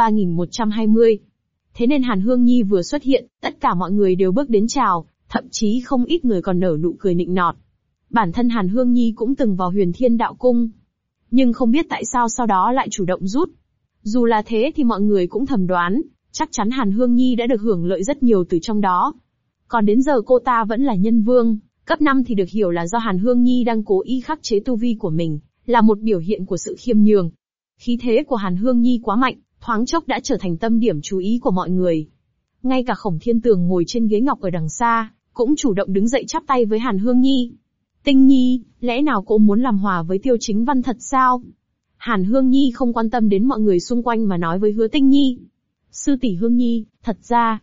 3120. Thế nên Hàn Hương Nhi vừa xuất hiện, tất cả mọi người đều bước đến chào, thậm chí không ít người còn nở nụ cười nịnh nọt. Bản thân Hàn Hương Nhi cũng từng vào Huyền Thiên Đạo Cung, nhưng không biết tại sao sau đó lại chủ động rút. Dù là thế thì mọi người cũng thầm đoán, chắc chắn Hàn Hương Nhi đã được hưởng lợi rất nhiều từ trong đó. Còn đến giờ cô ta vẫn là nhân vương, cấp 5 thì được hiểu là do Hàn Hương Nhi đang cố ý khắc chế tu vi của mình, là một biểu hiện của sự khiêm nhường. Khí thế của Hàn Hương Nhi quá mạnh, thoáng chốc đã trở thành tâm điểm chú ý của mọi người. Ngay cả Khổng Thiên Tường ngồi trên ghế ngọc ở đằng xa, cũng chủ động đứng dậy chắp tay với Hàn Hương Nhi. Tinh Nhi, lẽ nào cô muốn làm hòa với Tiêu Chính Văn thật sao? Hàn Hương Nhi không quan tâm đến mọi người xung quanh mà nói với Hứa Tinh Nhi. Sư tỷ Hương Nhi, thật ra,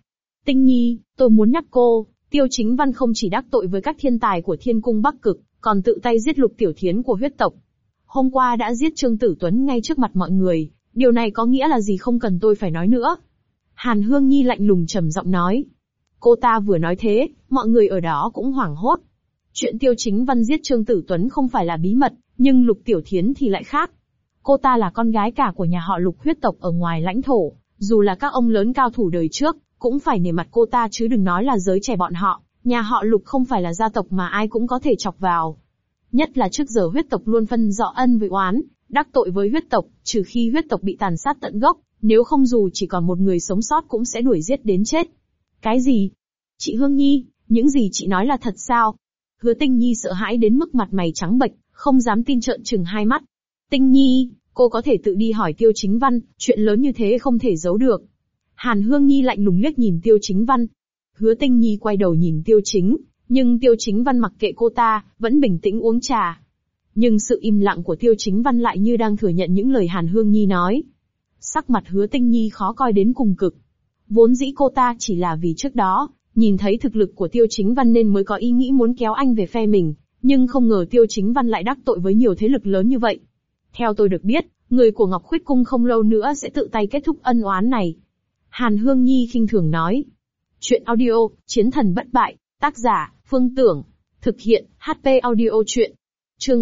Tinh Nhi, tôi muốn nhắc cô, Tiêu Chính Văn không chỉ đắc tội với các thiên tài của Thiên Cung Bắc Cực, còn tự tay giết Lục Tiểu Thiến của huyết tộc. Hôm qua đã giết Trương Tử Tuấn ngay trước mặt mọi người, điều này có nghĩa là gì không cần tôi phải nói nữa. Hàn Hương Nhi lạnh lùng trầm giọng nói. Cô ta vừa nói thế, mọi người ở đó cũng hoảng hốt. Chuyện Tiêu Chính Văn giết Trương Tử Tuấn không phải là bí mật, nhưng Lục Tiểu Thiến thì lại khác. Cô ta là con gái cả của nhà họ Lục huyết tộc ở ngoài lãnh thổ, dù là các ông lớn cao thủ đời trước, cũng phải nể mặt cô ta chứ đừng nói là giới trẻ bọn họ, nhà họ Lục không phải là gia tộc mà ai cũng có thể chọc vào. Nhất là trước giờ huyết tộc luôn phân rõ ân với oán, đắc tội với huyết tộc, trừ khi huyết tộc bị tàn sát tận gốc, nếu không dù chỉ còn một người sống sót cũng sẽ đuổi giết đến chết. Cái gì? Chị Hương Nhi, những gì chị nói là thật sao? Hứa Tinh Nhi sợ hãi đến mức mặt mày trắng bệch, không dám tin trợn trừng hai mắt. Tinh Nhi, cô có thể tự đi hỏi Tiêu Chính Văn, chuyện lớn như thế không thể giấu được. Hàn Hương Nhi lạnh lùng liếc nhìn Tiêu Chính Văn. Hứa Tinh Nhi quay đầu nhìn Tiêu Chính, nhưng Tiêu Chính Văn mặc kệ cô ta, vẫn bình tĩnh uống trà. Nhưng sự im lặng của Tiêu Chính Văn lại như đang thừa nhận những lời Hàn Hương Nhi nói. Sắc mặt Hứa Tinh Nhi khó coi đến cùng cực. Vốn dĩ cô ta chỉ là vì trước đó, nhìn thấy thực lực của Tiêu Chính Văn nên mới có ý nghĩ muốn kéo anh về phe mình, nhưng không ngờ Tiêu Chính Văn lại đắc tội với nhiều thế lực lớn như vậy. Theo tôi được biết, người của Ngọc Khuyết Cung không lâu nữa sẽ tự tay kết thúc ân oán này. Hàn Hương Nhi khinh thường nói. Chuyện audio, Chiến Thần Bất Bại, tác giả, Phương Tưởng. Thực hiện, HP Audio Chuyện. Chương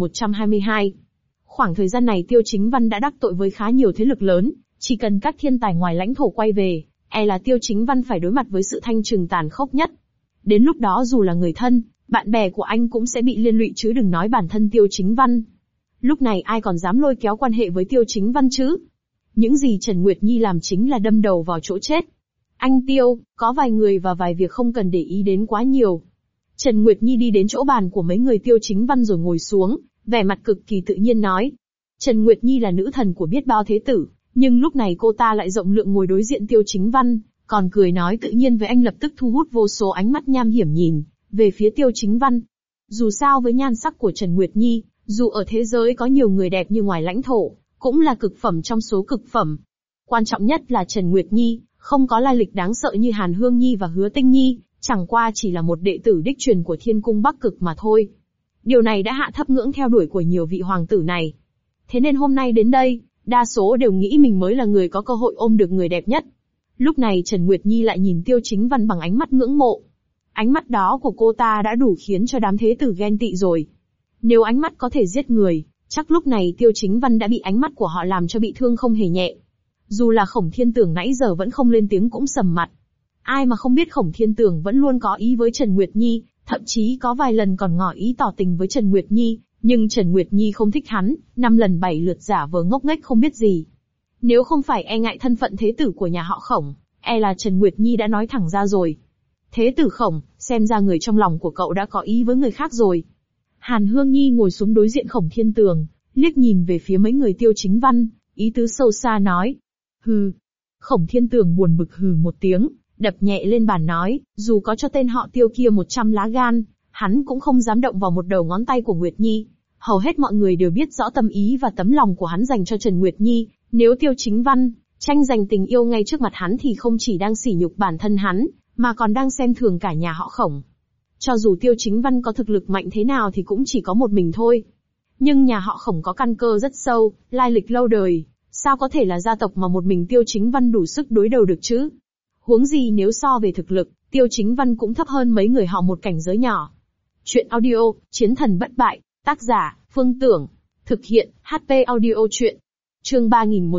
3122. Khoảng thời gian này Tiêu Chính Văn đã đắc tội với khá nhiều thế lực lớn, chỉ cần các thiên tài ngoài lãnh thổ quay về, là Tiêu Chính Văn phải đối mặt với sự thanh trừng tàn khốc nhất. Đến lúc đó dù là người thân, bạn bè của anh cũng sẽ bị liên lụy chứ đừng nói bản thân Tiêu Chính Văn. Lúc này ai còn dám lôi kéo quan hệ với Tiêu Chính Văn chứ? Những gì Trần Nguyệt Nhi làm chính là đâm đầu vào chỗ chết. Anh Tiêu, có vài người và vài việc không cần để ý đến quá nhiều. Trần Nguyệt Nhi đi đến chỗ bàn của mấy người Tiêu Chính Văn rồi ngồi xuống, vẻ mặt cực kỳ tự nhiên nói. Trần Nguyệt Nhi là nữ thần của biết bao thế tử, nhưng lúc này cô ta lại rộng lượng ngồi đối diện Tiêu Chính Văn, còn cười nói tự nhiên với anh lập tức thu hút vô số ánh mắt nham hiểm nhìn về phía Tiêu Chính Văn. Dù sao với nhan sắc của Trần Nguyệt Nhi, dù ở thế giới có nhiều người đẹp như ngoài lãnh thổ, cũng là cực phẩm trong số cực phẩm. Quan trọng nhất là Trần Nguyệt Nhi, không có lai lịch đáng sợ như Hàn Hương Nhi và Hứa Tinh Nhi, chẳng qua chỉ là một đệ tử đích truyền của Thiên Cung Bắc Cực mà thôi. Điều này đã hạ thấp ngưỡng theo đuổi của nhiều vị hoàng tử này. Thế nên hôm nay đến đây, đa số đều nghĩ mình mới là người có cơ hội ôm được người đẹp nhất. Lúc này Trần Nguyệt Nhi lại nhìn Tiêu Chính Văn bằng ánh mắt ngưỡng mộ. Ánh mắt đó của cô ta đã đủ khiến cho đám thế tử ghen tị rồi. Nếu ánh mắt có thể giết người, chắc lúc này Tiêu Chính Văn đã bị ánh mắt của họ làm cho bị thương không hề nhẹ. Dù là Khổng Thiên Tưởng nãy giờ vẫn không lên tiếng cũng sầm mặt. Ai mà không biết Khổng Thiên Tưởng vẫn luôn có ý với Trần Nguyệt Nhi, thậm chí có vài lần còn ngỏ ý tỏ tình với Trần Nguyệt Nhi, nhưng Trần Nguyệt Nhi không thích hắn, 5 lần 7 lượt giả vờ ngốc nghếch không biết gì. Nếu không phải e ngại thân phận thế tử của nhà họ Khổng, là Trần Nguyệt Nhi đã nói thẳng ra rồi. Thế tử Khổng, xem ra người trong lòng của cậu đã có ý với người khác rồi. Hàn Hương Nhi ngồi xuống đối diện Khổng Thiên Tường, liếc nhìn về phía mấy người Tiêu Chính Văn, ý tứ sâu xa nói. Hừ. Khổng Thiên Tường buồn bực hừ một tiếng, đập nhẹ lên bàn nói, dù có cho tên họ Tiêu kia 100 lá gan, hắn cũng không dám động vào một đầu ngón tay của Nguyệt Nhi. Hầu hết mọi người đều biết rõ tâm ý và tấm lòng của hắn dành cho Trần Nguyệt Nhi, nếu Tiêu Chính Văn tranh giành tình yêu ngay trước mặt hắn thì không chỉ đang sỉ nhục bản thân hắn, mà còn đang xem thường cả nhà họ Khổng. Cho dù Tiêu Chính Văn có thực lực mạnh thế nào thì cũng chỉ có một mình thôi. Nhưng nhà họ Khổng có căn cơ rất sâu, lai lịch lâu đời, sao có thể là gia tộc mà một mình Tiêu Chính Văn đủ sức đối đầu được chứ? Huống gì nếu so về thực lực, Tiêu Chính Văn cũng thấp hơn mấy người họ một cảnh giới nhỏ. Chuyện audio, Chiến Thần Bất Bại, tác giả, Phương Tưởng. Thực hiện, HP Audio Chuyện. Chương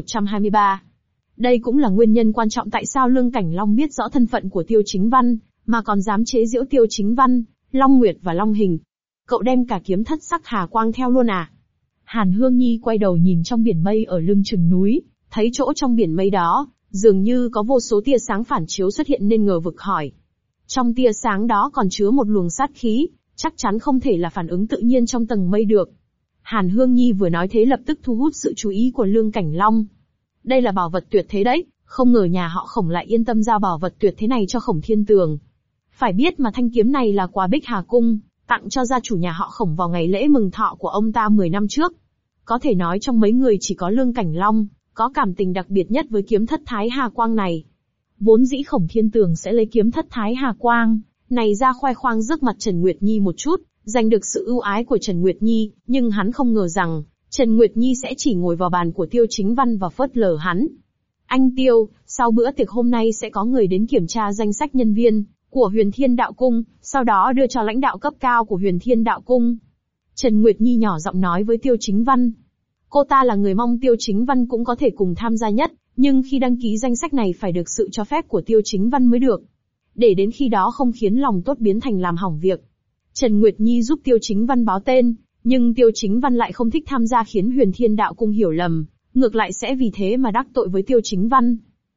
3123. Đây cũng là nguyên nhân quan trọng tại sao Lương Cảnh Long biết rõ thân phận của Tiêu Chính Văn, mà còn dám chế giễu Tiêu Chính Văn, Long Nguyệt và Long Hình. Cậu đem cả kiếm thất sắc hà quang theo luôn à? Hàn Hương Nhi quay đầu nhìn trong biển mây ở lưng chừng núi, thấy chỗ trong biển mây đó, dường như có vô số tia sáng phản chiếu xuất hiện nên ngờ vực hỏi. Trong tia sáng đó còn chứa một luồng sát khí, chắc chắn không thể là phản ứng tự nhiên trong tầng mây được. Hàn Hương Nhi vừa nói thế lập tức thu hút sự chú ý của Lương Cảnh Long. Đây là bảo vật tuyệt thế đấy, không ngờ nhà họ Khổng lại yên tâm giao bảo vật tuyệt thế này cho Khổng Thiên Tường. Phải biết mà thanh kiếm này là quà Bích Hà Cung, tặng cho gia chủ nhà họ Khổng vào ngày lễ mừng thọ của ông ta 10 năm trước. Có thể nói trong mấy người chỉ có Lương Cảnh Long có cảm tình đặc biệt nhất với kiếm thất Thái Hà Quang này. Vốn dĩ Khổng Thiên Tường sẽ lấy kiếm thất Thái Hà Quang này ra khoe khoang trước mặt Trần Nguyệt Nhi một chút, giành được sự ưu ái của Trần Nguyệt Nhi, nhưng hắn không ngờ rằng, Trần Nguyệt Nhi sẽ chỉ ngồi vào bàn của Tiêu Chính Văn và phớt lờ hắn. Anh Tiêu, sau bữa tiệc hôm nay sẽ có người đến kiểm tra danh sách nhân viên của Huyền Thiên Đạo Cung, sau đó đưa cho lãnh đạo cấp cao của Huyền Thiên Đạo Cung. Trần Nguyệt Nhi nhỏ giọng nói với Tiêu Chính Văn. Cô ta là người mong Tiêu Chính Văn cũng có thể cùng tham gia nhất, nhưng khi đăng ký danh sách này phải được sự cho phép của Tiêu Chính Văn mới được. Để đến khi đó không khiến lòng tốt biến thành làm hỏng việc. Trần Nguyệt Nhi giúp Tiêu Chính Văn báo tên, nhưng Tiêu Chính Văn lại không thích tham gia khiến Huyền Thiên Đạo Cung hiểu lầm, ngược lại sẽ vì thế mà đắc tội với Tiêu Chính Văn.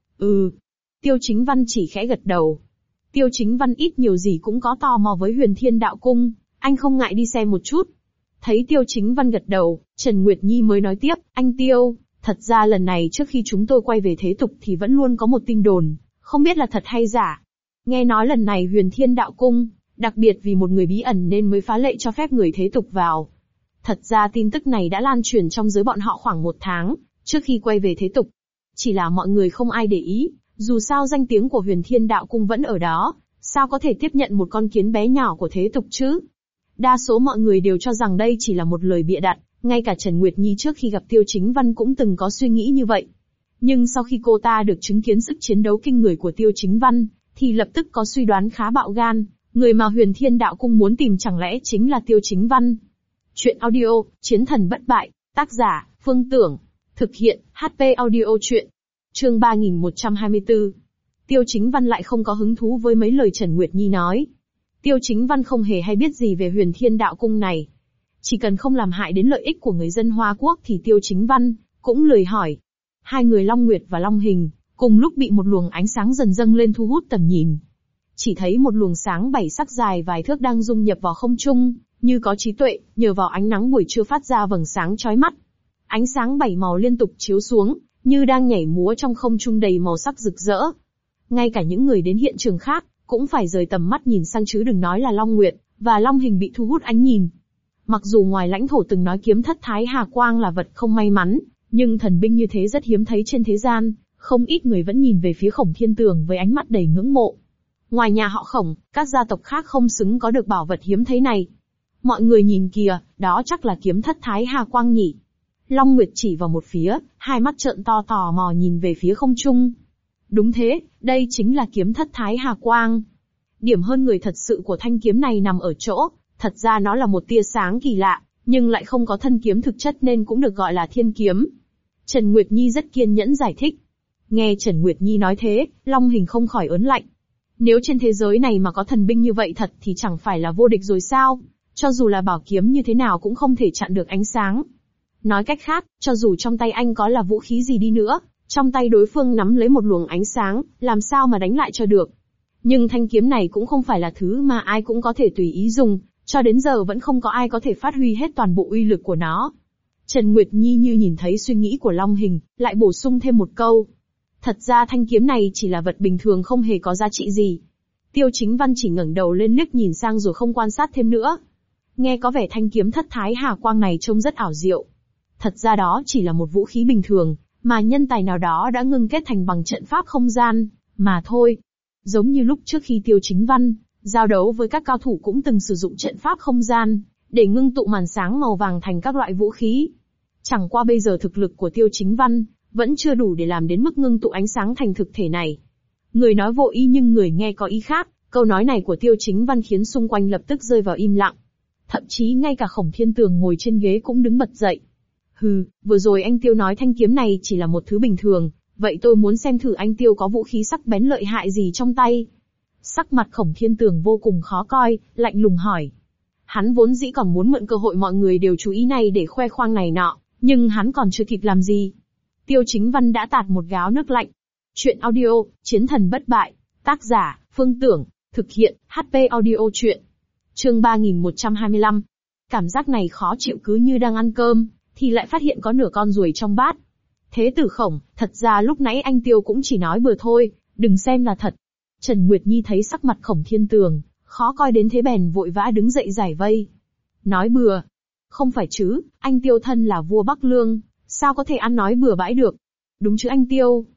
Tiêu Chính Văn chỉ khẽ gật đầu. Tiêu Chính Văn ít nhiều gì cũng có tò mò với Huyền Thiên Đạo Cung, anh không ngại đi xem một chút. Thấy Tiêu Chính Văn gật đầu, Trần Nguyệt Nhi mới nói tiếp, anh Tiêu, thật ra lần này trước khi chúng tôi quay về thế tục thì vẫn luôn có một tin đồn, không biết là thật hay giả. Nghe nói lần này Huyền Thiên Đạo Cung, đặc biệt vì một người bí ẩn nên mới phá lệ cho phép người thế tục vào. Thật ra tin tức này đã lan truyền trong giới bọn họ khoảng 1 tháng, trước khi quay về thế tục. Chỉ là mọi người không ai để ý, dù sao danh tiếng của Huyền Thiên Đạo Cung vẫn ở đó, sao có thể tiếp nhận một con kiến bé nhỏ của thế tục chứ? Đa số mọi người đều cho rằng đây chỉ là một lời bịa đặt, ngay cả Trần Nguyệt Nhi trước khi gặp Tiêu Chính Văn cũng từng có suy nghĩ như vậy. Nhưng sau khi cô ta được chứng kiến sức chiến đấu kinh người của Tiêu Chính Văn, thì lập tức có suy đoán khá bạo gan, người mà Huyền Thiên Đạo Cung muốn tìm chẳng lẽ chính là Tiêu Chính Văn. Chuyện audio, Chiến Thần Bất Bại, tác giả, Phương Tưởng, thực hiện, HP audio chuyện. Chương 3124. Tiêu Chính Văn lại không có hứng thú với mấy lời Trần Nguyệt Nhi nói. Tiêu Chính Văn không hề hay biết gì về Huyền Thiên Đạo Cung này. Chỉ cần không làm hại đến lợi ích của người dân Hoa Quốc thì Tiêu Chính Văn cũng lười hỏi. Hai người Long Nguyệt và Long Hình cùng lúc bị một luồng ánh sáng dần dâng lên thu hút tầm nhìn. Chỉ thấy một luồng sáng 7 sắc dài vài thước đang dung nhập vào không trung, như có trí tuệ, nhờ vào ánh nắng buổi trưa phát ra vầng sáng chói mắt. Ánh sáng 7 màu liên tục chiếu xuống, như đang nhảy múa trong không trung đầy màu sắc rực rỡ. Ngay cả những người đến hiện trường khác, cũng phải rời tầm mắt nhìn sang chứ đừng nói là Long Nguyệt và Long Hình bị thu hút ánh nhìn. Mặc dù ngoài lãnh thổ từng nói kiếm thất Thái Hà Quang là vật không may mắn, nhưng thần binh như thế rất hiếm thấy trên thế gian, không ít người vẫn nhìn về phía Khổng Thiên Tường với ánh mắt đầy ngưỡng mộ. Ngoài nhà họ Khổng, các gia tộc khác không xứng có được bảo vật hiếm thấy này. Mọi người nhìn kìa, đó chắc là kiếm thất Thái Hà Quang nhỉ. Long Nguyệt chỉ vào một phía, hai mắt trợn to tò mò nhìn về phía không trung. Đúng thế, đây chính là kiếm thất Thái Hà Quang. Điểm hơn người thật sự của thanh kiếm này nằm ở chỗ, thật ra nó là một tia sáng kỳ lạ, nhưng lại không có thân kiếm thực chất nên cũng được gọi là thiên kiếm. Trần Nguyệt Nhi rất kiên nhẫn giải thích. Nghe Trần Nguyệt Nhi nói thế, Long Hình không khỏi ớn lạnh. Nếu trên thế giới này mà có thần binh như vậy thật thì chẳng phải là vô địch rồi sao? Cho dù là bảo kiếm như thế nào cũng không thể chặn được ánh sáng. Nói cách khác, cho dù trong tay anh có là vũ khí gì đi nữa, trong tay đối phương nắm lấy một luồng ánh sáng, làm sao mà đánh lại cho được. Nhưng thanh kiếm này cũng không phải là thứ mà ai cũng có thể tùy ý dùng, cho đến giờ vẫn không có ai có thể phát huy hết toàn bộ uy lực của nó. Trần Nguyệt Nhi như nhìn thấy suy nghĩ của Long Hình, lại bổ sung thêm một câu. Thật ra thanh kiếm này chỉ là vật bình thường không hề có giá trị gì. Tiêu Chính Văn chỉ ngẩng đầu lên liếc nhìn sang rồi không quan sát thêm nữa. Nghe có vẻ thanh kiếm thất Thái Hà Quang này trông rất ảo diệu. Thật ra đó chỉ là một vũ khí bình thường, mà nhân tài nào đó đã ngưng kết thành bằng trận pháp không gian, mà thôi. Giống như lúc trước khi Tiêu Chính Văn giao đấu với các cao thủ cũng từng sử dụng trận pháp không gian, để ngưng tụ màn sáng màu vàng thành các loại vũ khí. Chẳng qua bây giờ thực lực của Tiêu Chính Văn vẫn chưa đủ để làm đến mức ngưng tụ ánh sáng thành thực thể này. Người nói vô ý nhưng người nghe có ý khác, câu nói này của Tiêu Chính Văn khiến xung quanh lập tức rơi vào im lặng. Thậm chí ngay cả Khổng Thiên Tường ngồi trên ghế cũng đứng bật dậy. Hừ, vừa rồi anh Tiêu nói thanh kiếm này chỉ là một thứ bình thường, vậy tôi muốn xem thử anh Tiêu có vũ khí sắc bén lợi hại gì trong tay. Sắc mặt Khổng Thiên Tường vô cùng khó coi, lạnh lùng hỏi. Hắn vốn dĩ còn muốn mượn cơ hội mọi người đều chú ý này để khoe khoang này nọ, nhưng hắn còn chưa kịp làm gì. Tiêu Chính Văn đã tạt một gáo nước lạnh. Chuyện audio, Chiến Thần Bất Bại, tác giả, Phương Tưởng, thực hiện, HP audio chuyện. Chương 3125. Cảm giác này khó chịu cứ như đang ăn cơm, thì lại phát hiện có nửa con ruồi trong bát. Thế tử Khổng, thật ra lúc nãy anh Tiêu cũng chỉ nói bừa thôi, đừng xem là thật. Trần Nguyệt Nhi thấy sắc mặt Khổng Thiên Tường khó coi đến thế bèn vội vã đứng dậy giải vây. Nói bừa? Không phải chứ, anh Tiêu thân là vua Bắc Lương, sao có thể ăn nói bừa bãi được? Đúng chứ anh Tiêu?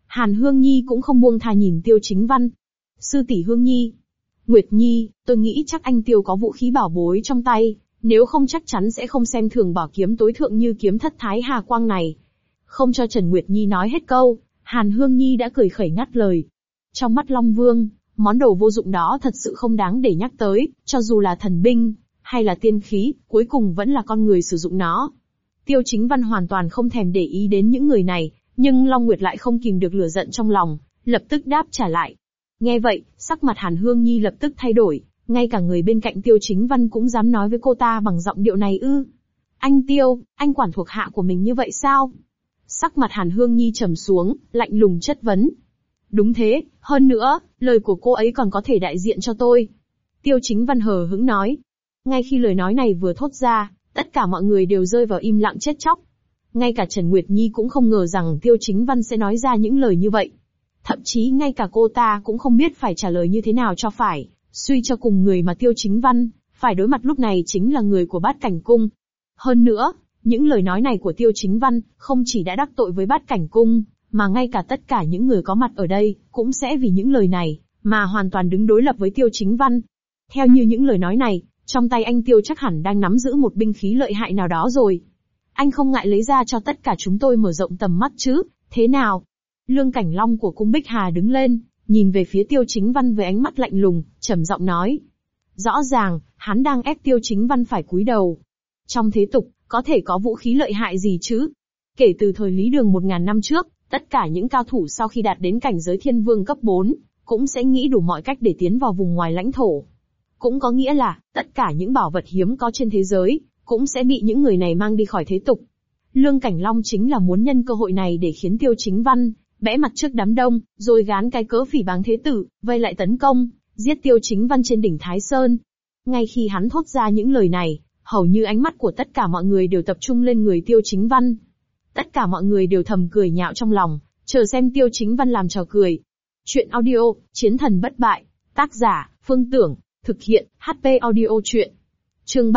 Hàn Hương Nhi cũng không buông tha nhìn Tiêu Chính Văn. Sư tỷ Hương Nhi. Nguyệt Nhi, tôi nghĩ chắc anh Tiêu có vũ khí bảo bối trong tay, nếu không chắc chắn sẽ không xem thường bảo kiếm tối thượng như kiếm thất thái hà quang này. Không cho Trần Nguyệt Nhi nói hết câu, Hàn Hương Nhi đã cười khẩy ngắt lời. Trong mắt Long Vương, món đồ vô dụng đó thật sự không đáng để nhắc tới, cho dù là thần binh, hay là tiên khí, cuối cùng vẫn là con người sử dụng nó. Tiêu Chính Văn hoàn toàn không thèm để ý đến những người này, nhưng Long Nguyệt lại không kìm được lửa giận trong lòng, lập tức đáp trả lại. Nghe vậy, sắc mặt Hàn Hương Nhi lập tức thay đổi, ngay cả người bên cạnh Tiêu Chính Văn cũng dám nói với cô ta bằng giọng điệu này ư. Anh Tiêu, anh quản thuộc hạ của mình như vậy sao? Sắc mặt Hàn Hương Nhi trầm xuống, lạnh lùng chất vấn. Đúng thế, hơn nữa, lời của cô ấy còn có thể đại diện cho tôi. Tiêu Chính Văn hờ hững nói. Ngay khi lời nói này vừa thốt ra, tất cả mọi người đều rơi vào im lặng chết chóc. Ngay cả Trần Nguyệt Nhi cũng không ngờ rằng Tiêu Chính Văn sẽ nói ra những lời như vậy. Thậm chí ngay cả cô ta cũng không biết phải trả lời như thế nào cho phải, suy cho cùng người mà Tiêu Chính Văn phải đối mặt lúc này chính là người của Bát Cảnh Cung. Hơn nữa, những lời nói này của Tiêu Chính Văn không chỉ đã đắc tội với Bát Cảnh Cung, mà ngay cả tất cả những người có mặt ở đây cũng sẽ vì những lời này mà hoàn toàn đứng đối lập với Tiêu Chính Văn. Theo như những lời nói này, trong tay anh Tiêu chắc hẳn đang nắm giữ một binh khí lợi hại nào đó rồi. Anh không ngại lấy ra cho tất cả chúng tôi mở rộng tầm mắt chứ, thế nào? Lương Cảnh Long của cung Bích Hà đứng lên, nhìn về phía Tiêu Chính Văn với ánh mắt lạnh lùng, trầm giọng nói. Rõ ràng, hắn đang ép Tiêu Chính Văn phải cúi đầu. Trong thế tục, có thể có vũ khí lợi hại gì chứ? Kể từ thời Lý Đường 1000 năm trước, tất cả những cao thủ sau khi đạt đến cảnh giới thiên vương cấp 4, cũng sẽ nghĩ đủ mọi cách để tiến vào vùng ngoài lãnh thổ. Cũng có nghĩa là, tất cả những bảo vật hiếm có trên thế giới, cũng sẽ bị những người này mang đi khỏi thế tục. Lương Cảnh Long chính là muốn nhân cơ hội này để khiến Tiêu Chính Văn bẽ mặt trước đám đông, rồi gán cái cớ phỉ báng thế tử, vây lại tấn công, giết Tiêu Chính Văn trên đỉnh Thái Sơn. Ngay khi hắn thốt ra những lời này, hầu như ánh mắt của tất cả mọi người đều tập trung lên người Tiêu Chính Văn. Tất cả mọi người đều thầm cười nhạo trong lòng, chờ xem Tiêu Chính Văn làm trò cười. Chuyện audio, Chiến thần bất bại. Tác giả, Phương Tưởng. Thực hiện, HP audio chuyện. Chương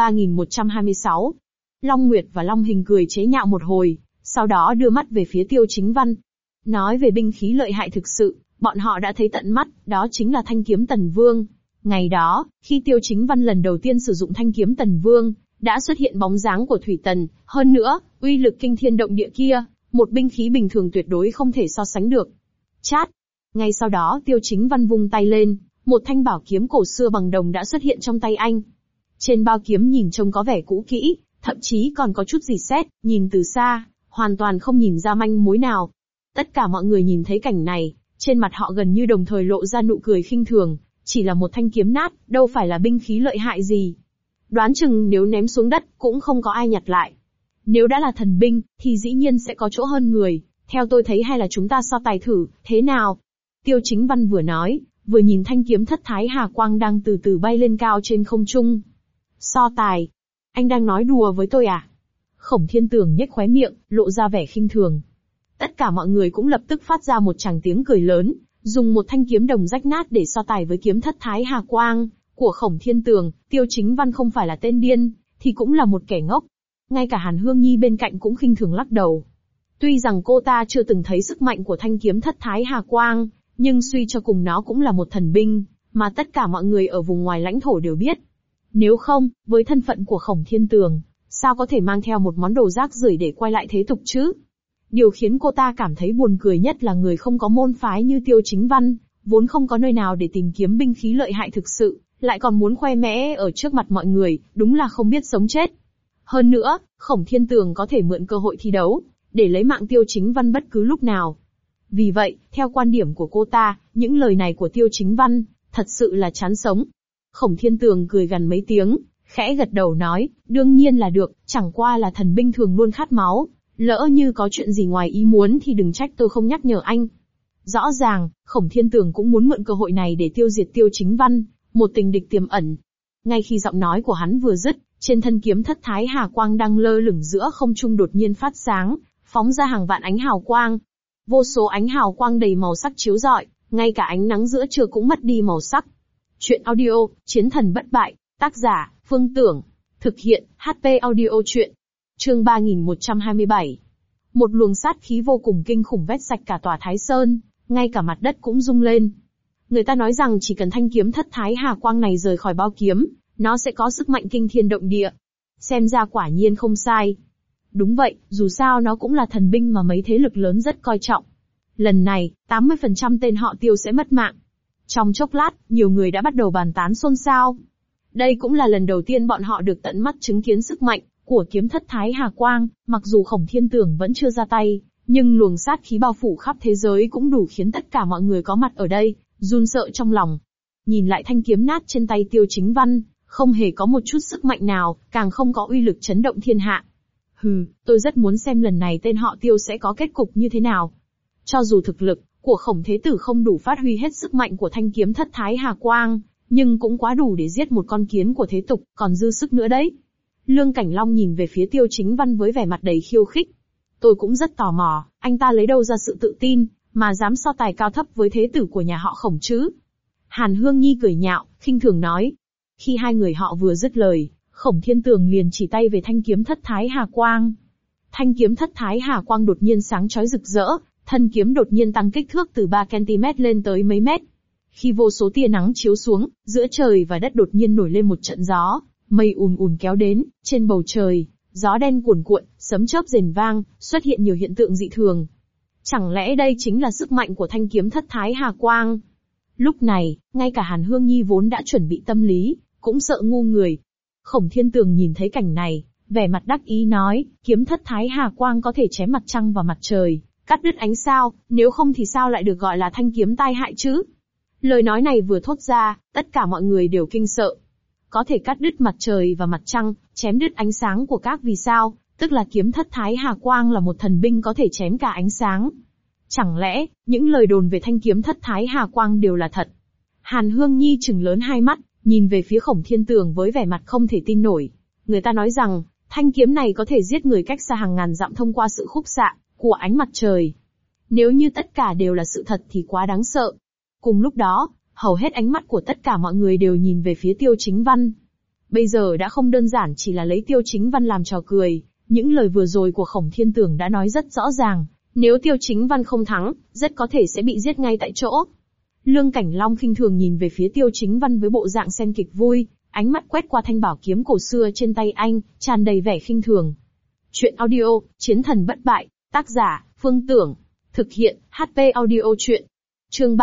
3126. Long Nguyệt và Long Hình cười chế nhạo một hồi, sau đó đưa mắt về phía Tiêu Chính Văn. Nói về binh khí lợi hại thực sự, bọn họ đã thấy tận mắt, đó chính là thanh kiếm Tần Vương. Ngày đó, khi Tiêu Chính Văn lần đầu tiên sử dụng thanh kiếm Tần Vương, đã xuất hiện bóng dáng của Thủy Tần, hơn nữa, uy lực kinh thiên động địa kia, một binh khí bình thường tuyệt đối không thể so sánh được. Chát! Ngay sau đó Tiêu Chính Văn vung tay lên, một thanh bảo kiếm cổ xưa bằng đồng đã xuất hiện trong tay anh. Trên bao kiếm nhìn trông có vẻ cũ kỹ, thậm chí còn có chút rỉ sét, nhìn từ xa, hoàn toàn không nhìn ra manh mối nào. Tất cả mọi người nhìn thấy cảnh này, trên mặt họ gần như đồng thời lộ ra nụ cười khinh thường, chỉ là một thanh kiếm nát, đâu phải là binh khí lợi hại gì. Đoán chừng nếu ném xuống đất, cũng không có ai nhặt lại. Nếu đã là thần binh, thì dĩ nhiên sẽ có chỗ hơn người, theo tôi thấy hay là chúng ta so tài thử, thế nào? Tiêu Chính Văn vừa nói, vừa nhìn thanh kiếm thất thái hà quang đang từ từ bay lên cao trên không trung. So tài? Anh đang nói đùa với tôi à? Khổng Thiên Tường nhếch khóe miệng, lộ ra vẻ khinh thường. Tất cả mọi người cũng lập tức phát ra một tràng tiếng cười lớn, dùng một thanh kiếm đồng rách nát để so tài với kiếm thất thái hà quang của Khổng Thiên Tường. Tiêu Chính Văn không phải là tên điên, thì cũng là một kẻ ngốc. Ngay cả Hàn Hương Nhi bên cạnh cũng khinh thường lắc đầu. Tuy rằng cô ta chưa từng thấy sức mạnh của thanh kiếm thất thái hà quang, nhưng suy cho cùng nó cũng là một thần binh, mà tất cả mọi người ở vùng ngoài lãnh thổ đều biết. Nếu không, với thân phận của Khổng Thiên Tường, sao có thể mang theo một món đồ rác rưởi để quay lại thế tục chứ? Điều khiến cô ta cảm thấy buồn cười nhất là người không có môn phái như Tiêu Chính Văn, vốn không có nơi nào để tìm kiếm binh khí lợi hại thực sự, lại còn muốn khoe mẽ ở trước mặt mọi người, đúng là không biết sống chết. Hơn nữa, Khổng Thiên Tường có thể mượn cơ hội thi đấu, để lấy mạng Tiêu Chính Văn bất cứ lúc nào. Vì vậy, theo quan điểm của cô ta, những lời này của Tiêu Chính Văn, thật sự là chán sống. Khổng Thiên Tường cười gằn mấy tiếng, khẽ gật đầu nói, đương nhiên là được, chẳng qua là thần binh thường luôn khát máu, lỡ như có chuyện gì ngoài ý muốn thì đừng trách tôi không nhắc nhở anh. Rõ ràng, Khổng Thiên Tường cũng muốn mượn cơ hội này để tiêu diệt Tiêu Chính Văn, một tình địch tiềm ẩn. Ngay khi giọng nói của hắn vừa dứt, trên thân kiếm thất thái hà quang đang lơ lửng giữa không trung đột nhiên phát sáng, phóng ra hàng vạn ánh hào quang. Vô số ánh hào quang đầy màu sắc chiếu rọi, ngay cả ánh nắng giữa trưa cũng mất đi màu sắc. Chuyện audio, Chiến thần bất bại, tác giả, Phương Tưởng. Thực hiện, HP audio chuyện. Chương 3127. Một luồng sát khí vô cùng kinh khủng vét sạch cả tòa Thái Sơn, ngay cả mặt đất cũng rung lên. Người ta nói rằng chỉ cần thanh kiếm thất Thái Hà Quang này rời khỏi bao kiếm, nó sẽ có sức mạnh kinh thiên động địa. Xem ra quả nhiên không sai. Đúng vậy, dù sao nó cũng là thần binh mà mấy thế lực lớn rất coi trọng. Lần này, 80% tên họ Tiêu sẽ mất mạng. Trong chốc lát, nhiều người đã bắt đầu bàn tán xôn xao. Đây cũng là lần đầu tiên bọn họ được tận mắt chứng kiến sức mạnh của kiếm thất Thái Hà Quang, mặc dù Khổng Thiên Tường vẫn chưa ra tay, nhưng luồng sát khí bao phủ khắp thế giới cũng đủ khiến tất cả mọi người có mặt ở đây run sợ trong lòng. Nhìn lại thanh kiếm nát trên tay Tiêu Chính Văn, không hề có một chút sức mạnh nào, càng không có uy lực chấn động thiên hạ. Tôi rất muốn xem lần này tên họ Tiêu sẽ có kết cục như thế nào. Cho dù thực lực của Khổng Thế Tử không đủ phát huy hết sức mạnh của thanh kiếm thất Thái Hà Quang, nhưng cũng quá đủ để giết một con kiến của thế tục, còn dư sức nữa đấy. Lương Cảnh Long nhìn về phía Tiêu Chính Văn với vẻ mặt đầy khiêu khích. Tôi cũng rất tò mò, anh ta lấy đâu ra sự tự tin, mà dám so tài cao thấp với thế tử của nhà họ Khổng chứ? Hàn Hương Nhi cười nhạo, khinh thường nói. Khi hai người họ vừa dứt lời, Khổng Thiên Tường liền chỉ tay về thanh kiếm thất Thái Hà Quang. Thanh kiếm thất Thái Hà Quang đột nhiên sáng chói rực rỡ, thân kiếm đột nhiên tăng kích thước từ 3 cm lên tới mấy mét. Khi vô số tia nắng chiếu xuống, giữa trời và đất đột nhiên nổi lên một trận gió, mây ùn ùn kéo đến, trên bầu trời, gió đen cuồn cuộn, sấm chớp rền vang, xuất hiện nhiều hiện tượng dị thường. Chẳng lẽ đây chính là sức mạnh của thanh kiếm thất Thái Hà Quang? Lúc này, ngay cả Hàn Hương Nhi vốn đã chuẩn bị tâm lý, cũng sợ ngu người. Khổng Thiên Tường nhìn thấy cảnh này, vẻ mặt đắc ý nói, kiếm thất Thái Hà Quang có thể chém mặt trăng và mặt trời, cắt đứt ánh sao, nếu không thì sao lại được gọi là thanh kiếm tai hại chứ? Lời nói này vừa thốt ra, tất cả mọi người đều kinh sợ. Có thể cắt đứt mặt trời và mặt trăng, chém đứt ánh sáng của các vì sao, tức là kiếm thất Thái Hà Quang là một thần binh có thể chém cả ánh sáng. Chẳng lẽ, những lời đồn về thanh kiếm thất Thái Hà Quang đều là thật? Hàn Hương Nhi trừng lớn hai mắt, nhìn về phía Khổng Thiên Tường với vẻ mặt không thể tin nổi. Người ta nói rằng, thanh kiếm này có thể giết người cách xa hàng ngàn dặm thông qua sự khúc xạ của ánh mặt trời. Nếu như tất cả đều là sự thật thì quá đáng sợ. Cùng lúc đó, hầu hết ánh mắt của tất cả mọi người đều nhìn về phía Tiêu Chính Văn. Bây giờ đã không đơn giản chỉ là lấy Tiêu Chính Văn làm trò cười, những lời vừa rồi của Khổng Thiên Tường đã nói rất rõ ràng, nếu Tiêu Chính Văn không thắng, rất có thể sẽ bị giết ngay tại chỗ. Lương Cảnh Long khinh thường nhìn về phía Tiêu Chính Văn với bộ dạng xem kịch vui, ánh mắt quét qua thanh bảo kiếm cổ xưa trên tay anh, tràn đầy vẻ khinh thường. Chuyện audio, Chiến thần bất bại, tác giả, Phương Tưởng, thực hiện, HP audio chuyện. Chương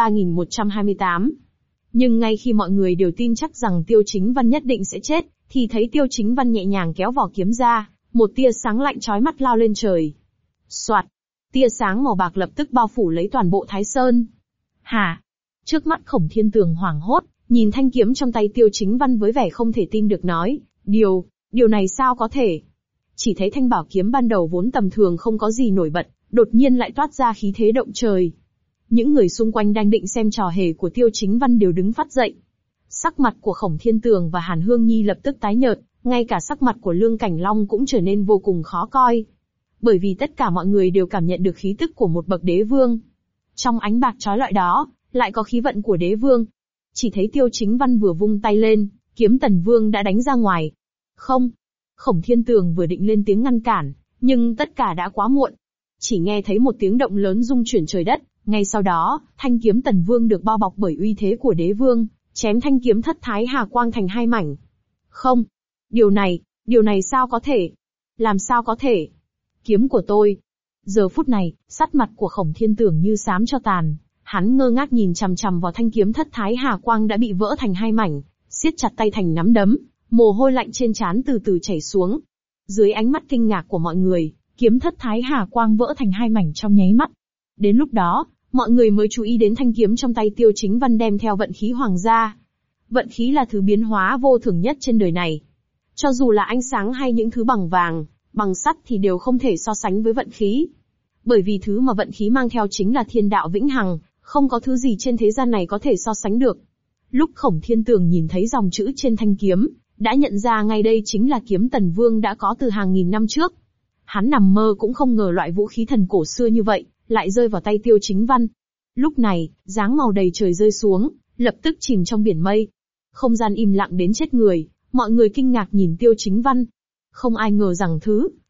3128. Nhưng ngay khi mọi người đều tin chắc rằng Tiêu Chính Văn nhất định sẽ chết, thì thấy Tiêu Chính Văn nhẹ nhàng kéo vỏ kiếm ra, một tia sáng lạnh chói mắt lao lên trời. Soạt, tia sáng màu bạc lập tức bao phủ lấy toàn bộ Thái Sơn. Hả? Trước mắt Khổng Thiên Tường hoảng hốt, nhìn thanh kiếm trong tay Tiêu Chính Văn với vẻ không thể tin được nói, điều này sao có thể? Chỉ thấy thanh bảo kiếm ban đầu vốn tầm thường không có gì nổi bật, đột nhiên lại toát ra khí thế động trời. Những người xung quanh đang định xem trò hề của Tiêu Chính Văn đều đứng phát dậy. Sắc mặt của Khổng Thiên Tường và Hàn Hương Nhi lập tức tái nhợt, ngay cả sắc mặt của Lương Cảnh Long cũng trở nên vô cùng khó coi. Bởi vì tất cả mọi người đều cảm nhận được khí tức của một bậc đế vương. Trong ánh bạc chói lọi đó, lại có khí vận của đế vương. Chỉ thấy Tiêu Chính Văn vừa vung tay lên, kiếm Tần Vương đã đánh ra ngoài. Không! Khổng Thiên Tường vừa định lên tiếng ngăn cản, nhưng tất cả đã quá muộn. Chỉ nghe thấy một tiếng động lớn rung chuyển trời đất, ngay sau đó, thanh kiếm Tần Vương được bao bọc bởi uy thế của đế vương, chém thanh kiếm thất Thái Hà Quang thành hai mảnh. Không! Điều này sao có thể? Làm sao có thể? Kiếm của tôi! Giờ phút này, sắc mặt của Khổng Thiên Tường như xám cho tàn. Hắn ngơ ngác nhìn chằm chằm vào thanh kiếm thất Thái Hà Quang đã bị vỡ thành hai mảnh, siết chặt tay thành nắm đấm, mồ hôi lạnh trên trán từ từ chảy xuống. Dưới ánh mắt kinh ngạc của mọi người, kiếm thất Thái Hà Quang vỡ thành hai mảnh trong nháy mắt. Đến lúc đó, mọi người mới chú ý đến thanh kiếm trong tay Tiêu Chính Văn đem theo vận khí hoàng gia. Vận khí là thứ biến hóa vô thường nhất trên đời này. Cho dù là ánh sáng hay những thứ bằng vàng, bằng sắt thì đều không thể so sánh với vận khí. Bởi vì thứ mà vận khí mang theo chính là thiên đạo vĩnh hằng, không có thứ gì trên thế gian này có thể so sánh được. Lúc Khổng Thiên Tường nhìn thấy dòng chữ trên thanh kiếm, đã nhận ra ngay đây chính là kiếm Tần Vương đã có từ hàng nghìn năm trước. Hắn nằm mơ cũng không ngờ loại vũ khí thần cổ xưa như vậy, lại rơi vào tay Tiêu Chính Văn. Lúc này, dáng màu đầy trời rơi xuống, lập tức chìm trong biển mây. Không gian im lặng đến chết người, mọi người kinh ngạc nhìn Tiêu Chính Văn. Không ai ngờ rằng thứ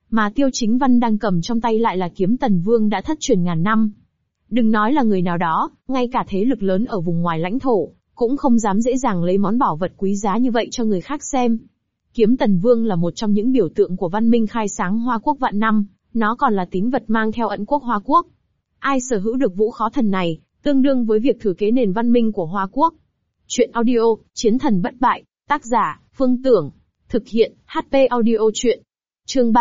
Mà Tiêu Chính Văn đang cầm trong tay lại là kiếm Tần Vương đã thất truyền ngàn năm. Đừng nói là người nào đó, ngay cả thế lực lớn ở vùng ngoài lãnh thổ, cũng không dám dễ dàng lấy món bảo vật quý giá như vậy cho người khác xem. Kiếm Tần Vương là một trong những biểu tượng của văn minh khai sáng Hoa Quốc vạn năm, nó còn là tín vật mang theo ẩn quốc Hoa Quốc. Ai sở hữu được vũ khó thần này, tương đương với việc thừa kế nền văn minh của Hoa Quốc. Chuyện audio, Chiến thần bất bại, tác giả, Phương Tưởng, thực hiện, HP audio chuyện. Chương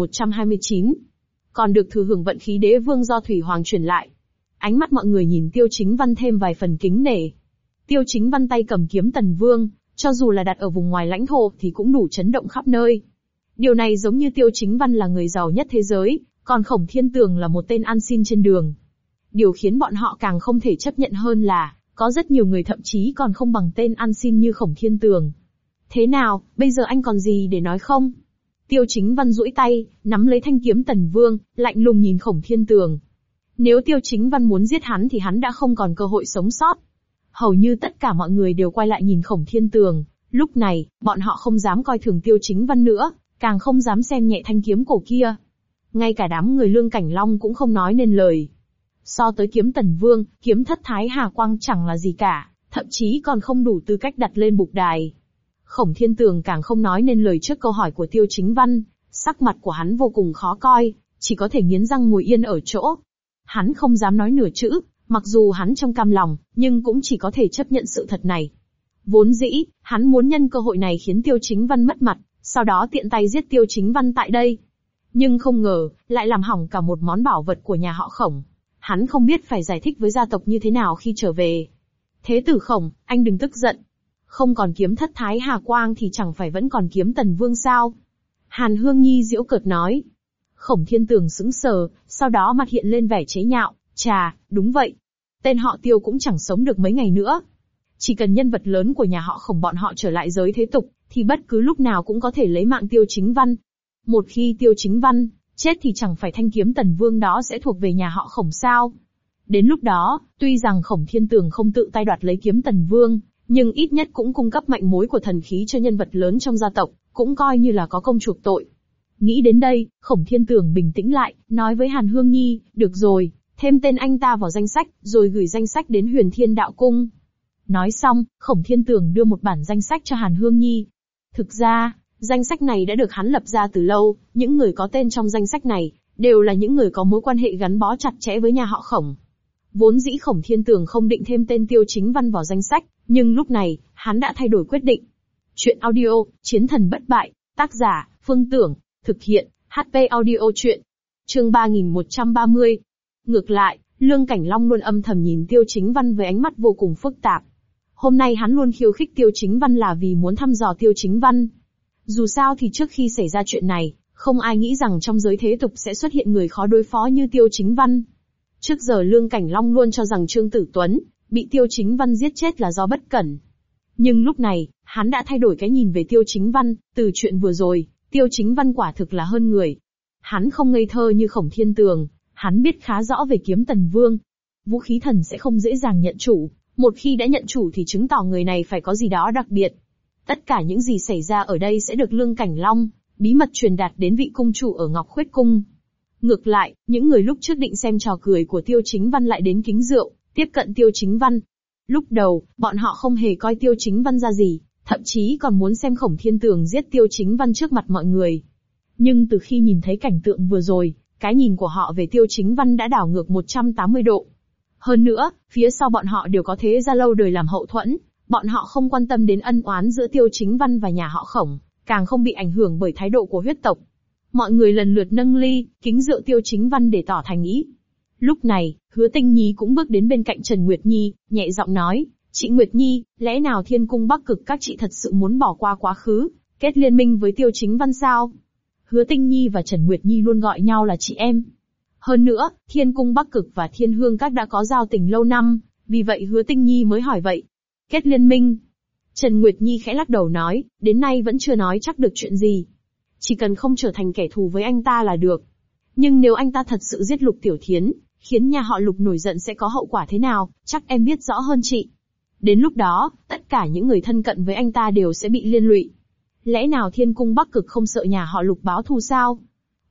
3129. Còn được thừa hưởng vận khí đế vương do Thủy Hoàng truyền lại. Ánh mắt mọi người nhìn Tiêu Chính Văn thêm vài phần kính nể. Tiêu Chính Văn tay cầm kiếm Tần Vương, cho dù là đặt ở vùng ngoài lãnh thổ thì cũng đủ chấn động khắp nơi. Điều này giống như Tiêu Chính Văn là người giàu nhất thế giới, còn Khổng Thiên Tường là một tên ăn xin trên đường. Điều khiến bọn họ càng không thể chấp nhận hơn là, có rất nhiều người thậm chí còn không bằng tên ăn xin như Khổng Thiên Tường. Thế nào, bây giờ anh còn gì để nói không? Tiêu Chính Văn duỗi tay, nắm lấy thanh kiếm Tần Vương, lạnh lùng nhìn Khổng Thiên Tường. Nếu Tiêu Chính Văn muốn giết hắn thì hắn đã không còn cơ hội sống sót. Hầu như tất cả mọi người đều quay lại nhìn Khổng Thiên Tường, lúc này, bọn họ không dám coi thường Tiêu Chính Văn nữa, càng không dám xem nhẹ thanh kiếm cổ kia. Ngay cả đám người Lương Cảnh Long cũng không nói nên lời. So tới kiếm Tần Vương, kiếm thất Thái Hà Quang chẳng là gì cả, thậm chí còn không đủ tư cách đặt lên bục đài. Khổng Thiên Tường càng không nói nên lời trước câu hỏi của Tiêu Chính Văn, sắc mặt của hắn vô cùng khó coi, chỉ có thể nghiến răng ngồi yên ở chỗ. Hắn không dám nói nửa chữ, mặc dù hắn trong cam lòng, nhưng cũng chỉ có thể chấp nhận sự thật này. Vốn dĩ, hắn muốn nhân cơ hội này khiến Tiêu Chính Văn mất mặt, sau đó tiện tay giết Tiêu Chính Văn tại đây. Nhưng không ngờ, lại làm hỏng cả một món bảo vật của nhà họ Khổng. Hắn không biết phải giải thích với gia tộc như thế nào khi trở về. Thế tử Khổng, anh đừng tức giận. Không còn kiếm thất Thái Hà Quang thì chẳng phải vẫn còn kiếm Tần Vương sao? Hàn Hương Nhi giễu cợt nói. Khổng Thiên Tường sững sờ, sau đó mặt hiện lên vẻ chế nhạo, chà, đúng vậy. Tên họ Tiêu cũng chẳng sống được mấy ngày nữa. Chỉ cần nhân vật lớn của nhà họ Khổng bọn họ trở lại giới thế tục, thì bất cứ lúc nào cũng có thể lấy mạng Tiêu Chính Văn. Một khi Tiêu Chính Văn chết thì chẳng phải thanh kiếm Tần Vương đó sẽ thuộc về nhà họ Khổng sao? Đến lúc đó, tuy rằng Khổng Thiên Tường không tự tay đoạt lấy kiếm Tần Vương, nhưng ít nhất cũng cung cấp mạnh mối của thần khí cho nhân vật lớn trong gia tộc, cũng coi như là có công chuộc tội. Nghĩ đến đây, Khổng Thiên Tường bình tĩnh lại, nói với Hàn Hương Nhi, được rồi, thêm tên anh ta vào danh sách, rồi gửi danh sách đến Huyền Thiên Đạo Cung. Nói xong, Khổng Thiên Tường đưa một bản danh sách cho Hàn Hương Nhi. Thực ra, danh sách này đã được hắn lập ra từ lâu, những người có tên trong danh sách này, đều là những người có mối quan hệ gắn bó chặt chẽ với nhà họ Khổng. Vốn dĩ Khổng Thiên Tường không định thêm tên Tiêu Chính Văn vào danh sách, nhưng lúc này, hắn đã thay đổi quyết định. Chuyện audio, Chiến thần bất bại, tác giả, Phương Tưởng, thực hiện, HP audio chuyện. Chương 3130. Ngược lại, Lương Cảnh Long luôn âm thầm nhìn Tiêu Chính Văn với ánh mắt vô cùng phức tạp. Hôm nay hắn luôn khiêu khích Tiêu Chính Văn là vì muốn thăm dò Tiêu Chính Văn. Dù sao thì trước khi xảy ra chuyện này, không ai nghĩ rằng trong giới thế tục sẽ xuất hiện người khó đối phó như Tiêu Chính Văn. Trước giờ Lương Cảnh Long luôn cho rằng Trương Tử Tuấn bị Tiêu Chính Văn giết chết là do bất cẩn. Nhưng lúc này, hắn đã thay đổi cái nhìn về Tiêu Chính Văn, từ chuyện vừa rồi, Tiêu Chính Văn quả thực là hơn người. Hắn không ngây thơ như Khổng Thiên Tường, hắn biết khá rõ về kiếm Tần Vương. Vũ khí thần sẽ không dễ dàng nhận chủ, một khi đã nhận chủ thì chứng tỏ người này phải có gì đó đặc biệt. Tất cả những gì xảy ra ở đây sẽ được Lương Cảnh Long bí mật truyền đạt đến vị cung chủ ở Ngọc Khuyết Cung. Ngược lại, những người lúc trước định xem trò cười của Tiêu Chính Văn lại đến kính rượu, tiếp cận Tiêu Chính Văn. Lúc đầu, bọn họ không hề coi Tiêu Chính Văn ra gì, thậm chí còn muốn xem Khổng Thiên Tường giết Tiêu Chính Văn trước mặt mọi người. Nhưng từ khi nhìn thấy cảnh tượng vừa rồi, cái nhìn của họ về Tiêu Chính Văn đã đảo ngược 180 độ. Hơn nữa, phía sau bọn họ đều có thế gia lâu đời làm hậu thuẫn, bọn họ không quan tâm đến ân oán giữa Tiêu Chính Văn và nhà họ Khổng, càng không bị ảnh hưởng bởi thái độ của huyết tộc. Mọi người lần lượt nâng ly, kính rượu Tiêu Chính Văn để tỏ thành ý. Lúc này, Hứa Tinh Nhi cũng bước đến bên cạnh Trần Nguyệt Nhi, nhẹ giọng nói, chị Nguyệt Nhi, lẽ nào Thiên Cung Bắc Cực các chị thật sự muốn bỏ qua quá khứ, kết liên minh với Tiêu Chính Văn sao? Hứa Tinh Nhi và Trần Nguyệt Nhi luôn gọi nhau là chị em. Hơn nữa, Thiên Cung Bắc Cực và Thiên Hương các đã có giao tình lâu năm, vì vậy Hứa Tinh Nhi mới hỏi vậy. Kết liên minh? Trần Nguyệt Nhi khẽ lắc đầu nói, đến nay vẫn chưa nói chắc được chuyện gì. Chỉ cần không trở thành kẻ thù với anh ta là được. Nhưng nếu anh ta thật sự giết Lục Tiểu Thiến, khiến nhà họ Lục nổi giận sẽ có hậu quả thế nào, chắc em biết rõ hơn chị. Đến lúc đó, tất cả những người thân cận với anh ta đều sẽ bị liên lụy. Lẽ nào Thiên Cung Bắc Cực không sợ nhà họ Lục báo thù sao?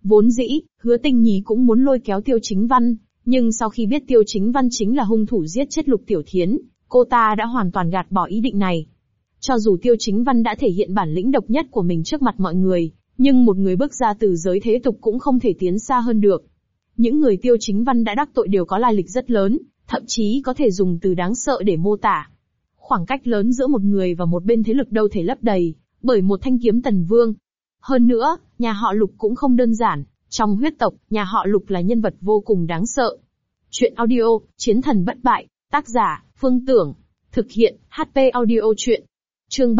Vốn dĩ, Hứa Tinh Nhi cũng muốn lôi kéo Tiêu Chính Văn, nhưng sau khi biết Tiêu Chính Văn chính là hung thủ giết chết Lục Tiểu Thiến, cô ta đã hoàn toàn gạt bỏ ý định này. Cho dù Tiêu Chính Văn đã thể hiện bản lĩnh độc nhất của mình trước mặt mọi người, nhưng một người bước ra từ giới thế tục cũng không thể tiến xa hơn được. Những người Tiêu Chính Văn đã đắc tội đều có lai lịch rất lớn, thậm chí có thể dùng từ đáng sợ để mô tả. Khoảng cách lớn giữa một người và một bên thế lực đâu thể lấp đầy, bởi một thanh kiếm Tần Vương. Hơn nữa, nhà họ Lục cũng không đơn giản, trong huyết tộc, nhà họ Lục là nhân vật vô cùng đáng sợ. Chuyện audio, Chiến thần bất bại, tác giả, Phương Tưởng, thực hiện, HP audio chuyện. Chương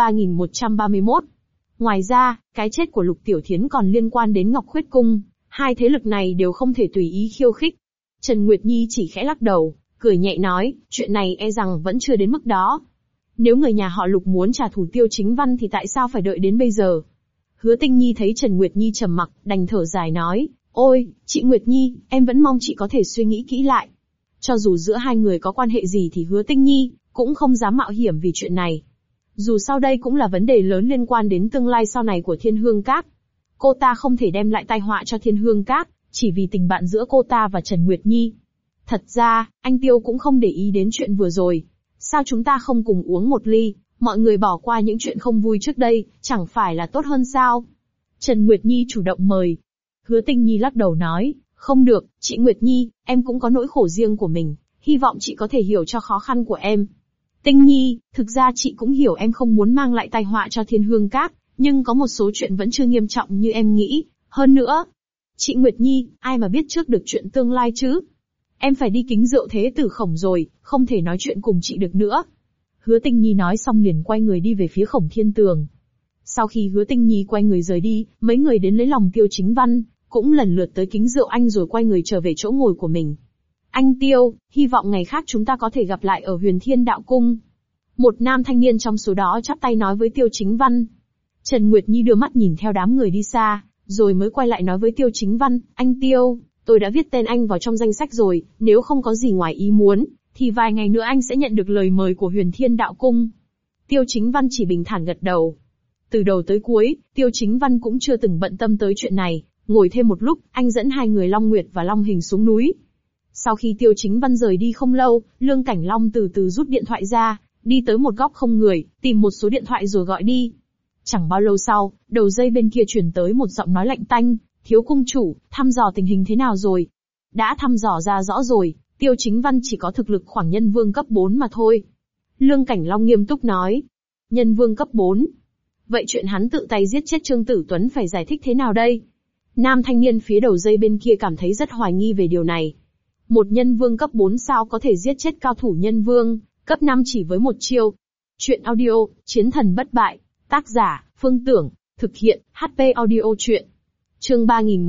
3131. Ngoài ra, cái chết của Lục Tiểu Thiến còn liên quan đến Ngọc Khuyết Cung, hai thế lực này đều không thể tùy ý khiêu khích. Trần Nguyệt Nhi chỉ khẽ lắc đầu, cười nhẹ nói, chuyện này e rằng vẫn chưa đến mức đó. Nếu người nhà họ Lục muốn trả thù Tiêu Chính Văn thì tại sao phải đợi đến bây giờ? Hứa Tinh Nhi thấy Trần Nguyệt Nhi trầm mặc, đành thở dài nói, ôi, chị Nguyệt Nhi, em vẫn mong chị có thể suy nghĩ kỹ lại. Cho dù giữa hai người có quan hệ gì thì Hứa Tinh Nhi cũng không dám mạo hiểm vì chuyện này. Dù sao đây cũng là vấn đề lớn liên quan đến tương lai sau này của Thiên Hương Các. Cô ta không thể đem lại tai họa cho Thiên Hương Các, chỉ vì tình bạn giữa cô ta và Trần Nguyệt Nhi. Thật ra, anh Tiêu cũng không để ý đến chuyện vừa rồi. Sao chúng ta không cùng uống một ly, mọi người bỏ qua những chuyện không vui trước đây, chẳng phải là tốt hơn sao? Trần Nguyệt Nhi chủ động mời. Hứa Tinh Nhi lắc đầu nói, không được, chị Nguyệt Nhi, em cũng có nỗi khổ riêng của mình, hy vọng chị có thể hiểu cho khó khăn của em. Tinh Nhi, thực ra chị cũng hiểu em không muốn mang lại tai họa cho Thiên Hương Các, nhưng có một số chuyện vẫn chưa nghiêm trọng như em nghĩ. Hơn nữa, chị Nguyệt Nhi, ai mà biết trước được chuyện tương lai chứ? Em phải đi kính rượu Thế Tử Khổng rồi, không thể nói chuyện cùng chị được nữa. Hứa Tinh Nhi nói xong liền quay người đi về phía Khổng Thiên Tường. Sau khi Hứa Tinh Nhi quay người rời đi, mấy người đến lấy lòng Tiêu Chính Văn, cũng lần lượt tới kính rượu anh rồi quay người trở về chỗ ngồi của mình. Anh Tiêu, hy vọng ngày khác chúng ta có thể gặp lại ở Huyền Thiên Đạo Cung. Một nam thanh niên trong số đó chắp tay nói với Tiêu Chính Văn. Trần Nguyệt Nhi đưa mắt nhìn theo đám người đi xa, rồi mới quay lại nói với Tiêu Chính Văn, anh Tiêu, tôi đã viết tên anh vào trong danh sách rồi, nếu không có gì ngoài ý muốn, thì vài ngày nữa anh sẽ nhận được lời mời của Huyền Thiên Đạo Cung. Tiêu Chính Văn chỉ bình thản gật đầu. Từ đầu tới cuối, Tiêu Chính Văn cũng chưa từng bận tâm tới chuyện này, ngồi thêm một lúc, anh dẫn hai người Long Nguyệt và Long Hình xuống núi. Sau khi Tiêu Chính Văn rời đi không lâu, Lương Cảnh Long từ từ rút điện thoại ra, đi tới một góc không người, tìm một số điện thoại rồi gọi đi. Chẳng bao lâu sau, đầu dây bên kia truyền tới một giọng nói lạnh tanh, thiếu cung chủ, thăm dò tình hình thế nào rồi? Đã thăm dò ra rõ rồi, Tiêu Chính Văn chỉ có thực lực khoảng nhân vương cấp 4 mà thôi. Lương Cảnh Long nghiêm túc nói. Nhân vương cấp 4? Vậy chuyện hắn tự tay giết chết Trương Tử Tuấn phải giải thích thế nào đây? Nam thanh niên phía đầu dây bên kia cảm thấy rất hoài nghi về điều này. Một nhân vương cấp 4 sao có thể giết chết cao thủ nhân vương, cấp 5 chỉ với một chiêu. Chuyện audio, Chiến thần bất bại, tác giả, Phương Tưởng, thực hiện, HP audio chuyện. Chương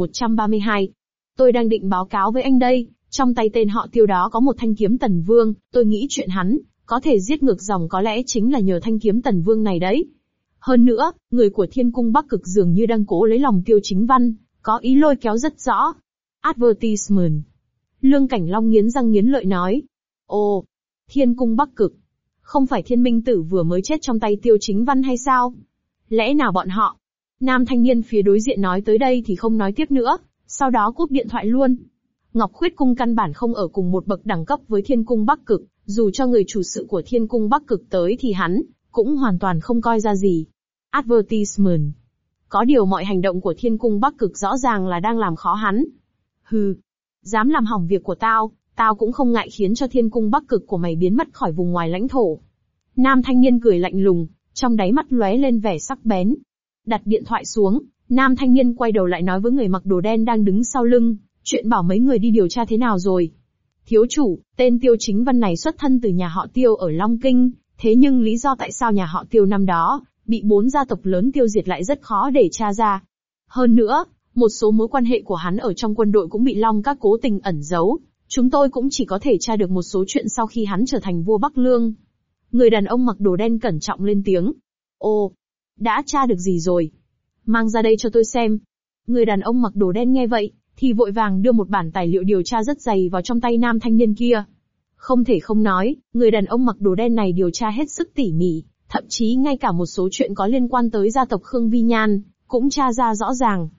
3132. Tôi đang định báo cáo với anh đây, trong tay tên họ Tiêu đó có một thanh kiếm Tần Vương, tôi nghĩ chuyện hắn có thể giết ngược dòng có lẽ chính là nhờ thanh kiếm Tần Vương này đấy. Hơn nữa, người của Thiên Cung Bắc Cực dường như đang cố lấy lòng Tiêu Chính Văn, có ý lôi kéo rất rõ. Advertisement. Lương Cảnh Long nghiến răng nghiến lợi nói. Ồ, Thiên Cung Bắc Cực. Không phải Thiên Minh Tử vừa mới chết trong tay Tiêu Chính Văn hay sao? Lẽ nào bọn họ? Nam thanh niên phía đối diện nói tới đây thì không nói tiếp nữa, sau đó cúp điện thoại luôn. Ngọc Khuyết Cung căn bản không ở cùng một bậc đẳng cấp với Thiên Cung Bắc Cực, dù cho người chủ sự của Thiên Cung Bắc Cực tới thì hắn cũng hoàn toàn không coi ra gì. Advertisement. Có điều mọi hành động của Thiên Cung Bắc Cực rõ ràng là đang làm khó hắn. Hừ, dám làm hỏng việc của tao, tao cũng không ngại khiến cho Thiên Cung Bắc Cực của mày biến mất khỏi vùng ngoài lãnh thổ. Nam thanh niên cười lạnh lùng, trong đáy mắt lóe lên vẻ sắc bén. Đặt điện thoại xuống, nam thanh niên quay đầu lại nói với người mặc đồ đen đang đứng sau lưng, chuyện bảo mấy người đi điều tra thế nào rồi? Thiếu chủ, tên Tiêu Chính Văn này xuất thân từ nhà họ Tiêu ở Long Kinh, thế nhưng lý do tại sao nhà họ Tiêu năm đó bị 4 gia tộc lớn tiêu diệt lại rất khó để tra ra. Hơn nữa, một số mối quan hệ của hắn ở trong quân đội cũng bị Long Các cố tình ẩn giấu, chúng tôi cũng chỉ có thể tra được một số chuyện sau khi hắn trở thành vua Bắc Lương. Người đàn ông mặc đồ đen cẩn trọng lên tiếng. Ồ, đã tra được gì rồi? Mang ra đây cho tôi xem. Người đàn ông mặc đồ đen nghe vậy, thì vội vàng đưa một bản tài liệu điều tra rất dày vào trong tay nam thanh niên kia. Không thể không nói, người đàn ông mặc đồ đen này điều tra hết sức tỉ mỉ, thậm chí ngay cả một số chuyện có liên quan tới gia tộc Khương Vi Nhan, cũng tra ra rõ ràng.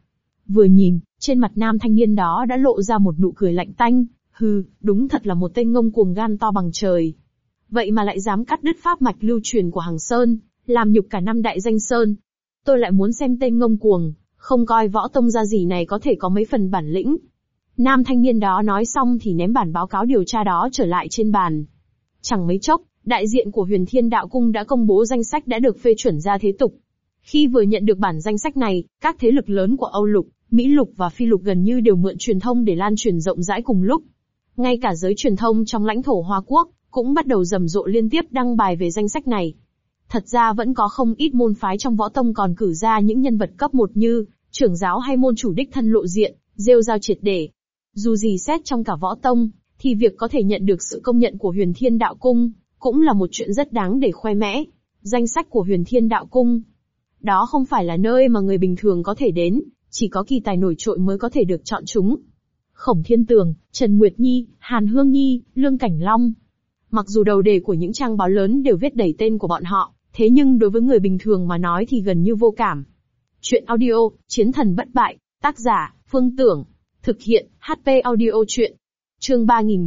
Vừa nhìn, trên mặt nam thanh niên đó đã lộ ra một nụ cười lạnh tanh. Hừ, đúng thật là một tên ngông cuồng gan to bằng trời. Vậy mà lại dám cắt đứt pháp mạch lưu truyền của Hằng Sơn, làm nhục cả năm đại danh sơn. Tôi lại muốn xem tên ngông cuồng, không coi võ tông ra gì này có thể có mấy phần bản lĩnh. Nam thanh niên đó nói xong thì ném bản báo cáo điều tra đó trở lại trên bàn. Chẳng mấy chốc, đại diện của Huyền Thiên Đạo Cung đã công bố danh sách đã được phê chuẩn ra thế tục. Khi vừa nhận được bản danh sách này, các thế lực lớn của Âu Lục, Mỹ Lục và Phi Lục gần như đều mượn truyền thông để lan truyền rộng rãi cùng lúc. Ngay cả giới truyền thông trong lãnh thổ Hoa Quốc cũng bắt đầu rầm rộ liên tiếp đăng bài về danh sách này. Thật ra vẫn có không ít môn phái trong võ tông còn cử ra những nhân vật cấp 1 như trưởng giáo hay môn chủ đích thân lộ diện, rêu rao triệt để. Dù gì xét trong cả võ tông, thì việc có thể nhận được sự công nhận của Huyền Thiên Đạo Cung cũng là một chuyện rất đáng để khoe mẽ. Danh sách của Huyền Thiên Đạo Cung, đó không phải là nơi mà người bình thường có thể đến, chỉ có kỳ tài nổi trội mới có thể được chọn chúng. Khổng Thiên Tường, Trần Nguyệt Nhi, Hàn Hương Nhi, Lương Cảnh Long. Mặc dù đầu đề của những trang báo lớn đều viết đầy tên của bọn họ, thế nhưng đối với người bình thường mà nói thì gần như vô cảm. Chuyện audio, Chiến thần bất bại, tác giả, Phương Tưởng. Thực hiện, HP Audio Chuyện. Chương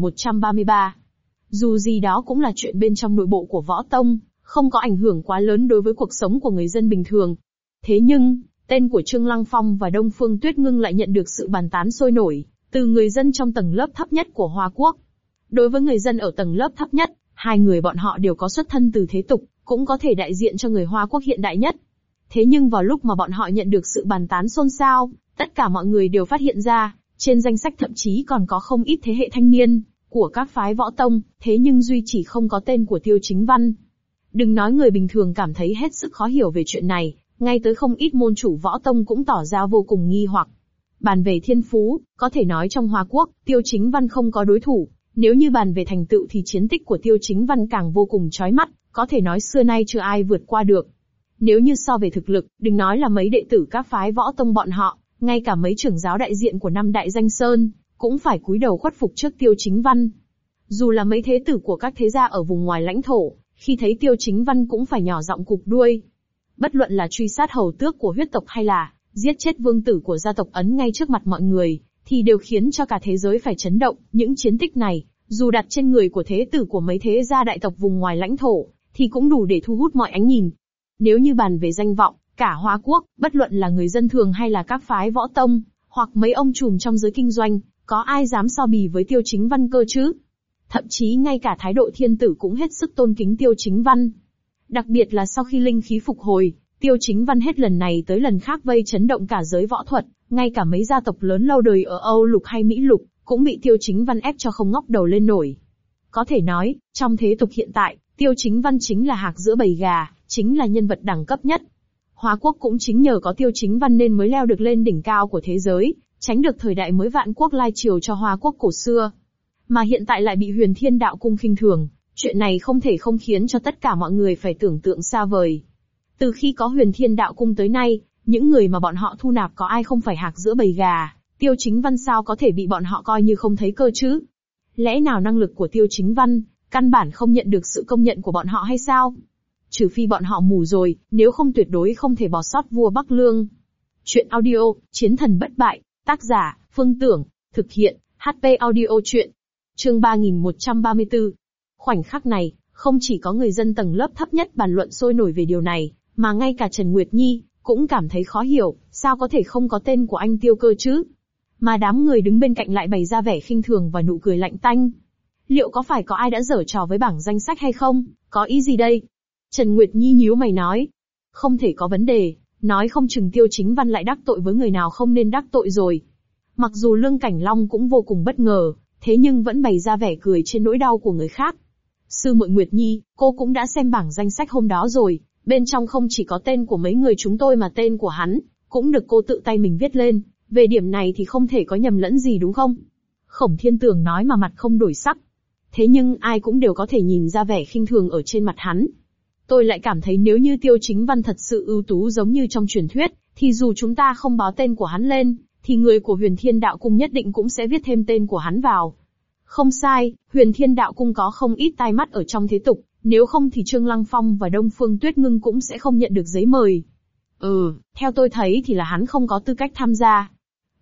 3133. Dù gì đó cũng là chuyện bên trong nội bộ của võ tông, không có ảnh hưởng quá lớn đối với cuộc sống của người dân bình thường. Thế nhưng, tên của Trương Lăng Phong và Đông Phương Tuyết Ngưng lại nhận được sự bàn tán sôi nổi, từ người dân trong tầng lớp thấp nhất của Hoa Quốc. Đối với người dân ở tầng lớp thấp nhất, hai người bọn họ đều có xuất thân từ thế tục, cũng có thể đại diện cho người Hoa Quốc hiện đại nhất. Thế nhưng vào lúc mà bọn họ nhận được sự bàn tán xôn xao, tất cả mọi người đều phát hiện ra, trên danh sách thậm chí còn có không ít thế hệ thanh niên của các phái võ tông, thế nhưng duy chỉ không có tên của Tiêu Chính Văn. Đừng nói người bình thường cảm thấy hết sức khó hiểu về chuyện này, ngay tới không ít môn chủ võ tông cũng tỏ ra vô cùng nghi hoặc. Bàn về thiên phú, có thể nói trong Hoa Quốc, Tiêu Chính Văn không có đối thủ. Nếu như bàn về thành tựu thì chiến tích của Tiêu Chính Văn càng vô cùng chói mắt, có thể nói xưa nay chưa ai vượt qua được. Nếu như so về thực lực, đừng nói là mấy đệ tử các phái võ tông bọn họ, ngay cả mấy trưởng giáo đại diện của năm đại danh sơn, cũng phải cúi đầu khuất phục trước Tiêu Chính Văn. Dù là mấy thế tử của các thế gia ở vùng ngoài lãnh thổ, khi thấy Tiêu Chính Văn cũng phải nhỏ giọng cụp đuôi. Bất luận là truy sát hầu tước của huyết tộc hay là giết chết vương tử của gia tộc Ấn ngay trước mặt mọi người, thì đều khiến cho cả thế giới phải chấn động. Những chiến tích này, dù đặt trên người của thế tử của mấy thế gia đại tộc vùng ngoài lãnh thổ, thì cũng đủ để thu hút mọi ánh nhìn. Nếu như bàn về danh vọng, cả Hoa Quốc, bất luận là người dân thường hay là các phái võ tông, hoặc mấy ông trùm trong giới kinh doanh, có ai dám so bì với Tiêu Chính Văn cơ chứ? Thậm chí ngay cả thái độ thiên tử cũng hết sức tôn kính Tiêu Chính Văn. Đặc biệt là sau khi linh khí phục hồi, Tiêu Chính Văn hết lần này tới lần khác vây chấn động cả giới võ thuật, ngay cả mấy gia tộc lớn lâu đời ở Âu Lục hay Mỹ Lục, cũng bị Tiêu Chính Văn ép cho không ngóc đầu lên nổi. Có thể nói, trong thế tục hiện tại, Tiêu Chính Văn chính là hạc giữa bầy gà, chính là nhân vật đẳng cấp nhất. Hoa Quốc cũng chính nhờ có Tiêu Chính Văn nên mới leo được lên đỉnh cao của thế giới, tránh được thời đại mới vạn quốc lai triều cho Hoa Quốc cổ xưa. Mà hiện tại lại bị Huyền Thiên Đạo Cung khinh thường, chuyện này không thể không khiến cho tất cả mọi người phải tưởng tượng xa vời. Từ khi có Huyền Thiên Đạo Cung tới nay, những người mà bọn họ thu nạp có ai không phải hạc giữa bầy gà, Tiêu Chính Văn sao có thể bị bọn họ coi như không thấy cơ chứ? Lẽ nào năng lực của Tiêu Chính Văn, căn bản không nhận được sự công nhận của bọn họ hay sao? Trừ phi bọn họ mù rồi, nếu không tuyệt đối không thể bỏ sót vua Bắc Lương. Chuyện audio, Chiến thần bất bại, tác giả, Phương Tưởng, thực hiện, HP Audio Chuyện. Chương 3134. Khoảnh khắc này, không chỉ có người dân tầng lớp thấp nhất bàn luận sôi nổi về điều này, mà ngay cả Trần Nguyệt Nhi cũng cảm thấy khó hiểu, sao có thể không có tên của anh Tiêu cơ chứ? Mà đám người đứng bên cạnh lại bày ra vẻ khinh thường và nụ cười lạnh tanh. Liệu có phải có ai đã giở trò với bảng danh sách hay không? Có ý gì đây? Trần Nguyệt Nhi nhíu mày nói. Không thể có vấn đề, nói không chừng Tiêu Chính Văn lại đắc tội với người nào không nên đắc tội rồi. Mặc dù Lương Cảnh Long cũng vô cùng bất ngờ, thế nhưng vẫn bày ra vẻ cười trên nỗi đau của người khác. Sư muội Nguyệt Nhi, cô cũng đã xem bảng danh sách hôm đó rồi, bên trong không chỉ có tên của mấy người chúng tôi mà tên của hắn cũng được cô tự tay mình viết lên, về điểm này thì không thể có nhầm lẫn gì đúng không? Khổng Thiên Tường nói mà mặt không đổi sắc. Thế nhưng ai cũng đều có thể nhìn ra vẻ khinh thường ở trên mặt hắn. Tôi lại cảm thấy nếu như Tiêu Chính Văn thật sự ưu tú giống như trong truyền thuyết, thì dù chúng ta không báo tên của hắn lên, thì người của Huyền Thiên Đạo Cung nhất định cũng sẽ viết thêm tên của hắn vào. Không sai, Huyền Thiên Đạo Cung có không ít tai mắt ở trong thế tục, nếu không thì Trương Lăng Phong và Đông Phương Tuyết Ngưng cũng sẽ không nhận được giấy mời. Theo tôi thấy thì là hắn không có tư cách tham gia.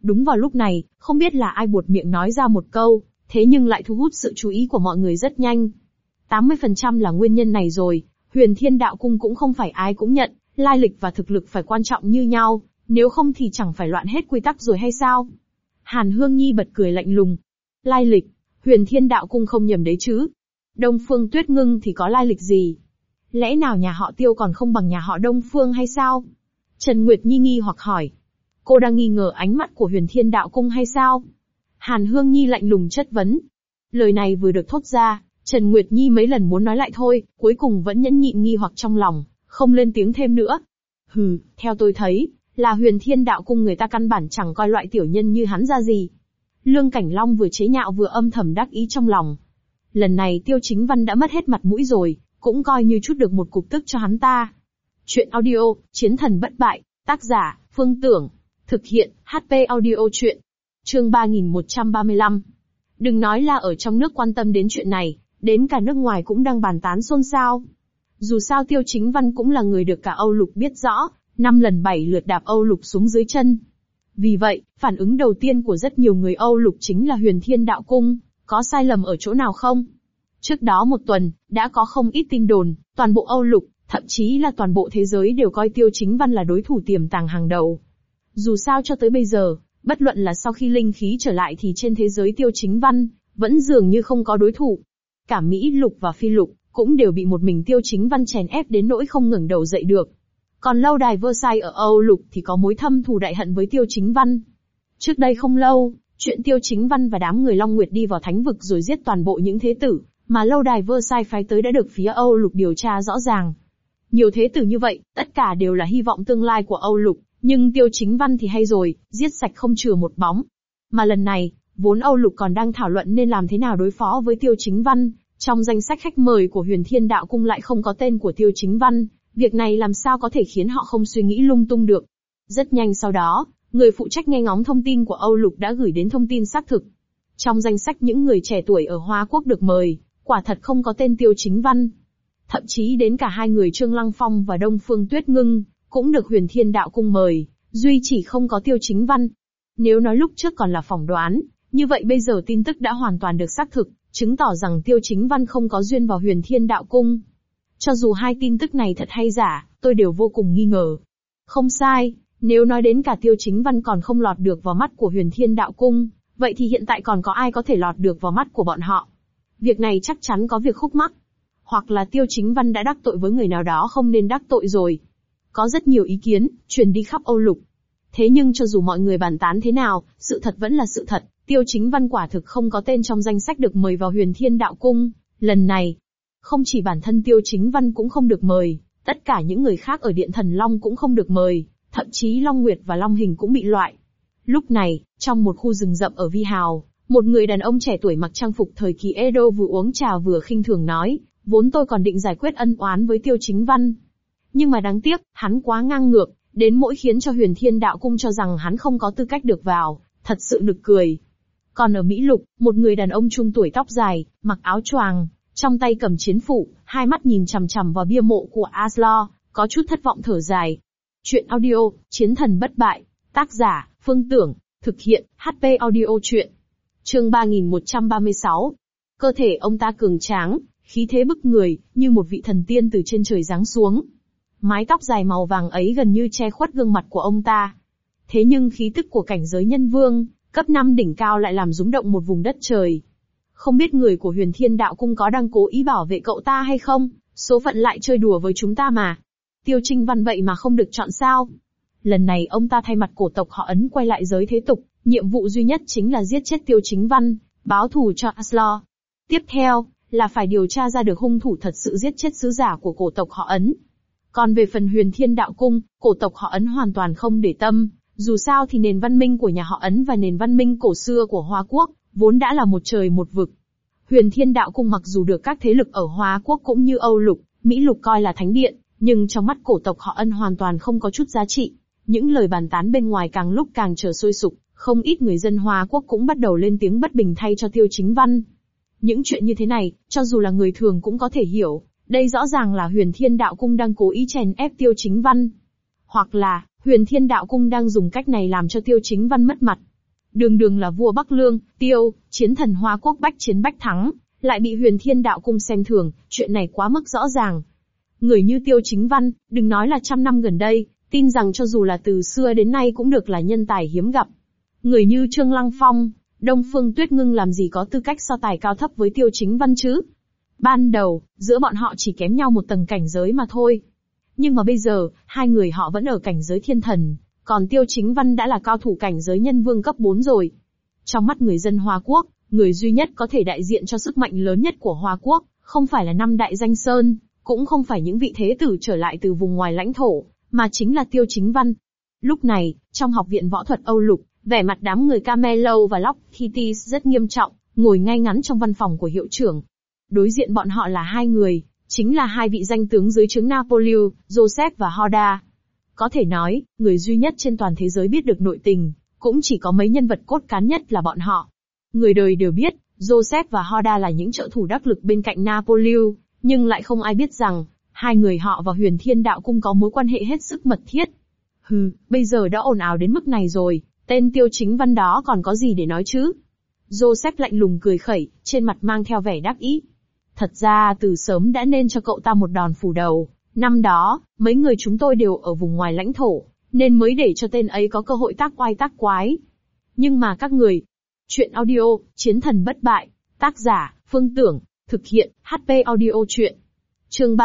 Đúng vào lúc này, không biết là ai buột miệng nói ra một câu, thế nhưng lại thu hút sự chú ý của mọi người rất nhanh. 80% là nguyên nhân này rồi, Huyền Thiên Đạo Cung cũng không phải ai cũng nhận, lai lịch và thực lực phải quan trọng như nhau, nếu không thì chẳng phải loạn hết quy tắc rồi hay sao? Hàn Hương Nhi bật cười lạnh lùng. Lai lịch, Huyền Thiên Đạo Cung không nhầm đấy chứ? Đông Phương Tuyết Ngưng thì có lai lịch gì? Lẽ nào nhà họ Tiêu còn không bằng nhà họ Đông Phương hay sao? Trần Nguyệt Nhi nghi hoặc hỏi. Cô đang nghi ngờ ánh mắt của Huyền Thiên Đạo Cung hay sao? Hàn Hương Nhi lạnh lùng chất vấn. Lời này vừa được thốt ra, Trần Nguyệt Nhi mấy lần muốn nói lại thôi, cuối cùng vẫn nhẫn nhịn nghi hoặc trong lòng, không lên tiếng thêm nữa. Hừ, theo tôi thấy, là Huyền Thiên Đạo Cung người ta căn bản chẳng coi loại tiểu nhân như hắn ra gì. Lương Cảnh Long vừa chế nhạo vừa âm thầm đắc ý trong lòng. Lần này Tiêu Chính Văn đã mất hết mặt mũi rồi, cũng coi như chút được một cục tức cho hắn ta. Chuyện audio, Chiến thần bất bại, tác giả, Phương Tưởng. Thực hiện, HP audio chuyện. Chương 3135. Đừng nói là ở trong nước quan tâm đến chuyện này, đến cả nước ngoài cũng đang bàn tán xôn xao. Dù sao Tiêu Chính Văn cũng là người được cả Âu Lục biết rõ, 5 lần 7 lượt đạp Âu Lục xuống dưới chân. Vì vậy, phản ứng đầu tiên của rất nhiều người Âu Lục chính là Huyền Thiên Đạo Cung, có sai lầm ở chỗ nào không? Trước đó một tuần, đã có không ít tin đồn, toàn bộ Âu Lục, thậm chí là toàn bộ thế giới đều coi Tiêu Chính Văn là đối thủ tiềm tàng hàng đầu. Dù sao cho tới bây giờ, bất luận là sau khi linh khí trở lại thì trên thế giới Tiêu Chính Văn, vẫn dường như không có đối thủ. Cả Mỹ Lục và Phi Lục, cũng đều bị một mình Tiêu Chính Văn chèn ép đến nỗi không ngẩng đầu dậy được. Còn lâu đài Versailles ở Âu Lục thì có mối thâm thù đại hận với Tiêu Chính Văn. Trước đây không lâu, chuyện Tiêu Chính Văn và đám người Long Nguyệt đi vào thánh vực rồi giết toàn bộ những thế tử, mà lâu đài Versailles phái tới đã được phía Âu Lục điều tra rõ ràng. Nhiều thế tử như vậy, tất cả đều là hy vọng tương lai của Âu Lục, nhưng Tiêu Chính Văn thì hay rồi, giết sạch không chừa một bóng. Mà lần này, vốn Âu Lục còn đang thảo luận nên làm thế nào đối phó với Tiêu Chính Văn, trong danh sách khách mời của Huyền Thiên Đạo Cung lại không có tên của Tiêu Chính Văn, việc này làm sao có thể khiến họ không suy nghĩ lung tung được. Rất nhanh sau đó, người phụ trách nghe ngóng thông tin của Âu Lục đã gửi đến thông tin xác thực. Trong danh sách những người trẻ tuổi ở Hoa Quốc được mời, quả thật không có tên Tiêu Chính Văn. Thậm chí đến cả hai người Trương Lăng Phong và Đông Phương Tuyết Ngưng, cũng được Huyền Thiên Đạo Cung mời, duy chỉ không có Tiêu Chính Văn. Nếu nói lúc trước còn là phỏng đoán, như vậy bây giờ tin tức đã hoàn toàn được xác thực, chứng tỏ rằng Tiêu Chính Văn không có duyên vào Huyền Thiên Đạo Cung. Cho dù hai tin tức này thật hay giả, tôi đều vô cùng nghi ngờ. Không sai, nếu nói đến cả Tiêu Chính Văn còn không lọt được vào mắt của Huyền Thiên Đạo Cung, vậy thì hiện tại còn có ai có thể lọt được vào mắt của bọn họ? Việc này chắc chắn có việc khúc mắc. Hoặc là Tiêu Chính Văn đã đắc tội với người nào đó không nên đắc tội rồi. Có rất nhiều ý kiến, truyền đi khắp Âu Lục. Thế nhưng cho dù mọi người bàn tán thế nào, sự thật vẫn là sự thật, Tiêu Chính Văn quả thực không có tên trong danh sách được mời vào Huyền Thiên Đạo Cung. Lần này, không chỉ bản thân Tiêu Chính Văn cũng không được mời, tất cả những người khác ở Điện Thần Long cũng không được mời, thậm chí Long Nguyệt và Long Hình cũng bị loại. Lúc này, trong một khu rừng rậm ở Vi Hào, một người đàn ông trẻ tuổi mặc trang phục thời kỳ Edo vừa uống trà vừa khinh thường nói, vốn tôi còn định giải quyết ân oán với Tiêu Chính Văn. Nhưng mà đáng tiếc, hắn quá ngang ngược, đến mỗi khiến cho Huyền Thiên Đạo Cung cho rằng hắn không có tư cách được vào, thật sự nực cười. Còn ở Mỹ Lục, một người đàn ông trung tuổi tóc dài, mặc áo choàng, trong tay cầm chiến phủ, hai mắt nhìn chằm chằm vào bia mộ của Aslo, có chút thất vọng thở dài. Chuyện audio, Chiến thần bất bại, tác giả, Phương Tưởng, thực hiện, HP audio chuyện. Chương 3136. Cơ thể ông ta cường tráng, khí thế bức người, như một vị thần tiên từ trên trời giáng xuống. Mái tóc dài màu vàng ấy gần như che khuất gương mặt của ông ta. Thế nhưng khí tức của cảnh giới nhân vương, cấp 5 đỉnh cao lại làm rung động một vùng đất trời. Không biết người của Huyền Thiên Đạo Cung có đang cố ý bảo vệ cậu ta hay không, số phận lại chơi đùa với chúng ta mà. Tiêu Chính Văn vậy mà không được chọn sao? Lần này ông ta thay mặt cổ tộc họ Ấn quay lại giới thế tục, nhiệm vụ duy nhất chính là giết chết Tiêu Chính Văn, báo thù cho Aslo. Tiếp theo, là phải điều tra ra được hung thủ thật sự giết chết sứ giả của cổ tộc họ Ấn. Còn về phần Huyền Thiên Đạo Cung, cổ tộc họ Ấn hoàn toàn không để tâm, dù sao thì nền văn minh của nhà họ Ấn và nền văn minh cổ xưa của Hoa Quốc, vốn đã là một trời một vực. Huyền Thiên Đạo Cung mặc dù được các thế lực ở Hoa Quốc cũng như Âu Lục, Mỹ Lục coi là thánh điện, nhưng trong mắt cổ tộc họ Ân hoàn toàn không có chút giá trị. Những lời bàn tán bên ngoài càng lúc càng trở sôi sục, không ít người dân Hoa Quốc cũng bắt đầu lên tiếng bất bình thay cho Tiêu Chính Văn. Những chuyện như thế này, cho dù là người thường cũng có thể hiểu, đây rõ ràng là Huyền Thiên Đạo Cung đang cố ý chèn ép Tiêu Chính Văn. Hoặc là, Huyền Thiên Đạo Cung đang dùng cách này làm cho Tiêu Chính Văn mất mặt. Đường đường là vua Bắc Lương, Tiêu, chiến thần Hoa Quốc bách chiến bách thắng, lại bị Huyền Thiên Đạo Cung xem thường, chuyện này quá mức rõ ràng. Người như Tiêu Chính Văn, đừng nói là trăm năm gần đây, tin rằng cho dù là từ xưa đến nay cũng được là nhân tài hiếm gặp. Người như Trương Lăng Phong, Đông Phương Tuyết Ngưng làm gì có tư cách so tài cao thấp với Tiêu Chính Văn chứ? Ban đầu, giữa bọn họ chỉ kém nhau một tầng cảnh giới mà thôi. Nhưng mà bây giờ, hai người họ vẫn ở cảnh giới thiên thần, còn Tiêu Chính Văn đã là cao thủ cảnh giới nhân vương cấp 4 rồi. Trong mắt người dân Hoa Quốc, người duy nhất có thể đại diện cho sức mạnh lớn nhất của Hoa Quốc, không phải là năm đại danh sơn, cũng không phải những vị thế tử trở lại từ vùng ngoài lãnh thổ, mà chính là Tiêu Chính Văn. Lúc này, trong học viện võ thuật Âu Lục, vẻ mặt đám người Camelot và Lockheed rất nghiêm trọng, ngồi ngay ngắn trong văn phòng của hiệu trưởng. Đối diện bọn họ là hai người, chính là hai vị danh tướng dưới trướng Napoleon, Joseph và Hoda. Có thể nói, người duy nhất trên toàn thế giới biết được nội tình, cũng chỉ có mấy nhân vật cốt cán nhất là bọn họ. Người đời đều biết, Joseph và Hoda là những trợ thủ đắc lực bên cạnh Napoleon, nhưng lại không ai biết rằng, hai người họ và Huyền Thiên Đạo Cung có mối quan hệ hết sức mật thiết. Bây giờ đã ồn ào đến mức này rồi, tên Tiêu Chính Văn đó còn có gì để nói chứ? Joseph lạnh lùng cười khẩy, trên mặt mang theo vẻ đắc ý. Thật ra từ sớm đã nên cho cậu ta một đòn phủ đầu. Năm đó, mấy người chúng tôi đều ở vùng ngoài lãnh thổ, nên mới để cho tên ấy có cơ hội tác oai tác quái. Nhưng mà các người... Chuyện audio, Chiến thần bất bại. Tác giả, Phương Tưởng. Thực hiện, HP audio chuyện. Chương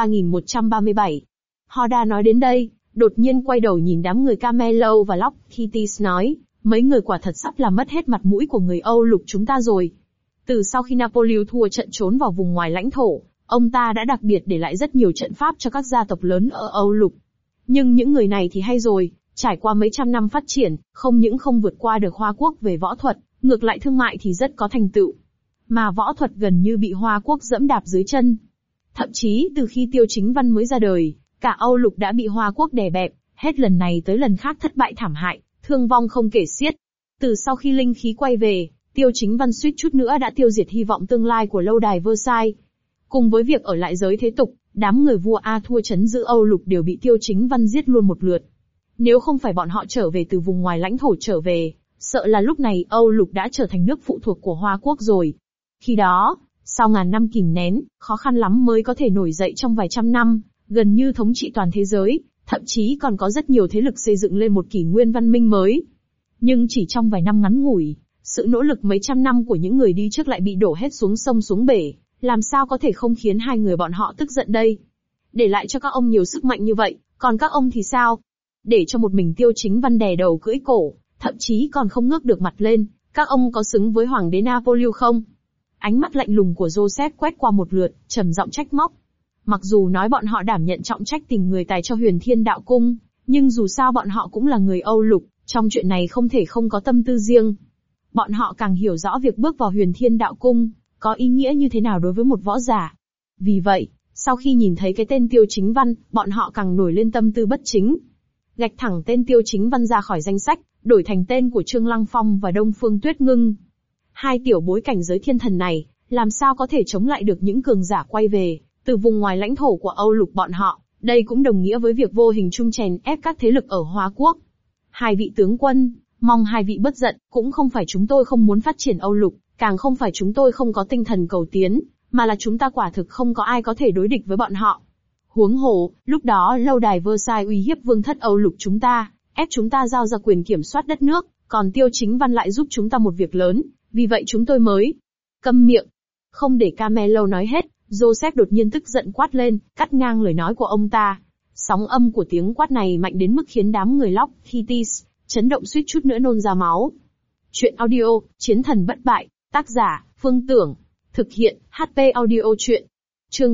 3137. Hoda nói đến đây, đột nhiên quay đầu nhìn đám người Camelot và Lockheed nói, mấy người quả thật sắp làm mất hết mặt mũi của người Âu Lục chúng ta rồi. Từ sau khi Napoleon thua trận trốn vào vùng ngoài lãnh thổ, ông ta đã đặc biệt để lại rất nhiều trận pháp cho các gia tộc lớn ở Âu Lục. Nhưng những người này thì hay rồi, trải qua mấy trăm năm phát triển, không những không vượt qua được Hoa Quốc về võ thuật, ngược lại thương mại thì rất có thành tựu. Mà võ thuật gần như bị Hoa Quốc dẫm đạp dưới chân. Thậm chí từ khi Tiêu Chính Văn mới ra đời, cả Âu Lục đã bị Hoa Quốc đè bẹp, hết lần này tới lần khác thất bại thảm hại, thương vong không kể xiết. Từ sau khi linh khí quay về, Tiêu Chính Văn suýt chút nữa đã tiêu diệt hy vọng tương lai của lâu đài Versailles. Cùng với việc ở lại giới thế tục, đám người vua A thua trấn giữ Âu Lục đều bị Tiêu Chính Văn giết luôn một lượt. Nếu không phải bọn họ trở về từ vùng ngoài lãnh thổ trở về, sợ là lúc này Âu Lục đã trở thành nước phụ thuộc của Hoa Quốc rồi. Khi đó, sau ngàn năm kìm nén, khó khăn lắm mới có thể nổi dậy trong vài trăm năm, gần như thống trị toàn thế giới, thậm chí còn có rất nhiều thế lực xây dựng lên một kỷ nguyên văn minh mới. Nhưng chỉ trong vài năm ngắn ngủi, sự nỗ lực mấy trăm năm của những người đi trước lại bị đổ hết xuống sông xuống bể, làm sao có thể không khiến hai người bọn họ tức giận đây? Để lại cho các ông nhiều sức mạnh như vậy, còn các ông thì sao? Để cho một mình Tiêu Chính Văn đè đầu cưỡi cổ, thậm chí còn không ngước được mặt lên, các ông có xứng với hoàng đế Napoleon không? Ánh mắt lạnh lùng của Joseph quét qua một lượt, trầm giọng trách móc. Mặc dù nói bọn họ đảm nhận trọng trách tìm người tài cho Huyền Thiên Đạo Cung, nhưng dù sao bọn họ cũng là người Âu Lục, trong chuyện này không thể không có tâm tư riêng. Bọn họ càng hiểu rõ việc bước vào Huyền Thiên Đạo Cung, có ý nghĩa như thế nào đối với một võ giả. Vì vậy, sau khi nhìn thấy cái tên Tiêu Chính Văn, bọn họ càng nổi lên tâm tư bất chính. Gạch thẳng tên Tiêu Chính Văn ra khỏi danh sách, đổi thành tên của Trương Lăng Phong và Đông Phương Tuyết Ngưng. Hai tiểu bối cảnh giới thiên thần này, làm sao có thể chống lại được những cường giả quay về, từ vùng ngoài lãnh thổ của Âu Lục bọn họ, đây cũng đồng nghĩa với việc vô hình chung chèn ép các thế lực ở Hoa Quốc. Hai vị tướng quân, mong hai vị bất giận, cũng không phải chúng tôi không muốn phát triển Âu Lục, càng không phải chúng tôi không có tinh thần cầu tiến, mà là chúng ta quả thực không có ai có thể đối địch với bọn họ. Huống hồ, lúc đó lâu đài Versailles uy hiếp vương thất Âu Lục chúng ta, ép chúng ta giao ra quyền kiểm soát đất nước, còn Tiêu Chính Văn lại giúp chúng ta một việc lớn, vì vậy chúng tôi mới... Câm miệng. Không để Camelot nói hết, Joseph đột nhiên tức giận quát lên, cắt ngang lời nói của ông ta. Sóng âm của tiếng quát này mạnh đến mức khiến đám người Lockheed chấn động suýt chút nữa nôn ra máu. Chuyện audio, Chiến thần bất bại, tác giả, Phương Tưởng. Thực hiện, HP audio chuyện. Chương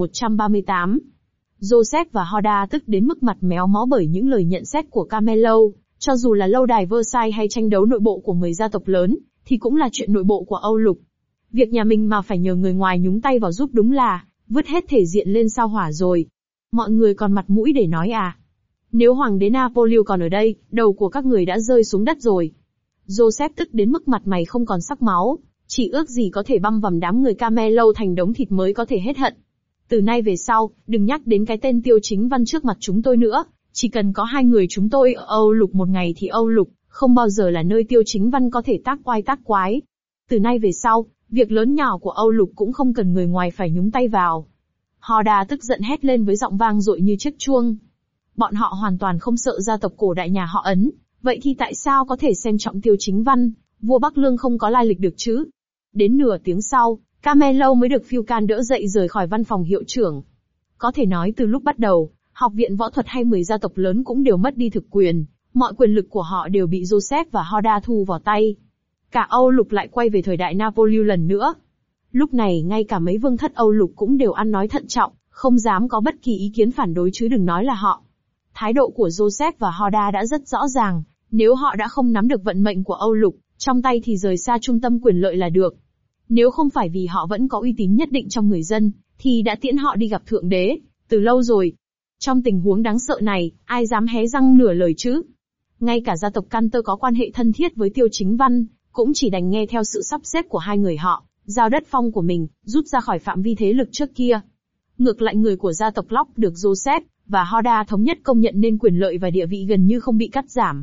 3138. Joseph và Hoda tức đến mức mặt méo mó bởi những lời nhận xét của Camelot, cho dù là lâu đài Versailles hay tranh đấu nội bộ của 10 gia tộc lớn, thì cũng là chuyện nội bộ của Âu Lục. Việc nhà mình mà phải nhờ người ngoài nhúng tay vào giúp đúng là, vứt hết thể diện lên sao hỏa rồi. Mọi người còn mặt mũi để nói à? Nếu hoàng đế Napoleon còn ở đây, đầu của các người đã rơi xuống đất rồi. Joseph tức đến mức mặt mày không còn sắc máu, chỉ ước gì có thể băm vằm đám người Camelot thành đống thịt mới có thể hết hận. Từ nay về sau, đừng nhắc đến cái tên Tiêu Chính Văn trước mặt chúng tôi nữa, chỉ cần có hai người chúng tôi ở Âu Lục một ngày thì Âu Lục Không bao giờ là nơi Tiêu Chính Văn có thể tác oai tác quái. Từ nay về sau, việc lớn nhỏ của Âu Lục cũng không cần người ngoài phải nhúng tay vào. Hoda tức giận hét lên với giọng vang dội như chiếc chuông. Bọn họ hoàn toàn không sợ gia tộc cổ đại nhà họ Ấn, vậy thì tại sao có thể xem trọng Tiêu Chính Văn, vua Bắc Lương không có lai lịch được chứ? Đến nửa tiếng sau, Carmelo mới được phiêu can đỡ dậy rời khỏi văn phòng hiệu trưởng. Có thể nói từ lúc bắt đầu, học viện võ thuật hay 10 gia tộc lớn cũng đều mất đi thực quyền, mọi quyền lực của họ đều bị Joseph và Hoda thu vào tay. Cả Âu Lục lại quay về thời đại Napoleon lần nữa. Lúc này ngay cả mấy vương thất Âu Lục cũng đều ăn nói thận trọng, không dám có bất kỳ ý kiến phản đối chứ đừng nói là họ. Thái độ của Joseph và Hoda đã rất rõ ràng, nếu họ đã không nắm được vận mệnh của Âu Lục trong tay thì rời xa trung tâm quyền lợi là được. Nếu không phải vì họ vẫn có uy tín nhất định trong người dân, thì đã tiễn họ đi gặp Thượng Đế, từ lâu rồi. Trong tình huống đáng sợ này, ai dám hé răng nửa lời chứ? Ngay cả gia tộc Cantor có quan hệ thân thiết với Tiêu Chính Văn, cũng chỉ đành nghe theo sự sắp xếp của hai người họ, giao đất phong của mình, rút ra khỏi phạm vi thế lực trước kia. Ngược lại người của gia tộc Locke được Joseph và Hoda thống nhất công nhận nên quyền lợi và địa vị gần như không bị cắt giảm.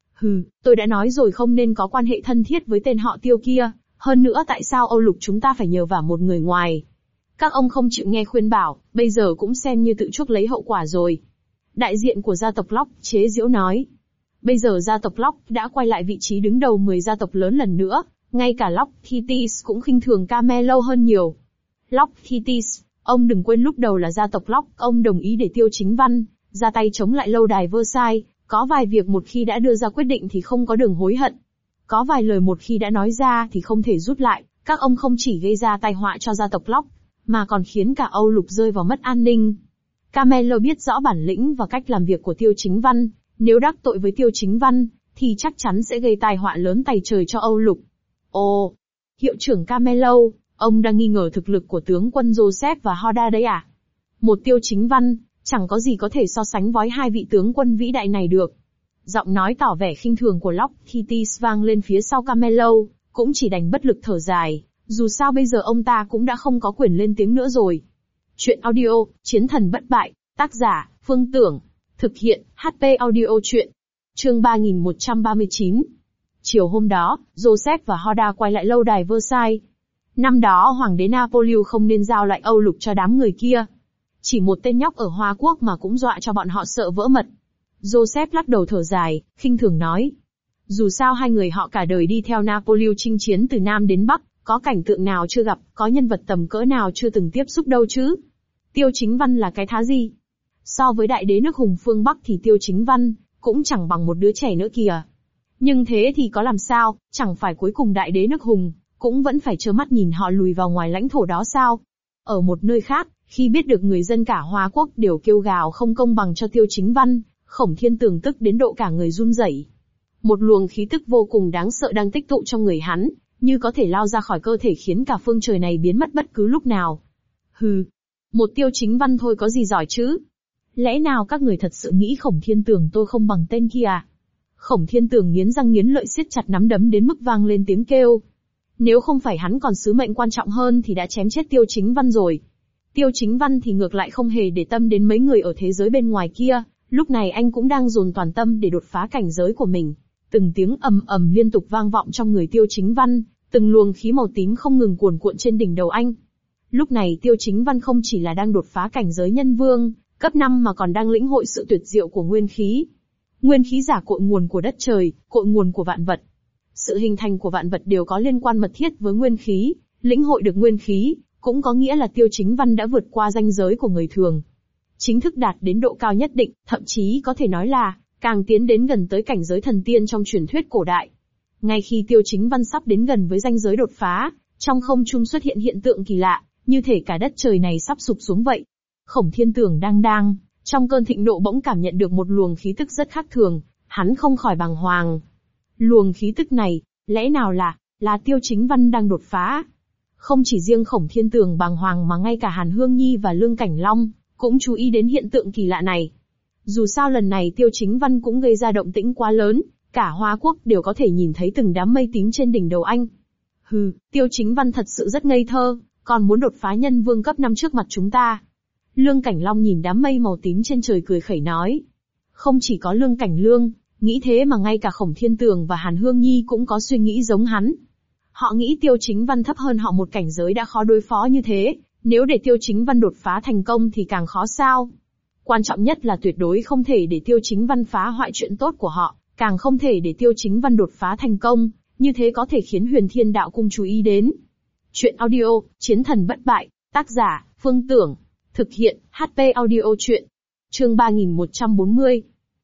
Tôi đã nói rồi không nên có quan hệ thân thiết với tên họ Tiêu kia, hơn nữa tại sao Âu Lục chúng ta phải nhờ vào một người ngoài? Các ông không chịu nghe khuyên bảo, bây giờ cũng xem như tự chuốc lấy hậu quả rồi. Đại diện của gia tộc Locke chế giễu nói. Bây giờ gia tộc Locke đã quay lại vị trí đứng đầu 10 gia tộc lớn lần nữa, ngay cả Lockheath cũng khinh thường Carmelo hơn nhiều. Lockheath, ông đừng quên lúc đầu là gia tộc Locke, ông đồng ý để Tiêu Chính Văn ra tay chống lại lâu đài Versailles, có vài việc một khi đã đưa ra quyết định thì không có đường hối hận. Có vài lời một khi đã nói ra thì không thể rút lại, các ông không chỉ gây ra tai họa cho gia tộc Locke, mà còn khiến cả Âu Lục rơi vào mất an ninh. Carmelo biết rõ bản lĩnh và cách làm việc của Tiêu Chính Văn, nếu đắc tội với Tiêu Chính Văn, thì chắc chắn sẽ gây tai họa lớn tày trời cho Âu Lục. Ồ, hiệu trưởng Carmelo, ông đang nghi ngờ thực lực của tướng quân Joseph và Hoda đấy à? Một Tiêu Chính Văn, chẳng có gì có thể so sánh với hai vị tướng quân vĩ đại này được. Giọng nói tỏ vẻ khinh thường của Lockheath vang lên phía sau Carmelo, cũng chỉ đành bất lực thở dài, dù sao bây giờ ông ta cũng đã không có quyền lên tiếng nữa rồi. Chuyện audio, Chiến thần bất bại, tác giả, Phương Tưởng, thực hiện, HP audio chuyện. Chương 3139. Chiều hôm đó, Joseph và Hoda quay lại lâu đài Versailles. Năm đó Hoàng đế Napoleon không nên giao lại Âu Lục cho đám người kia. Chỉ một tên nhóc ở Hoa Quốc mà cũng dọa cho bọn họ sợ vỡ mật. Joseph lắc đầu thở dài, khinh thường nói. Dù sao hai người họ cả đời đi theo Napoleon chinh chiến từ Nam đến Bắc, có cảnh tượng nào chưa gặp, có nhân vật tầm cỡ nào chưa từng tiếp xúc đâu chứ. Tiêu Chính Văn là cái thá gì? So với đại đế nước Hùng phương Bắc thì Tiêu Chính Văn cũng chẳng bằng một đứa trẻ nữa kìa. Nhưng thế thì có làm sao, chẳng phải cuối cùng đại đế nước Hùng cũng vẫn phải trơ mắt nhìn họ lùi vào ngoài lãnh thổ đó sao? Ở một nơi khác, khi biết được người dân cả Hoa Quốc đều kêu gào không công bằng cho Tiêu Chính Văn, Khổng Thiên Tường tức đến độ cả người run rẩy. Một luồng khí tức vô cùng đáng sợ đang tích tụ trong người hắn, như có thể lao ra khỏi cơ thể khiến cả phương trời này biến mất bất cứ lúc nào. Một Tiêu Chính Văn thôi có gì giỏi chứ? Lẽ nào các người thật sự nghĩ Khổng Thiên Tường tôi không bằng tên kia à? Khổng Thiên Tường nghiến răng nghiến lợi siết chặt nắm đấm đến mức vang lên tiếng kêu. Nếu không phải hắn còn sứ mệnh quan trọng hơn thì đã chém chết Tiêu Chính Văn rồi. Tiêu Chính Văn thì ngược lại không hề để tâm đến mấy người ở thế giới bên ngoài kia, lúc này anh cũng đang dồn toàn tâm để đột phá cảnh giới của mình. Từng tiếng ầm ầm liên tục vang vọng trong người Tiêu Chính Văn, từng luồng khí màu tím không ngừng cuồn cuộn trên đỉnh đầu anh. Lúc này Tiêu Chính Văn không chỉ là đang đột phá cảnh giới nhân vương, cấp 5 mà còn đang lĩnh hội sự tuyệt diệu của nguyên khí. Nguyên khí giả cội nguồn của đất trời, cội nguồn của vạn vật. Sự hình thành của vạn vật đều có liên quan mật thiết với nguyên khí, lĩnh hội được nguyên khí, cũng có nghĩa là Tiêu Chính Văn đã vượt qua ranh giới của người thường. Chính thức đạt đến độ cao nhất định, thậm chí có thể nói là, càng tiến đến gần tới cảnh giới thần tiên trong truyền thuyết cổ đại. Ngay khi Tiêu Chính Văn sắp đến gần với ranh giới đột phá, trong không trung xuất hiện hiện tượng kỳ lạ, như thể cả đất trời này sắp sụp xuống vậy. Khổng Thiên Tường đang trong cơn thịnh nộ bỗng cảm nhận được một luồng khí tức rất khác thường, hắn không khỏi bàng hoàng. Luồng khí tức này, lẽ nào là Tiêu Chính Văn đang đột phá? Không chỉ riêng Khổng Thiên Tường bàng hoàng mà ngay cả Hàn Hương Nhi và Lương Cảnh Long cũng chú ý đến hiện tượng kỳ lạ này. Dù sao lần này Tiêu Chính Văn cũng gây ra động tĩnh quá lớn, cả Hoa Quốc đều có thể nhìn thấy từng đám mây tím trên đỉnh đầu anh. Tiêu Chính Văn thật sự rất ngây thơ, còn muốn đột phá nhân vương cấp 5 trước mặt chúng ta. Lương Cảnh Long nhìn đám mây màu tím trên trời cười khẩy nói. Không chỉ có Lương Cảnh Lương, Nghĩ thế mà ngay cả Khổng Thiên Tường và Hàn Hương Nhi cũng có suy nghĩ giống hắn. Họ nghĩ Tiêu Chính Văn thấp hơn họ một cảnh giới đã khó đối phó như thế, nếu để Tiêu Chính Văn đột phá thành công thì càng khó sao. Quan trọng nhất là tuyệt đối không thể để Tiêu Chính Văn phá hoại chuyện tốt của họ, càng không thể để Tiêu Chính Văn đột phá thành công, như thế có thể khiến Huyền Thiên Đạo Cung chú ý đến. Chuyện audio, Chiến Thần Bất Bại, tác giả, Phương Tưởng, thực hiện, HP audio chuyện. Chương 3140.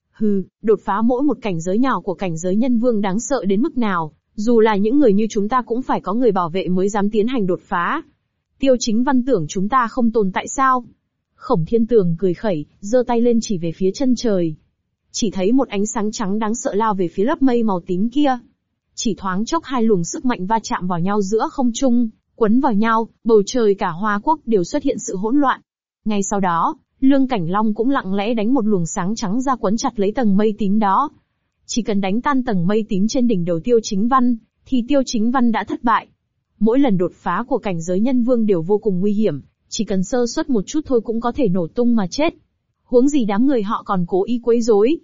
Đột phá mỗi một cảnh giới nhỏ của cảnh giới nhân vương đáng sợ đến mức nào, dù là những người như chúng ta cũng phải có người bảo vệ mới dám tiến hành đột phá. Tiêu Chính Văn tưởng chúng ta không tồn tại sao? Khổng Thiên Tường cười khẩy, giơ tay lên chỉ về phía chân trời. Chỉ thấy một ánh sáng trắng đáng sợ lao về phía lớp mây màu tím kia. Chỉ thoáng chốc hai luồng sức mạnh va chạm vào nhau giữa không trung, quấn vào nhau, bầu trời cả Hoa Quốc đều xuất hiện sự hỗn loạn. Ngay sau đó, Lương Cảnh Long cũng lặng lẽ đánh một luồng sáng trắng ra quấn chặt lấy tầng mây tím đó. Chỉ cần đánh tan tầng mây tím trên đỉnh đầu Tiêu Chính Văn, thì Tiêu Chính Văn đã thất bại. Mỗi lần đột phá của cảnh giới nhân vương đều vô cùng nguy hiểm, chỉ cần sơ suất một chút thôi cũng có thể nổ tung mà chết. Huống gì đám người họ còn cố ý quấy rối.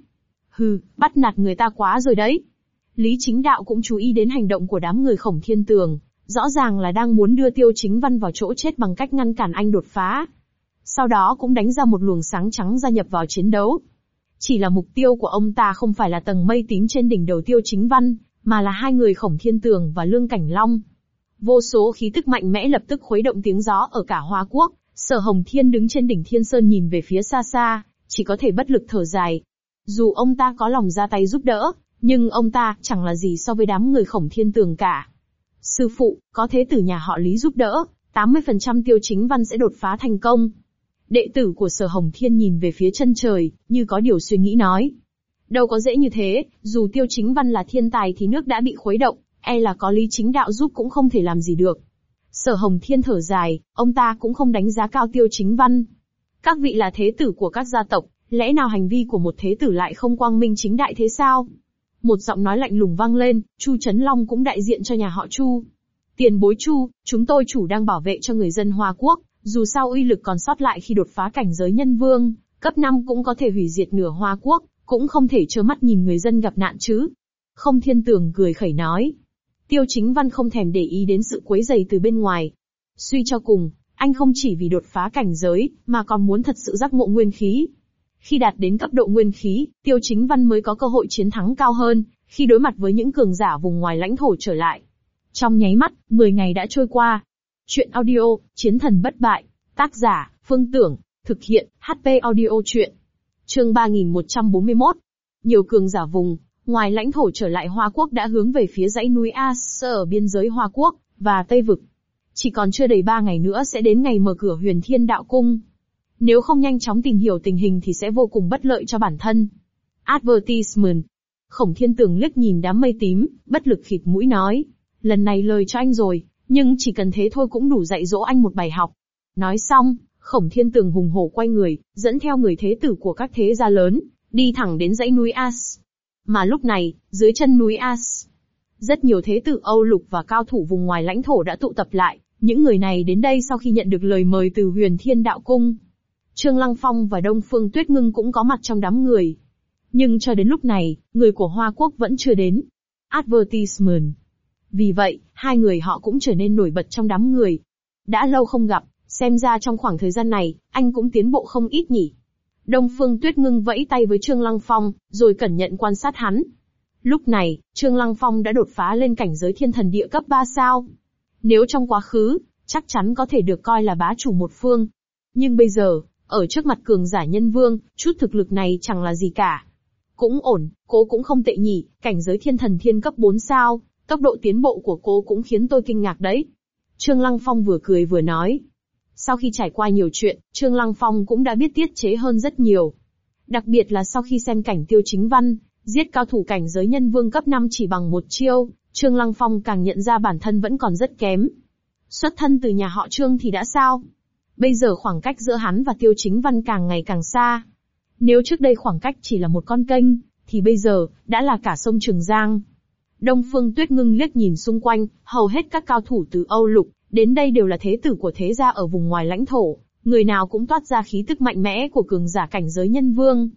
Bắt nạt người ta quá rồi đấy. Lý Chính Đạo cũng chú ý đến hành động của đám người Khổng Thiên Tường, rõ ràng là đang muốn đưa Tiêu Chính Văn vào chỗ chết bằng cách ngăn cản anh đột phá. Sau đó cũng đánh ra một luồng sáng trắng gia nhập vào chiến đấu. Chỉ là mục tiêu của ông ta không phải là tầng mây tím trên đỉnh đầu Tiêu Chính Văn, mà là hai người Khổng Thiên Tường và Lương Cảnh Long. Vô số khí tức mạnh mẽ lập tức khuấy động tiếng gió ở cả Hoa Quốc. Sở Hồng Thiên đứng trên đỉnh Thiên Sơn nhìn về phía xa xa, chỉ có thể bất lực thở dài. Dù ông ta có lòng ra tay giúp đỡ, nhưng ông ta chẳng là gì so với đám người Khổng Thiên Tường cả. Sư phụ, có thế tử nhà họ Lý giúp đỡ, 80% Tiêu Chính Văn sẽ đột phá thành công. Đệ tử của Sở Hồng Thiên nhìn về phía chân trời, như có điều suy nghĩ nói. Đâu có dễ như thế, dù Tiêu Chính Văn là thiên tài thì nước đã bị khuấy động, e là có Lý Chính Đạo giúp cũng không thể làm gì được. Sở Hồng Thiên thở dài, ông ta cũng không đánh giá cao Tiêu Chính Văn. Các vị là thế tử của các gia tộc, lẽ nào hành vi của một thế tử lại không quang minh chính đại thế sao? Một giọng nói lạnh lùng vang lên, Chu Chấn Long cũng đại diện cho nhà họ Chu. Tiền bối Chu, chúng tôi chủ đang bảo vệ cho người dân Hoa Quốc, dù sao uy lực còn sót lại khi đột phá cảnh giới nhân vương, cấp 5 cũng có thể hủy diệt nửa Hoa Quốc, cũng không thể trơ mắt nhìn người dân gặp nạn chứ. Không Thiên Tường cười khẩy nói. Tiêu Chính Văn không thèm để ý đến sự quấy rầy từ bên ngoài. Suy cho cùng, anh không chỉ vì đột phá cảnh giới, mà còn muốn thật sự giác ngộ nguyên khí. Khi đạt đến cấp độ nguyên khí, Tiêu Chính Văn mới có cơ hội chiến thắng cao hơn, khi đối mặt với những cường giả vùng ngoài lãnh thổ trở lại. Trong nháy mắt, 10 ngày đã trôi qua. Chuyện audio, Chiến Thần Bất Bại, tác giả, Phương Tưởng, thực hiện, HP audio chuyện. Chương 3141. Nhiều cường giả vùng ngoài lãnh thổ trở lại Hoa Quốc đã hướng về phía dãy núi As ở biên giới Hoa Quốc và Tây Vực. Chỉ còn chưa đầy 3 ngày nữa sẽ đến ngày mở cửa Huyền Thiên Đạo Cung. Nếu không nhanh chóng tìm hiểu tình hình thì sẽ vô cùng bất lợi cho bản thân. Advertisement. Khổng Thiên Tường liếc nhìn đám mây tím, bất lực khịt mũi nói. Lần này lời cho anh rồi, nhưng chỉ cần thế thôi cũng đủ dạy dỗ anh một bài học. Nói xong, Khổng Thiên Tường hùng hổ quay người, dẫn theo người thế tử của các thế gia lớn, đi thẳng đến dãy núi As. Mà lúc này, dưới chân núi As, rất nhiều thế tử Âu Lục và cao thủ vùng ngoài lãnh thổ đã tụ tập lại. Những người này đến đây sau khi nhận được lời mời từ Huyền Thiên Đạo Cung. Trương Lăng Phong và Đông Phương Tuyết Ngưng cũng có mặt trong đám người. Nhưng cho đến lúc này, người của Hoa Quốc vẫn chưa đến. Advertisement. Vì vậy, hai người họ cũng trở nên nổi bật trong đám người. Đã lâu không gặp, xem ra trong khoảng thời gian này, anh cũng tiến bộ không ít nhỉ. Đông Phương Tuyết Ngưng vẫy tay với Trương Lăng Phong, rồi cẩn nhận quan sát hắn. Lúc này, Trương Lăng Phong đã đột phá lên cảnh giới thiên thần địa cấp 3 sao. Nếu trong quá khứ, chắc chắn có thể được coi là bá chủ một phương. Nhưng bây giờ, ở trước mặt cường giả nhân vương, chút thực lực này chẳng là gì cả. Cũng ổn, cô cũng không tệ nhỉ, cảnh giới thiên thần thiên cấp 4 sao, tốc độ tiến bộ của cô cũng khiến tôi kinh ngạc đấy. Trương Lăng Phong vừa cười vừa nói. Sau khi trải qua nhiều chuyện, Trương Lăng Phong cũng đã biết tiết chế hơn rất nhiều. Đặc biệt là sau khi xem cảnh Tiêu Chính Văn, giết cao thủ cảnh giới nhân vương cấp 5 chỉ bằng một chiêu, Trương Lăng Phong càng nhận ra bản thân vẫn còn rất kém. Xuất thân từ nhà họ Trương thì đã sao? Bây giờ khoảng cách giữa hắn và Tiêu Chính Văn càng ngày càng xa. Nếu trước đây khoảng cách chỉ là một con kênh, thì bây giờ, đã là cả sông Trường Giang. Đông Phương Tuyết Ngưng liếc nhìn xung quanh, hầu hết các cao thủ từ Âu Lục, đến đây đều là thế tử của thế gia ở vùng ngoài lãnh thổ, người nào cũng toát ra khí tức mạnh mẽ của cường giả cảnh giới nhân vương.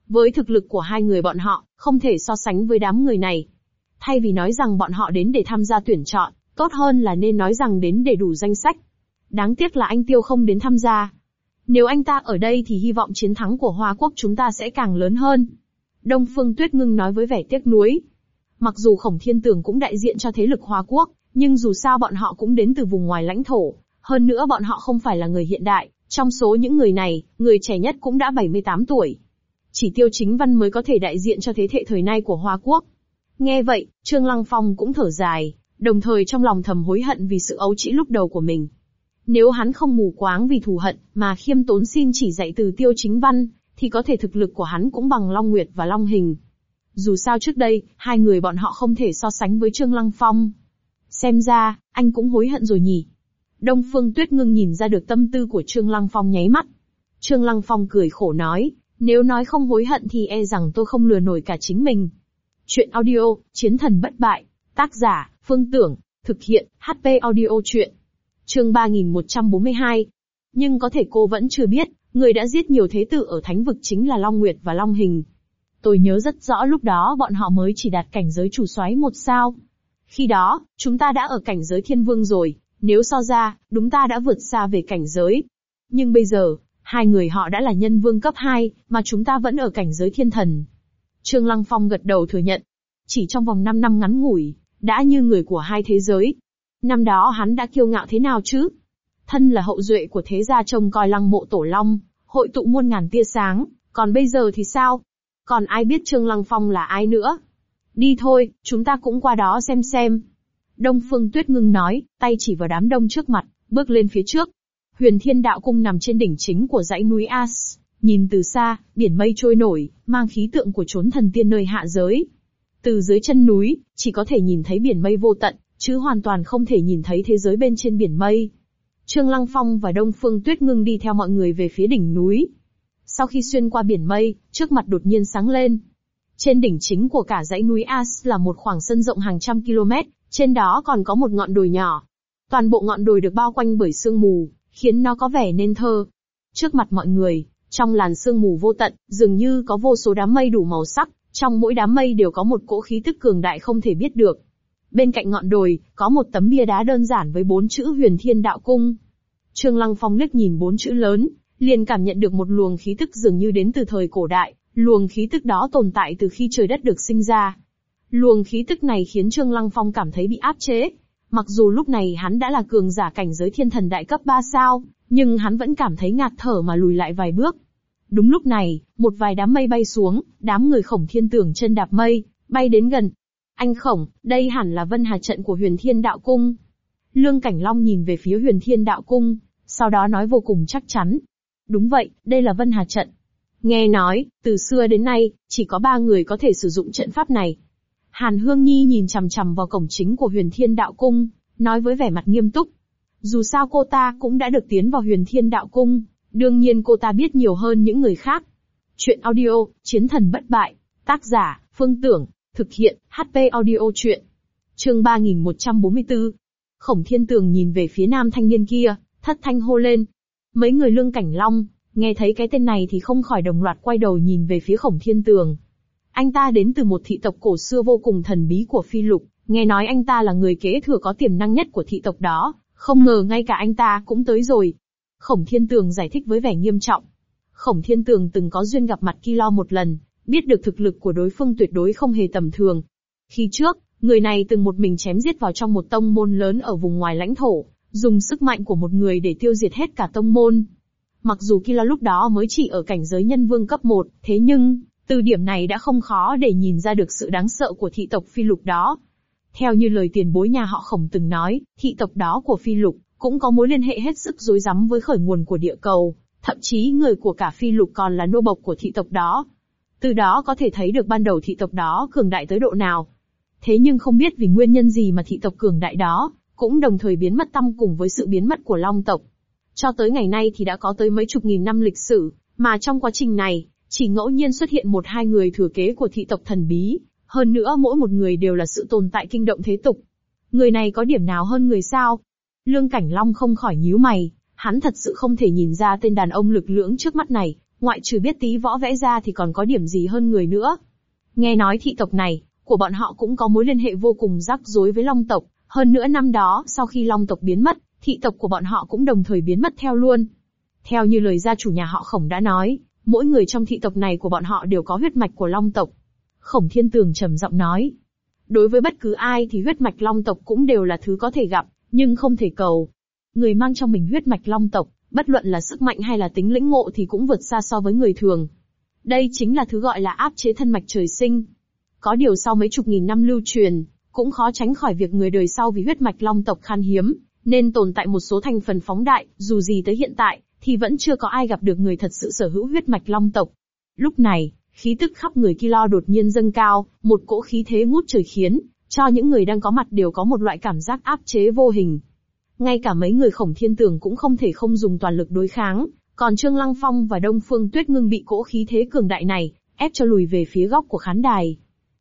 Với thực lực của hai người bọn họ, không thể so sánh với đám người này. Thay vì nói rằng bọn họ đến để tham gia tuyển chọn, tốt hơn là nên nói rằng đến để đủ danh sách. Đáng tiếc là anh Tiêu không đến tham gia. Nếu anh ta ở đây thì hy vọng chiến thắng của Hoa Quốc chúng ta sẽ càng lớn hơn. Đông Phương Tuyết Ngưng nói với vẻ tiếc nuối. Mặc dù Khổng Thiên Tường cũng đại diện cho thế lực Hoa Quốc, nhưng dù sao bọn họ cũng đến từ vùng ngoài lãnh thổ. Hơn nữa bọn họ không phải là người hiện đại, trong số những người này, người trẻ nhất cũng đã 78 tuổi. Chỉ Tiêu Chính Văn mới có thể đại diện cho thế hệ thời nay của Hoa Quốc. Nghe vậy, Trương Lăng Phong cũng thở dài, đồng thời trong lòng thầm hối hận vì sự ấu trĩ lúc đầu của mình. Nếu hắn không mù quáng vì thù hận, mà khiêm tốn xin chỉ dạy từ Tiêu Chính Văn, thì có thể thực lực của hắn cũng bằng Long Nguyệt và Long Hình. Dù sao trước đây, hai người bọn họ không thể so sánh với Trương Lăng Phong. Xem ra, anh cũng hối hận rồi nhỉ. Đông Phương Tuyết Ngưng nhìn ra được tâm tư của Trương Lăng Phong nháy mắt. Trương Lăng Phong cười khổ nói, nếu nói không hối hận thì e rằng tôi không lừa nổi cả chính mình. Chuyện audio, Chiến thần bất bại. Tác giả, Phương Tưởng. Thực hiện, HP Audio Chuyện. Chương 3142. Nhưng có thể cô vẫn chưa biết, người đã giết nhiều thế tử ở Thánh vực chính là Long Nguyệt và Long Hình. Tôi nhớ rất rõ lúc đó bọn họ mới chỉ đạt cảnh giới chủ soái 1 sao. Khi đó, chúng ta đã ở cảnh giới thiên vương rồi, nếu so ra, đúng ta đã vượt xa về cảnh giới. Nhưng bây giờ, hai người họ đã là nhân vương cấp 2, mà chúng ta vẫn ở cảnh giới thiên thần. Trương Lăng Phong gật đầu thừa nhận. Chỉ trong vòng 5 năm ngắn ngủi, đã như người của hai thế giới. Năm đó hắn đã kiêu ngạo thế nào chứ? Thân là hậu duệ của thế gia trông coi Lăng Mộ Tổ Long, hội tụ muôn ngàn tia sáng, còn bây giờ thì sao? Còn ai biết Trương Lăng Phong là ai nữa? Đi thôi, chúng ta cũng qua đó xem. Đông Phương Tuyết Ngưng nói, tay chỉ vào đám đông trước mặt, bước lên phía trước. Huyền Thiên Đạo Cung nằm trên đỉnh chính của dãy núi As, nhìn từ xa, biển mây trôi nổi, mang khí tượng của chốn thần tiên nơi hạ giới. Từ dưới chân núi, chỉ có thể nhìn thấy biển mây vô tận, chứ hoàn toàn không thể nhìn thấy thế giới bên trên biển mây. Trương Lăng Phong và Đông Phương Tuyết Ngưng đi theo mọi người về phía đỉnh núi. Sau khi xuyên qua biển mây, trước mặt đột nhiên sáng lên. Trên đỉnh chính của cả dãy núi As là một khoảng sân rộng hàng trăm km, trên đó còn có một ngọn đồi nhỏ. Toàn bộ ngọn đồi được bao quanh bởi sương mù, khiến nó có vẻ nên thơ. Trước mặt mọi người, trong làn sương mù vô tận, dường như có vô số đám mây đủ màu sắc, trong mỗi đám mây đều có một cỗ khí tức cường đại không thể biết được. Bên cạnh ngọn đồi, có một tấm bia đá đơn giản với 4 chữ Huyền Thiên Đạo Cung. Trương Lăng Phong liếc nhìn 4 chữ lớn, liền cảm nhận được một luồng khí tức dường như đến từ thời cổ đại, luồng khí tức đó tồn tại từ khi trời đất được sinh ra. Luồng khí tức này khiến Trương Lăng Phong cảm thấy bị áp chế. Mặc dù lúc này hắn đã là cường giả cảnh giới thiên thần đại cấp 3 sao, nhưng hắn vẫn cảm thấy ngạt thở mà lùi lại vài bước. Đúng lúc này, một vài đám mây bay xuống, đám người Khổng Thiên Tường chân đạp mây, bay đến gần. Anh Khổng, đây hẳn là Vân Hà trận của Huyền Thiên Đạo Cung. Lương Cảnh Long nhìn về phía Huyền Thiên Đạo Cung, sau đó nói vô cùng chắc chắn. Đúng vậy, đây là Vân Hà trận. Nghe nói, từ xưa đến nay, chỉ có 3 người có thể sử dụng trận pháp này. Hàn Hương Nhi nhìn chằm chằm vào cổng chính của Huyền Thiên Đạo Cung, nói với vẻ mặt nghiêm túc. Dù sao cô ta cũng đã được tiến vào Huyền Thiên Đạo Cung, đương nhiên cô ta biết nhiều hơn những người khác. Chuyện audio, Chiến thần bất bại. Tác giả, Phương Tưởng. Thực hiện, HP Audio Chuyện. Chương 3144. Khổng Thiên Tường nhìn về phía nam thanh niên kia, thất thanh hô lên. Mấy người Lương Cảnh Long, nghe thấy cái tên này thì không khỏi đồng loạt quay đầu nhìn về phía Khổng Thiên Tường. Anh ta đến từ một thị tộc cổ xưa vô cùng thần bí của Phi Lục, nghe nói anh ta là người kế thừa có tiềm năng nhất của thị tộc đó, không ngờ ngay cả anh ta cũng tới rồi. Khổng Thiên Tường giải thích với vẻ nghiêm trọng. Khổng Thiên Tường từng có duyên gặp mặt Kilo một lần, biết được thực lực của đối phương tuyệt đối không hề tầm thường. Khi trước, người này từng một mình chém giết vào trong một tông môn lớn ở vùng ngoài lãnh thổ, dùng sức mạnh của một người để tiêu diệt hết cả tông môn. Mặc dù Kilo lúc đó mới chỉ ở cảnh giới nhân vương cấp 1, thế nhưng, từ điểm này đã không khó để nhìn ra được sự đáng sợ của thị tộc Phi Lục đó. Theo như lời tiền bối nhà họ Khổng từng nói, thị tộc đó của Phi Lục cũng có mối liên hệ hết sức rối rắm với khởi nguồn của địa cầu, thậm chí người của cả Phi Lục còn là nô bộc của thị tộc đó. Từ đó có thể thấy được ban đầu thị tộc đó cường đại tới độ nào. Thế nhưng không biết vì nguyên nhân gì mà thị tộc cường đại đó cũng đồng thời biến mất tăm cùng với sự biến mất của Long tộc. Cho tới ngày nay thì đã có tới mấy chục nghìn năm lịch sử, mà trong quá trình này, chỉ ngẫu nhiên xuất hiện 1-2 người thừa kế của thị tộc thần bí, hơn nữa mỗi một người đều là sự tồn tại kinh động thế tục. Người này có điểm nào hơn người sao? Lương Cảnh Long không khỏi nhíu mày, hắn thật sự không thể nhìn ra tên đàn ông lực lưỡng trước mắt này, ngoại trừ biết tí võ vẽ ra thì còn có điểm gì hơn người nữa. Nghe nói thị tộc này, của bọn họ cũng có mối liên hệ vô cùng rắc rối với Long tộc, hơn nữa năm đó, sau khi Long tộc biến mất, thị tộc của bọn họ cũng đồng thời biến mất theo luôn. Theo như lời gia chủ nhà họ Khổng đã nói, mỗi người trong thị tộc này của bọn họ đều có huyết mạch của Long tộc. Khổng Thiên Tường trầm giọng nói. Đối với bất cứ ai thì huyết mạch Long tộc cũng đều là thứ có thể gặp, nhưng không thể cầu. Người mang trong mình huyết mạch Long tộc, bất luận là sức mạnh hay là tính lĩnh ngộ thì cũng vượt xa so với người thường. Đây chính là thứ gọi là áp chế thân mạch trời sinh. Có điều sau mấy chục nghìn năm lưu truyền, cũng khó tránh khỏi việc người đời sau vì huyết mạch Long tộc khan hiếm, nên tồn tại một số thành phần phóng đại, dù gì tới hiện tại, thì vẫn chưa có ai gặp được người thật sự sở hữu huyết mạch Long tộc. Lúc này, khí tức khắp người Kilo đột nhiên dâng cao, một cỗ khí thế ngút trời khiến cho những người đang có mặt đều có một loại cảm giác áp chế vô hình. Ngay cả mấy người Khổng Thiên Tường cũng không thể không dùng toàn lực đối kháng, còn Trương Lăng Phong và Đông Phương Tuyết Ngưng bị cỗ khí thế cường đại này ép cho lùi về phía góc của khán đài.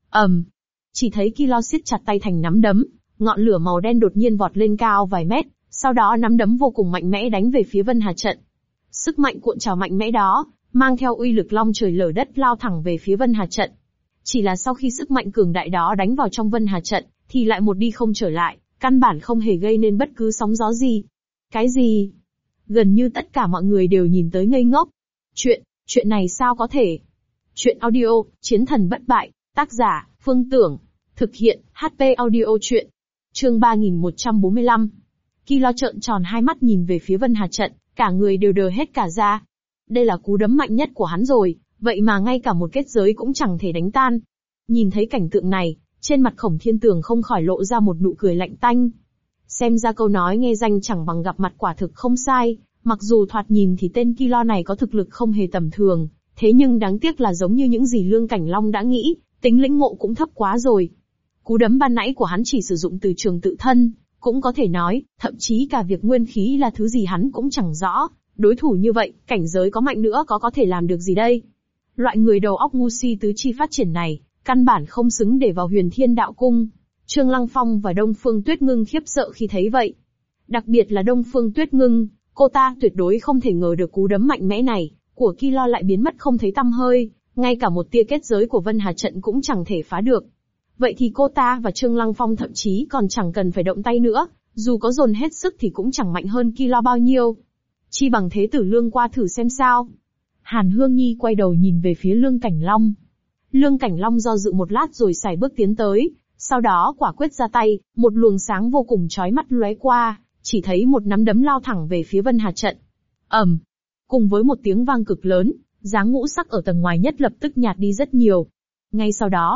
Chỉ thấy Kilo siết chặt tay thành nắm đấm, ngọn lửa màu đen đột nhiên vọt lên cao vài mét, sau đó nắm đấm vô cùng mạnh mẽ đánh về phía Vân Hà trận. Sức mạnh cuộn trào mạnh mẽ đó, mang theo uy lực long trời lở đất lao thẳng về phía Vân Hà trận. Chỉ là sau khi sức mạnh cường đại đó đánh vào trong Vân Hà trận, thì lại một đi không trở lại, căn bản không hề gây nên bất cứ sóng gió gì. Cái gì? Gần như tất cả mọi người đều nhìn tới ngây ngốc. Chuyện này sao có thể? Chuyện audio, Chiến thần bất bại, tác giả, Phương Tưởng. Thực hiện, HP audio chuyện. Chương 3145. Kilo trợn tròn hai mắt nhìn về phía Vân Hà trận, cả người đều đờ hết cả ra. Đây là cú đấm mạnh nhất của hắn rồi, vậy mà ngay cả một kết giới cũng chẳng thể đánh tan. Nhìn thấy cảnh tượng này, trên mặt Khổng Thiên Tường không khỏi lộ ra một nụ cười lạnh tanh. Xem ra câu nói nghe danh chẳng bằng gặp mặt quả thực không sai, mặc dù thoạt nhìn thì tên Kilo này có thực lực không hề tầm thường, thế nhưng đáng tiếc là giống như những gì Lương Cảnh Long đã nghĩ, tính lĩnh ngộ cũng thấp quá rồi. Cú đấm ban nãy của hắn chỉ sử dụng từ trường tự thân, cũng có thể nói, thậm chí cả việc nguyên khí là thứ gì hắn cũng chẳng rõ. Đối thủ như vậy, cảnh giới có mạnh nữa có thể làm được gì đây? Loại người đầu óc ngu si tứ chi phát triển này, căn bản không xứng để vào Huyền Thiên Đạo Cung. Trương Lăng Phong và Đông Phương Tuyết Ngưng khiếp sợ khi thấy vậy. Đặc biệt là Đông Phương Tuyết Ngưng, cô ta tuyệt đối không thể ngờ được cú đấm mạnh mẽ này của Kilo lại biến mất không thấy tăm hơi, ngay cả một tia kết giới của Vân Hà trận cũng chẳng thể phá được. Vậy thì cô ta và Trương Lăng Phong thậm chí còn chẳng cần phải động tay nữa, dù có dồn hết sức thì cũng chẳng mạnh hơn Kilo bao nhiêu. Chi bằng thế tử Lương qua thử xem sao. Hàn Hương Nhi quay đầu nhìn về phía Lương Cảnh Long. Lương Cảnh Long do dự một lát rồi sải bước tiến tới, sau đó quả quyết ra tay, một luồng sáng vô cùng chói mắt lóe qua, chỉ thấy một nắm đấm lao thẳng về phía Vân Hà trận. Cùng với một tiếng vang cực lớn, dáng ngũ sắc ở tầng ngoài nhất lập tức nhạt đi rất nhiều. Ngay sau đó,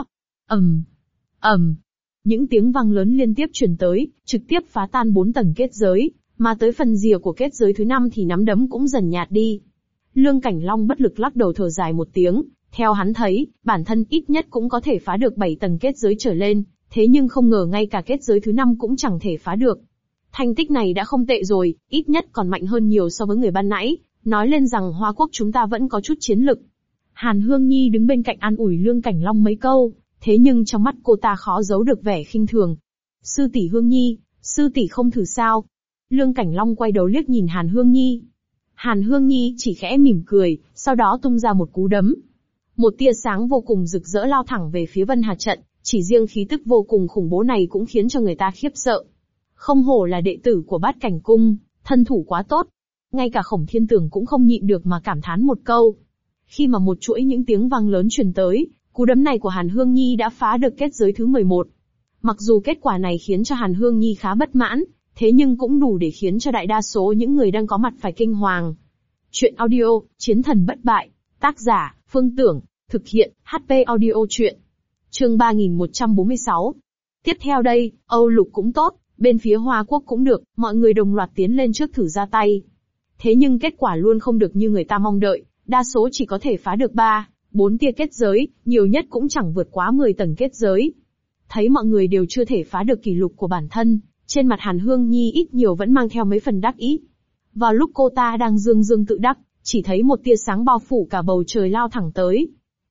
những tiếng vang lớn liên tiếp truyền tới, trực tiếp phá tan 4 tầng kết giới, mà tới phần rìa của kết giới thứ 5 thì nắm đấm cũng dần nhạt đi. Lương Cảnh Long bất lực lắc đầu thở dài một tiếng, theo hắn thấy, bản thân ít nhất cũng có thể phá được 7 tầng kết giới trở lên, thế nhưng không ngờ ngay cả kết giới thứ 5 cũng chẳng thể phá được. Thành tích này đã không tệ rồi, ít nhất còn mạnh hơn nhiều so với người ban nãy, nói lên rằng Hoa Quốc chúng ta vẫn có chút chiến lực. Hàn Hương Nhi đứng bên cạnh an ủi Lương Cảnh Long mấy câu, thế nhưng trong mắt cô ta khó giấu được vẻ khinh thường. Sư tỷ Hương Nhi, sư tỷ không thử sao? Lương Cảnh Long quay đầu liếc nhìn Hàn Hương Nhi. Hàn Hương Nhi chỉ khẽ mỉm cười, sau đó tung ra một cú đấm. Một tia sáng vô cùng rực rỡ lao thẳng về phía Vân Hà trận, chỉ riêng khí tức vô cùng khủng bố này cũng khiến cho người ta khiếp sợ. Không hổ là đệ tử của Bát Cảnh Cung, thân thủ quá tốt. Ngay cả Khổng Thiên Tường cũng không nhịn được mà cảm thán một câu. Khi mà một chuỗi những tiếng vang lớn truyền tới, cú đấm này của Hàn Hương Nhi đã phá được kết giới thứ 11. Mặc dù kết quả này khiến cho Hàn Hương Nhi khá bất mãn, thế nhưng cũng đủ để khiến cho đại đa số những người đang có mặt phải kinh hoàng. Chuyện audio, Chiến thần bất bại, tác giả, Phương Tưởng, thực hiện, HP audio chuyện. Chương 3146. Tiếp theo đây, Âu Lục cũng tốt, bên phía Hoa Quốc cũng được, mọi người đồng loạt tiến lên trước thử ra tay. Thế nhưng kết quả luôn không được như người ta mong đợi, đa số chỉ có thể phá được 3, 4 tia kết giới, nhiều nhất cũng chẳng vượt quá 10 tầng kết giới. Thấy mọi người đều chưa thể phá được kỷ lục của bản thân, trên mặt Hàn Hương Nhi ít nhiều vẫn mang theo mấy phần đắc ý. Vào lúc cô ta đang dương dương tự đắc, chỉ thấy một tia sáng bao phủ cả bầu trời lao thẳng tới.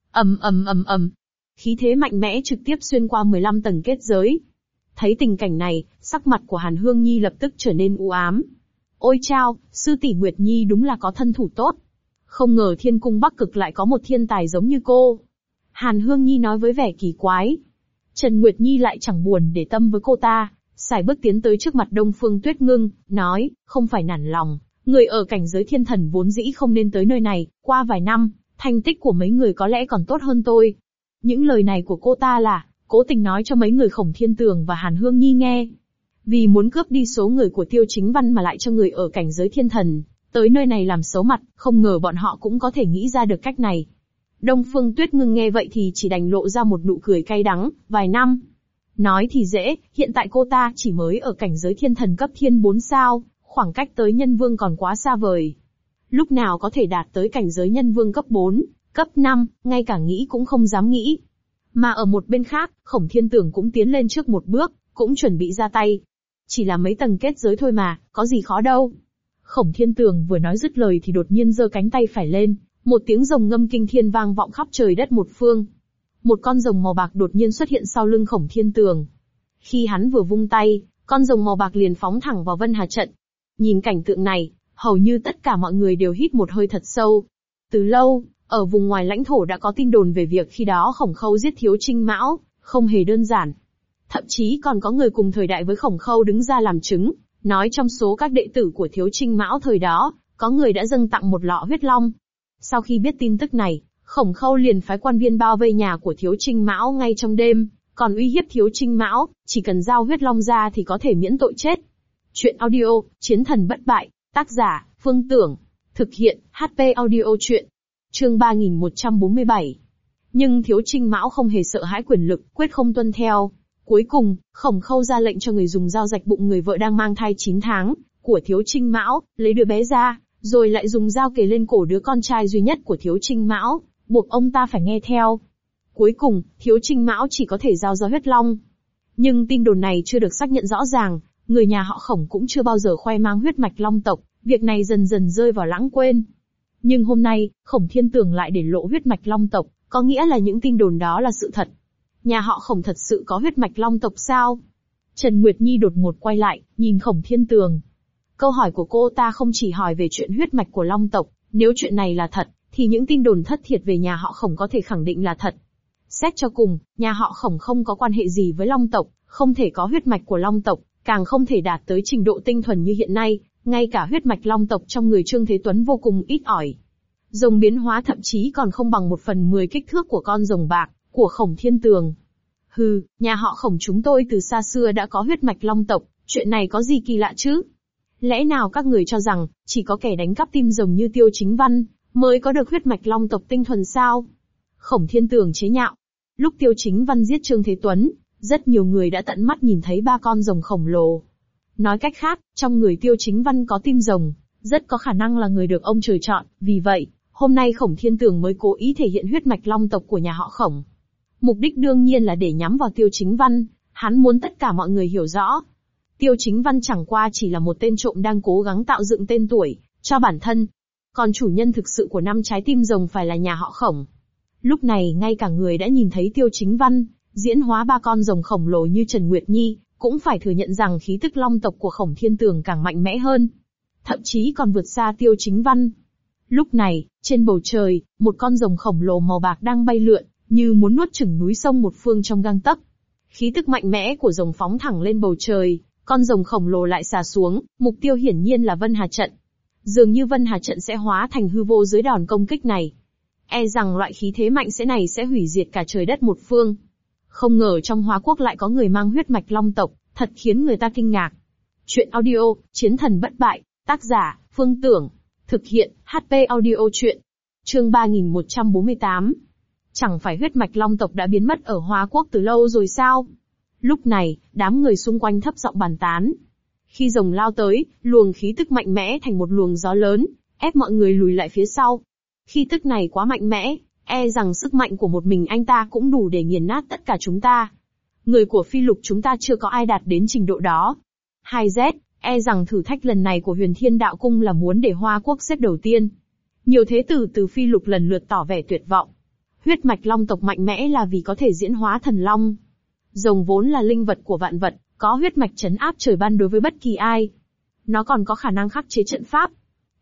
Khí thế mạnh mẽ trực tiếp xuyên qua 15 tầng kết giới. Thấy tình cảnh này, sắc mặt của Hàn Hương Nhi lập tức trở nên u ám. Ôi chao, sư tỷ Nguyệt Nhi đúng là có thân thủ tốt. Không ngờ thiên cung Bắc Cực lại có một thiên tài giống như cô. Hàn Hương Nhi nói với vẻ kỳ quái. Trần Nguyệt Nhi lại chẳng buồn để tâm với cô ta, sải bước tiến tới trước mặt Đông Phương Tuyết Ngưng, nói, không phải nản lòng, người ở cảnh giới thiên thần vốn dĩ không nên tới nơi này, qua vài năm, thành tích của mấy người có lẽ còn tốt hơn tôi. Những lời này của cô ta là, cố tình nói cho mấy người Khổng Thiên Tường và Hàn Hương Nhi nghe. Vì muốn cướp đi số người của Tiêu Chính Văn mà lại cho người ở cảnh giới thiên thần, tới nơi này làm xấu mặt, không ngờ bọn họ cũng có thể nghĩ ra được cách này. Đông Phương Tuyết Ngưng nghe vậy thì chỉ đành lộ ra một nụ cười cay đắng, vài năm. Nói thì dễ, hiện tại cô ta chỉ mới ở cảnh giới thiên thần cấp thiên 4 sao, khoảng cách tới nhân vương còn quá xa vời. Lúc nào có thể đạt tới cảnh giới nhân vương cấp 4, cấp 5, ngay cả nghĩ cũng không dám nghĩ. Mà ở một bên khác, Khổng Thiên Tường cũng tiến lên trước một bước, cũng chuẩn bị ra tay. Chỉ là mấy tầng kết giới thôi mà, có gì khó đâu. Khổng Thiên Tường vừa nói dứt lời thì đột nhiên giơ cánh tay phải lên, một tiếng rồng ngâm kinh thiên vang vọng khắp trời đất một phương. Một con rồng màu bạc đột nhiên xuất hiện sau lưng Khổng Thiên Tường. Khi hắn vừa vung tay, con rồng màu bạc liền phóng thẳng vào Vân Hà trận. Nhìn cảnh tượng này, hầu như tất cả mọi người đều hít một hơi thật sâu. Từ lâu, ở vùng ngoài lãnh thổ đã có tin đồn về việc khi đó Khổng Khâu giết Thiếu Trinh Mão, không hề đơn giản. Thậm chí còn có người cùng thời đại với Khổng Khâu đứng ra làm chứng, nói trong số các đệ tử của Thiếu Trinh Mão thời đó, có người đã dâng tặng một lọ huyết long. Sau khi biết tin tức này, Khổng Khâu liền phái quan viên bao vây nhà của Thiếu Trinh Mão ngay trong đêm, còn uy hiếp Thiếu Trinh Mão, chỉ cần giao huyết long ra thì có thể miễn tội chết. Chuyện audio, Chiến thần bất bại, tác giả, Phương Tưởng, thực hiện, HP audio chuyện. Chương 3147. Nhưng Thiếu Trinh Mão không hề sợ hãi quyền lực, quyết không tuân theo. Cuối cùng, Khổng Khâu ra lệnh cho người dùng dao rạch bụng người vợ đang mang thai 9 tháng, của Thiếu Trinh Mão, lấy đứa bé ra, rồi lại dùng dao kề lên cổ đứa con trai duy nhất của Thiếu Trinh Mão, buộc ông ta phải nghe theo. Cuối cùng, Thiếu Trinh Mão chỉ có thể giao ra huyết long. Nhưng tin đồn này chưa được xác nhận rõ ràng, người nhà họ Khổng cũng chưa bao giờ khoe mang huyết mạch long tộc, việc này dần dần rơi vào lãng quên. Nhưng hôm nay, Khổng Thiên Tường lại để lộ huyết mạch long tộc, có nghĩa là những tin đồn đó là sự thật. Nhà họ Khổng thật sự có huyết mạch long tộc sao? Trần Nguyệt Nhi đột ngột quay lại, nhìn Khổng Thiên Tường. Câu hỏi của cô ta không chỉ hỏi về chuyện huyết mạch của long tộc, nếu chuyện này là thật, thì những tin đồn thất thiệt về nhà họ Khổng có thể khẳng định là thật. Xét cho cùng, nhà họ Khổng không có quan hệ gì với long tộc, không thể có huyết mạch của long tộc, càng không thể đạt tới trình độ tinh thuần như hiện nay, ngay cả huyết mạch long tộc trong người Trương Thế Tuấn vô cùng ít ỏi. Rồng biến hóa thậm chí còn không bằng 1/10 kích thước của con rồng bạc, của Khổng Thiên Tường. Hừ, nhà họ Khổng chúng tôi từ xa xưa đã có huyết mạch long tộc, chuyện này có gì kỳ lạ chứ? Lẽ nào các người cho rằng, chỉ có kẻ đánh cắp tim rồng như Tiêu Chính Văn, mới có được huyết mạch long tộc tinh thuần sao? Khổng Thiên Tường chế nhạo. Lúc Tiêu Chính Văn giết Trương Thế Tuấn, rất nhiều người đã tận mắt nhìn thấy 3 con rồng khổng lồ. Nói cách khác, trong người Tiêu Chính Văn có tim rồng, rất có khả năng là người được ông trời chọn, vì vậy, hôm nay Khổng Thiên Tường mới cố ý thể hiện huyết mạch long tộc của nhà họ Khổng. Mục đích đương nhiên là để nhắm vào Tiêu Chính Văn, hắn muốn tất cả mọi người hiểu rõ. Tiêu Chính Văn chẳng qua chỉ là một tên trộm đang cố gắng tạo dựng tên tuổi, cho bản thân. Còn chủ nhân thực sự của 5 trái tim rồng phải là nhà họ Khổng. Lúc này ngay cả người đã nhìn thấy Tiêu Chính Văn, diễn hóa 3 con rồng khổng lồ như Trần Nguyệt Nhi, cũng phải thừa nhận rằng khí tức long tộc của Khổng Thiên Tường càng mạnh mẽ hơn. Thậm chí còn vượt xa Tiêu Chính Văn. Lúc này, trên bầu trời, một con rồng khổng lồ màu bạc đang bay lượn, như muốn nuốt chửng núi sông một phương trong gang tấc. Khí tức mạnh mẽ của rồng phóng thẳng lên bầu trời, con rồng khổng lồ lại xà xuống, mục tiêu hiển nhiên là Vân Hà trận. Dường như Vân Hà trận sẽ hóa thành hư vô dưới đòn công kích này. E rằng loại khí thế mạnh này sẽ hủy diệt cả trời đất một phương. Không ngờ trong Hóa Quốc lại có người mang huyết mạch long tộc, thật khiến người ta kinh ngạc. Chuyện audio, Chiến thần bất bại, tác giả, Phương Tưởng, thực hiện, HP audio chuyện. Chương 3148. Chẳng phải huyết mạch long tộc đã biến mất ở Hóa Quốc từ lâu rồi sao? Lúc này, đám người xung quanh thấp giọng bàn tán. Khi rồng lao tới, luồng khí tức mạnh mẽ thành một luồng gió lớn, ép mọi người lùi lại phía sau. Khí tức này quá mạnh mẽ, e rằng sức mạnh của một mình anh ta cũng đủ để nghiền nát tất cả chúng ta. Người của Phi Lục chúng ta chưa có ai đạt đến trình độ đó. 2Z, e rằng thử thách lần này của Huyền Thiên Đạo Cung là muốn để Hoa Quốc xếp đầu tiên. Nhiều thế tử từ Phi Lục lần lượt tỏ vẻ tuyệt vọng. Huyết mạch long tộc mạnh mẽ là vì có thể diễn hóa thần long. Rồng vốn là linh vật của vạn vật, có huyết mạch trấn áp trời ban đối với bất kỳ ai. Nó còn có khả năng khắc chế trận pháp.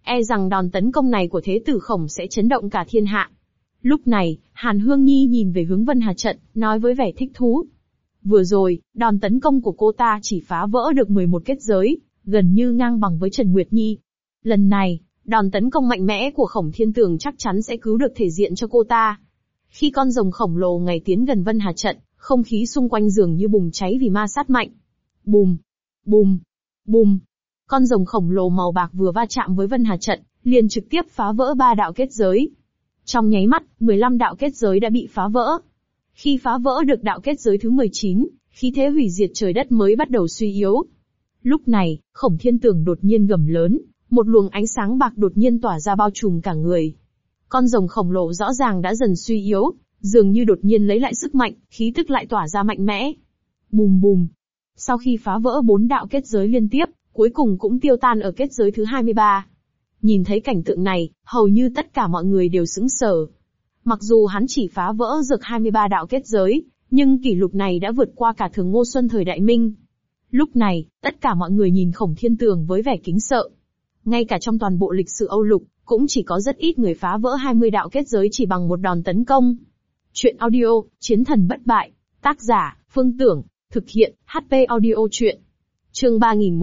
e rằng đòn tấn công này của Thế tử Khổng sẽ chấn động cả thiên hạ. Lúc này, Hàn Hương Nhi nhìn về hướng Vân Hà Trận, nói với vẻ thích thú. Vừa rồi, đòn tấn công của cô ta chỉ phá vỡ được 11 kết giới, gần như ngang bằng với Trần Nguyệt Nhi. Lần này, đòn tấn công mạnh mẽ của Khổng Thiên Tường chắc chắn sẽ cứu được thể diện cho cô ta. Khi con rồng khổng lồ ngày tiến gần Vân Hà Trận, không khí xung quanh dường như bùng cháy vì ma sát mạnh. Bùm, bùm, bùm. Con rồng khổng lồ màu bạc vừa va chạm với Vân Hà Trận, liền trực tiếp phá vỡ 3 đạo kết giới. Trong nháy mắt, 15 đạo kết giới đã bị phá vỡ. Khi phá vỡ được đạo kết giới thứ 19, khí thế hủy diệt trời đất mới bắt đầu suy yếu. Lúc này, Khổng Thiên Tường đột nhiên gầm lớn, một luồng ánh sáng bạc đột nhiên tỏa ra bao trùm cả người. Con rồng khổng lồ rõ ràng đã dần suy yếu, dường như đột nhiên lấy lại sức mạnh, khí tức lại tỏa ra mạnh mẽ. Bùm bùm. Sau khi phá vỡ 4 đạo kết giới liên tiếp, cuối cùng cũng tiêu tan ở kết giới thứ 23. Nhìn thấy cảnh tượng này, hầu như tất cả mọi người đều sững sờ. Mặc dù hắn chỉ phá vỡ được 23 đạo kết giới, nhưng kỷ lục này đã vượt qua cả Thường Ngô Xuân thời Đại Minh. Lúc này, tất cả mọi người nhìn Khổng Thiên Tường với vẻ kính sợ. Ngay cả trong toàn bộ lịch sử Âu Lục, cũng chỉ có rất ít người phá vỡ 20 đạo kết giới chỉ bằng một đòn tấn công. Chuyện audio, Chiến thần bất bại. Tác giả, Phương Tưởng. Thực hiện, HP Audio Chuyện. Chương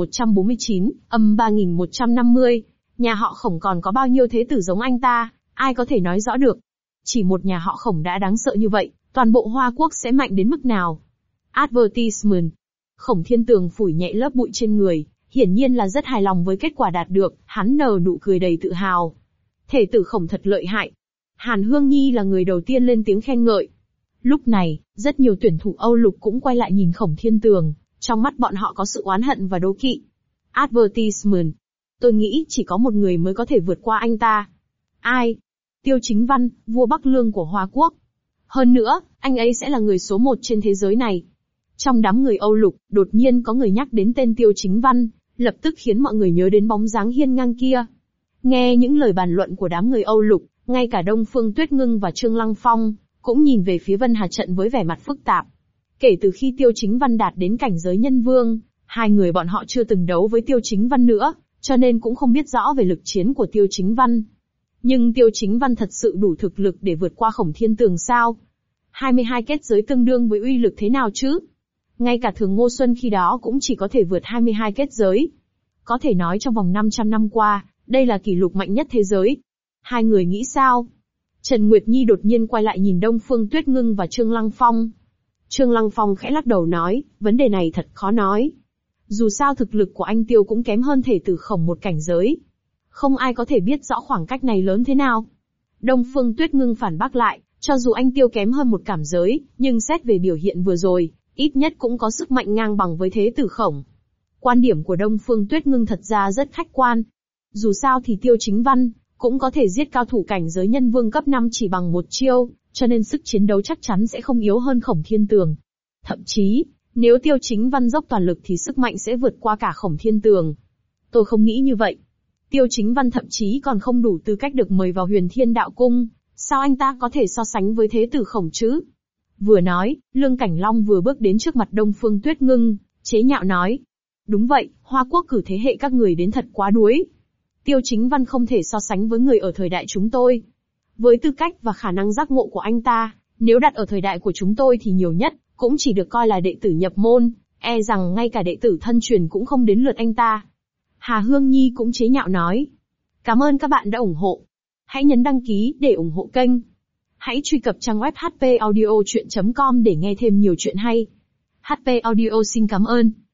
3149, âm 3150. Nhà họ Khổng còn có bao nhiêu thế tử giống anh ta, ai có thể nói rõ được. Chỉ một nhà họ Khổng đã đáng sợ như vậy, toàn bộ Hoa Quốc sẽ mạnh đến mức nào? Advertisement. Khổng Thiên Tường phủi nhẹ lớp bụi trên người, hiển nhiên là rất hài lòng với kết quả đạt được, hắn nở nụ cười đầy tự hào. Thể tử Khổng thật lợi hại. Hàn Hương Nhi là người đầu tiên lên tiếng khen ngợi. Lúc này, rất nhiều tuyển thủ Âu Lục cũng quay lại nhìn Khổng Thiên Tường, trong mắt bọn họ có sự oán hận và đố kỵ. Advertisement. Tôi nghĩ chỉ có một người mới có thể vượt qua anh ta. Ai? Tiêu Chính Văn, vua Bắc Lương của Hoa Quốc. Hơn nữa, anh ấy sẽ là người số 1 trên thế giới này. Trong đám người Âu Lục, đột nhiên có người nhắc đến tên Tiêu Chính Văn, lập tức khiến mọi người nhớ đến bóng dáng hiên ngang kia. Nghe những lời bàn luận của đám người Âu Lục, ngay cả Đông Phương Tuyết Ngưng và Trương Lăng Phong, cũng nhìn về phía Vân Hà Trận với vẻ mặt phức tạp. Kể từ khi Tiêu Chính Văn đạt đến cảnh giới nhân vương, hai người bọn họ chưa từng đấu với Tiêu Chính Văn nữa, cho nên cũng không biết rõ về lực chiến của Tiêu Chính Văn. Nhưng Tiêu Chính Văn thật sự đủ thực lực để vượt qua Khổng Thiên Tường sao? 22 kết giới tương đương với uy lực thế nào chứ? Ngay cả Thường Ngô Xuân khi đó cũng chỉ có thể vượt 22 kết giới. Có thể nói trong vòng 500 năm qua, đây là kỷ lục mạnh nhất thế giới. Hai người nghĩ sao? Trần Nguyệt Nhi đột nhiên quay lại nhìn Đông Phương Tuyết Ngưng và Trương Lăng Phong. Trương Lăng Phong khẽ lắc đầu nói, vấn đề này thật khó nói. Dù sao thực lực của anh Tiêu cũng kém hơn thể tử Khổng một cảnh giới. Không ai có thể biết rõ khoảng cách này lớn thế nào. Đông Phương Tuyết Ngưng phản bác lại, cho dù anh Tiêu kém hơn một cảnh giới, nhưng xét về biểu hiện vừa rồi, ít nhất cũng có sức mạnh ngang bằng với thế tử Khổng. Quan điểm của Đông Phương Tuyết Ngưng thật ra rất khách quan. Dù sao thì Tiêu Chính Văn cũng có thể giết cao thủ cảnh giới nhân vương cấp 5 chỉ bằng một chiêu, cho nên sức chiến đấu chắc chắn sẽ không yếu hơn Khổng Thiên Tường. Thậm chí, nếu Tiêu Chính Văn dốc toàn lực thì sức mạnh sẽ vượt qua cả Khổng Thiên Tường. Tôi không nghĩ như vậy. Tiêu Chính Văn thậm chí còn không đủ tư cách được mời vào Huyền Thiên Đạo Cung, sao anh ta có thể so sánh với thế tử Khổng chứ? Vừa nói, Lương Cảnh Long vừa bước đến trước mặt Đông Phương Tuyết Ngưng, chế nhạo nói. Đúng vậy, Hoa Quốc cử thế hệ các người đến thật quá đuối. Tiêu Chính Văn không thể so sánh với người ở thời đại chúng tôi. Với tư cách và khả năng giác ngộ của anh ta, nếu đặt ở thời đại của chúng tôi thì nhiều nhất, cũng chỉ được coi là đệ tử nhập môn, e rằng ngay cả đệ tử thân truyền cũng không đến lượt anh ta. Hà Hương Nhi cũng chế nhạo nói. Cảm ơn các bạn đã ủng hộ. Hãy nhấn đăng ký để ủng hộ kênh. Hãy truy cập trang web hpaudiochuyen.com để nghe thêm nhiều chuyện hay. HP Audio xin cảm ơn.